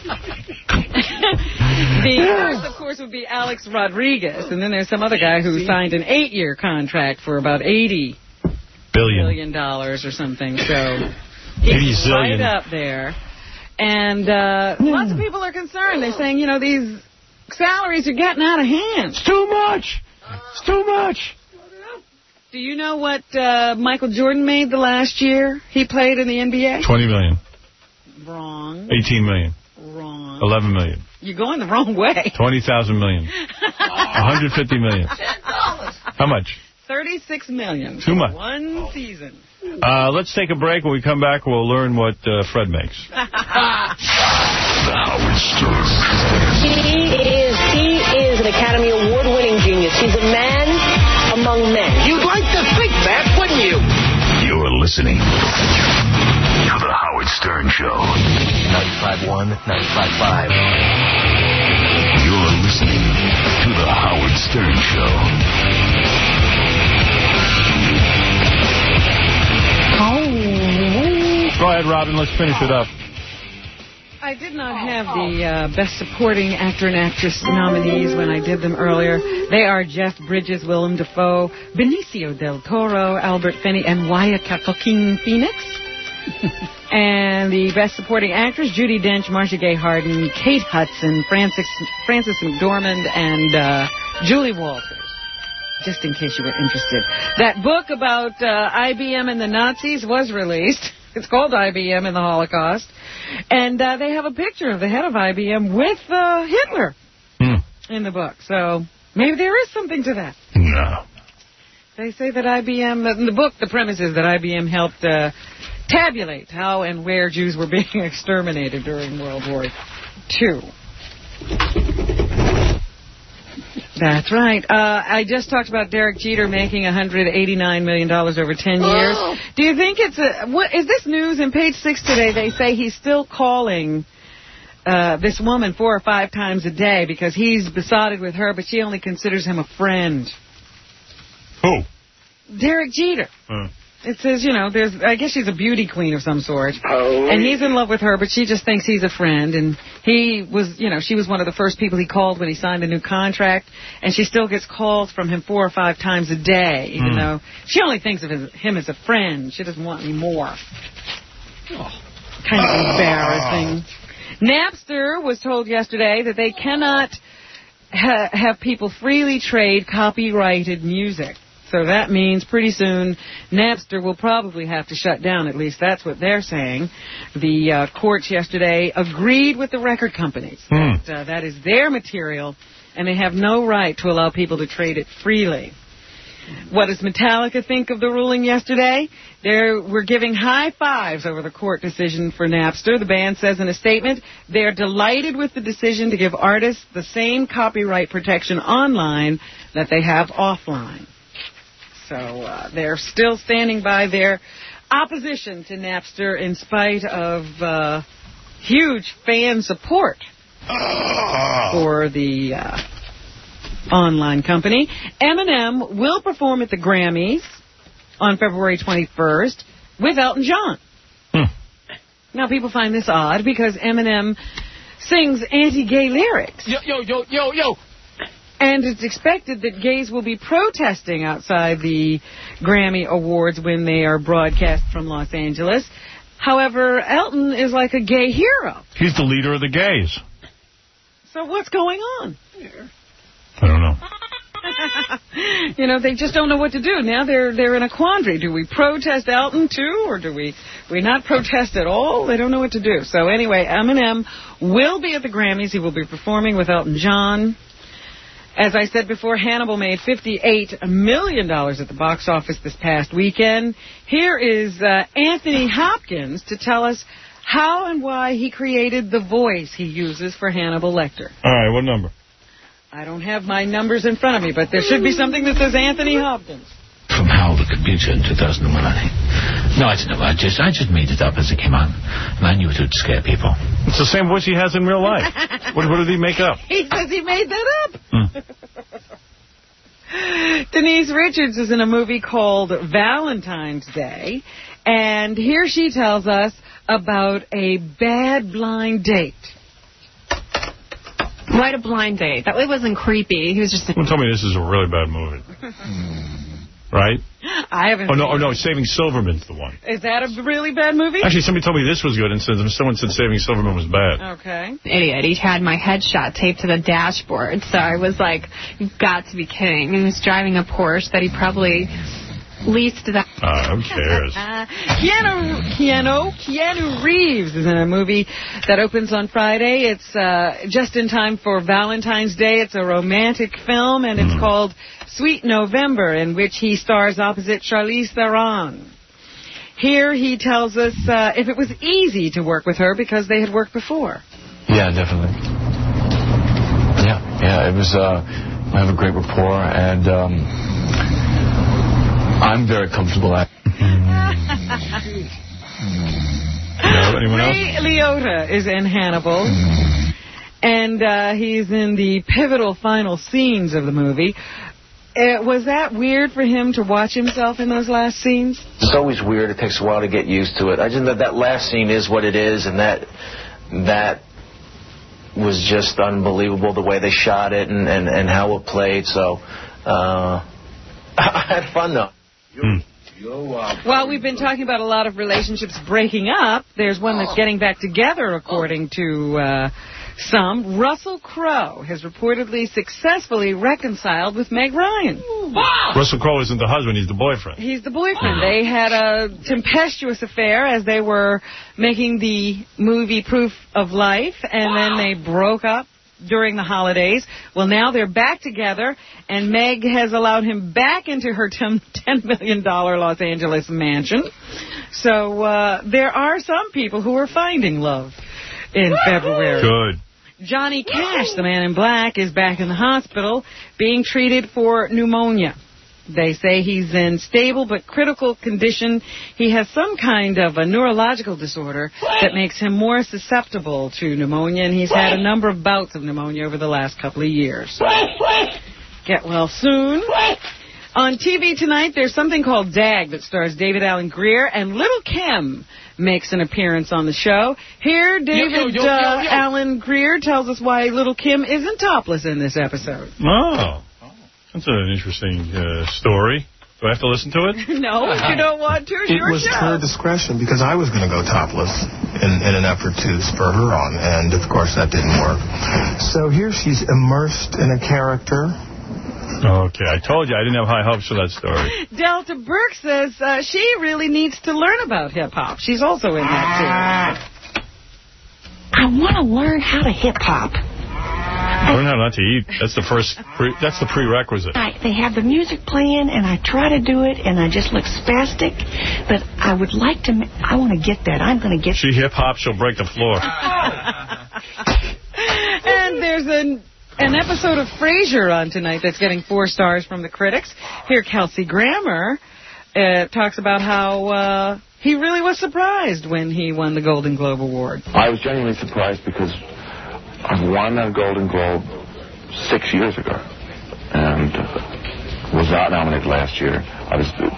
The first, of course, would be Alex Rodriguez, and then there's some other guy who signed an eight-year contract for about eighty billion billion dollars or something. So he's right up there, and uh, lots of people are concerned. They're saying, you know, these salaries are getting out of hand. It's too much. It's too much. Do you know what uh, Michael Jordan made the last year he played in the N B A? twenty million. Wrong. eighteen million. Wrong. eleven million. You're going the wrong way. twenty thousand million. one hundred fifty million. How much? thirty-six million. Too much. One season. Uh, let's take a break. When we come back, we'll learn what uh, Fred makes. The Howard Stern. He is, he is an Academy Award-winning genius. He's a man among men. You'd like to think that, wouldn't you? You're listening to The Howard Stern Show. ninety-five point one, ninety-five point five. You're listening to The Howard Stern Show. Go ahead, Robin. Let's finish it up. I did not have the uh, Best Supporting Actor and Actress nominees when I did them earlier. They are Jeff Bridges, Willem Dafoe, Benicio del Toro, Albert Finney, and Wyatt Joaquin Phoenix. And the Best Supporting Actress, Judi Dench, Marcia Gay Harden, Kate Hudson, Frances, Frances McDormand, and uh, Julie Walters. Just in case you were interested. That book about uh, I B M and the Nazis was released. It's called I B M and the Holocaust. And uh, they have a picture of the head of I B M with uh, Hitler hmm. in the book. So maybe there is something to that. No. They say that I B M, in the book, the premise is that I B M helped uh, tabulate how and where Jews were being exterminated during World War Two. That's right. Uh, I just talked about Derek Jeter making one hundred eighty-nine million dollars over ten years. Oh. Do you think it's a... What, is this news? In page six today, they say he's still calling uh, this woman four or five times a day because he's besotted with her, but she only considers him a friend. Who? Derek Jeter. Hmm. It says, you know, there's. I guess she's a beauty queen of some sort. Oh. And he's in love with her, but she just thinks he's a friend. And he was, you know, she was one of the first people he called when he signed the new contract. And she still gets calls from him four or five times a day, even mm. though she only thinks of his, him as a friend. She doesn't want any more. Oh. Kind of embarrassing. Napster was told yesterday that they cannot ha- have people freely trade copyrighted music. So that means pretty soon Napster will probably have to shut down. At least that's what they're saying. The uh, courts yesterday agreed with the record companies mm. that uh, that is their material, and they have no right to allow people to trade it freely. What does Metallica think of the ruling yesterday? They were giving high fives over the court decision for Napster. The band says in a statement, they're delighted with the decision to give artists the same copyright protection online that they have offline. So uh, they're still standing by their opposition to Napster in spite of uh, huge fan support for the uh, online company. Eminem will perform at the Grammys on February twenty-first. with Elton John. Hmm. Now, people find this odd because Eminem sings anti-gay lyrics. Yo, yo, yo, yo, yo. And it's expected that gays will be protesting outside the Grammy Awards when they are broadcast from Los Angeles. However, Elton is like a gay hero. He's the leader of the gays. So what's going on? I don't know. You know, they just don't know what to do. Now they're they're in a quandary. Do we protest Elton, too, or do we, we not protest at all? They don't know what to do. So anyway, Eminem will be at the Grammys. He will be performing with Elton John. As I said before, Hannibal made fifty-eight million dollars at the box office this past weekend. Here is uh, Anthony Hopkins to tell us how and why he created the voice he uses for Hannibal Lecter. All right, what number? I don't have my numbers in front of me, but there should be something that says Anthony Hopkins. From Hal the Computer in two thousand one, I think. No, I don't know. I just, I just made it up as it came on. And I knew it would scare people. It's the same voice he has in real life. what, what did he make up? He says he made that up. Hmm. Denise Richards is in a movie called Valentine's Day. And here she tells us about a bad blind date. Why a blind date? That way wasn't creepy. He was just... Someone told me this is a really bad movie. Right? I haven't Oh, no, seen oh, no, it. Saving Silverman's the one. Is that a really bad movie? Actually, somebody told me this was good, and someone said Saving Silverman was bad. Okay. Idiot. He had my headshot taped to the dashboard, so I was like, you've got to be kidding. He was driving a Porsche that he probably leased that. Uh, who cares? Keanu, Keanu, Keanu Reeves is in a movie that opens on Friday. It's uh, just in time for Valentine's Day. It's a romantic film, and it's mm. called Sweet November, in which he stars opposite Charlize Theron. Here he tells us uh, if it was easy to work with her because they had worked before. Yeah, definitely. Yeah, yeah, it was, uh, I have a great rapport, and um, I'm very comfortable at no, anyone else? Ray Liotta is in Hannibal, and uh, he's in the pivotal final scenes of the movie. Uh, was that weird for him to watch himself in those last scenes? It's always weird. It takes a while to get used to it. I just that that last scene is what it is, and that that was just unbelievable, the way they shot it and, and, and how it played. So uh, I had fun, though. Hmm. Well, we've been talking about a lot of relationships breaking up. There's one that's getting back together, according to uh, some. Russell Crowe has reportedly successfully reconciled with Meg Ryan. Russell Crowe isn't the husband, he's the boyfriend. He's the boyfriend. They had a tempestuous affair as they were making the movie Proof of Life, and then they broke up during the holidays. Well, now they're back together, and Meg has allowed him back into her ten million dollars Los Angeles mansion. So uh, there are some people who are finding love in February. Good. Johnny Cash, the man in black, is back in the hospital being treated for pneumonia. They say he's in stable but critical condition. He has some kind of a neurological disorder that makes him more susceptible to pneumonia, and he's had a number of bouts of pneumonia over the last couple of years. Get well soon. On T V tonight, there's something called DAG that stars David Alan Grier, and Little Kim makes an appearance on the show. Here, David yo, yo, yo, uh, yo. Alan Grier tells us why Little Kim isn't topless in this episode. Oh. That's an interesting uh, story. Do I have to listen to it? No, if you don't want to, it's It your was show. her discretion, because I was going to go topless in, in an effort to spur her on, and, of course, that didn't work. So here she's immersed in a character. Okay, I told you I didn't have high hopes for that story. Delta Burke says uh, she really needs to learn about hip-hop. She's also in that, too. I want to learn how to hip-hop. Learn how not to eat. That's the first, pre that's the prerequisite. I, they have the music playing, and I try to do it, and I just look spastic. But I would like to, I want to get that. I'm going to get... She hip-hop, she'll break the floor. And there's an, an episode of Frasier on tonight that's getting four stars from the critics. Here, Kelsey Grammer uh, talks about how uh, he really was surprised when he won the Golden Globe Award. I was genuinely surprised because I won a Golden Globe six years ago and was not nominated last year. I was, it was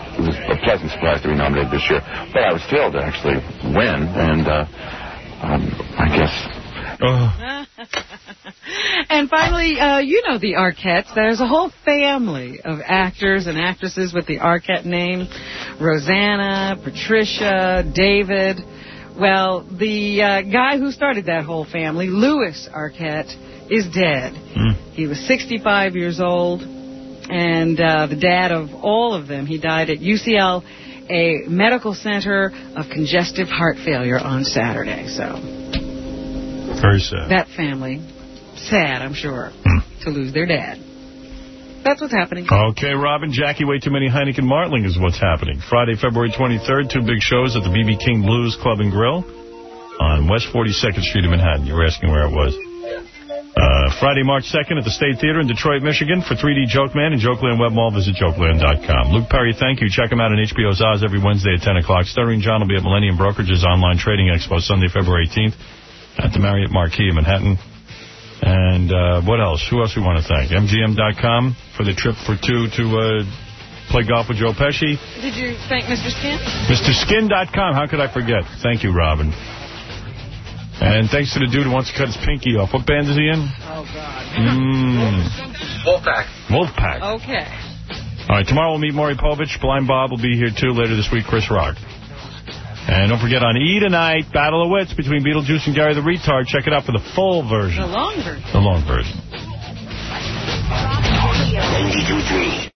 a pleasant surprise to be nominated this year. But I was thrilled to actually win, and uh, um, I guess... Oh. And finally, uh, you know the Arquettes. There's a whole family of actors and actresses with the Arquette name. Rosanna, Patricia, David. Well, the uh, guy who started that whole family, Louis Arquette, is dead. Mm. He was sixty-five years old, and uh, the dad of all of them. He died at U C L, a medical center of congestive heart failure on Saturday. So, very sad. That family, sad, I'm sure, mm. to lose their dad. That's what's happening. Okay, Robin, Jackie, way too many Heineken Martling is what's happening. Friday, February twenty-third, two big shows at the B B King Blues Club and Grill on West forty-second Street in Manhattan. You were asking where it was. Uh, Friday, March second at the State Theater in Detroit, Michigan for three D Joke Man and Jokeland Web Mall. Visit Jokeland dot com. Luke Perry, thank you. Check him out on H B O's Oz every Wednesday at ten o'clock. Stuttering John will be at Millennium Brokerage's Online Trading Expo Sunday, February eighteenth at the Marriott Marquis in Manhattan. And uh, what else? Who else we want to thank? M G M dot com for the trip for two to uh, play golf with Joe Pesci. Did you thank Mister Skin? Mr Skin dot com. How could I forget? Thank you, Robin. And thanks to the dude who wants to cut his pinky off. What band is he in? Oh, God. Mm. Wolfpack. Wolfpack. Okay. All right, tomorrow we'll meet Maury Povich. Blind Bob will be here, too. Later this week, Chris Rock. And don't forget, on E! tonight, Battle of Wits between Beetlejuice and Gary the Retard. Check it out for the full version. The long version. The long version. ninety-two point three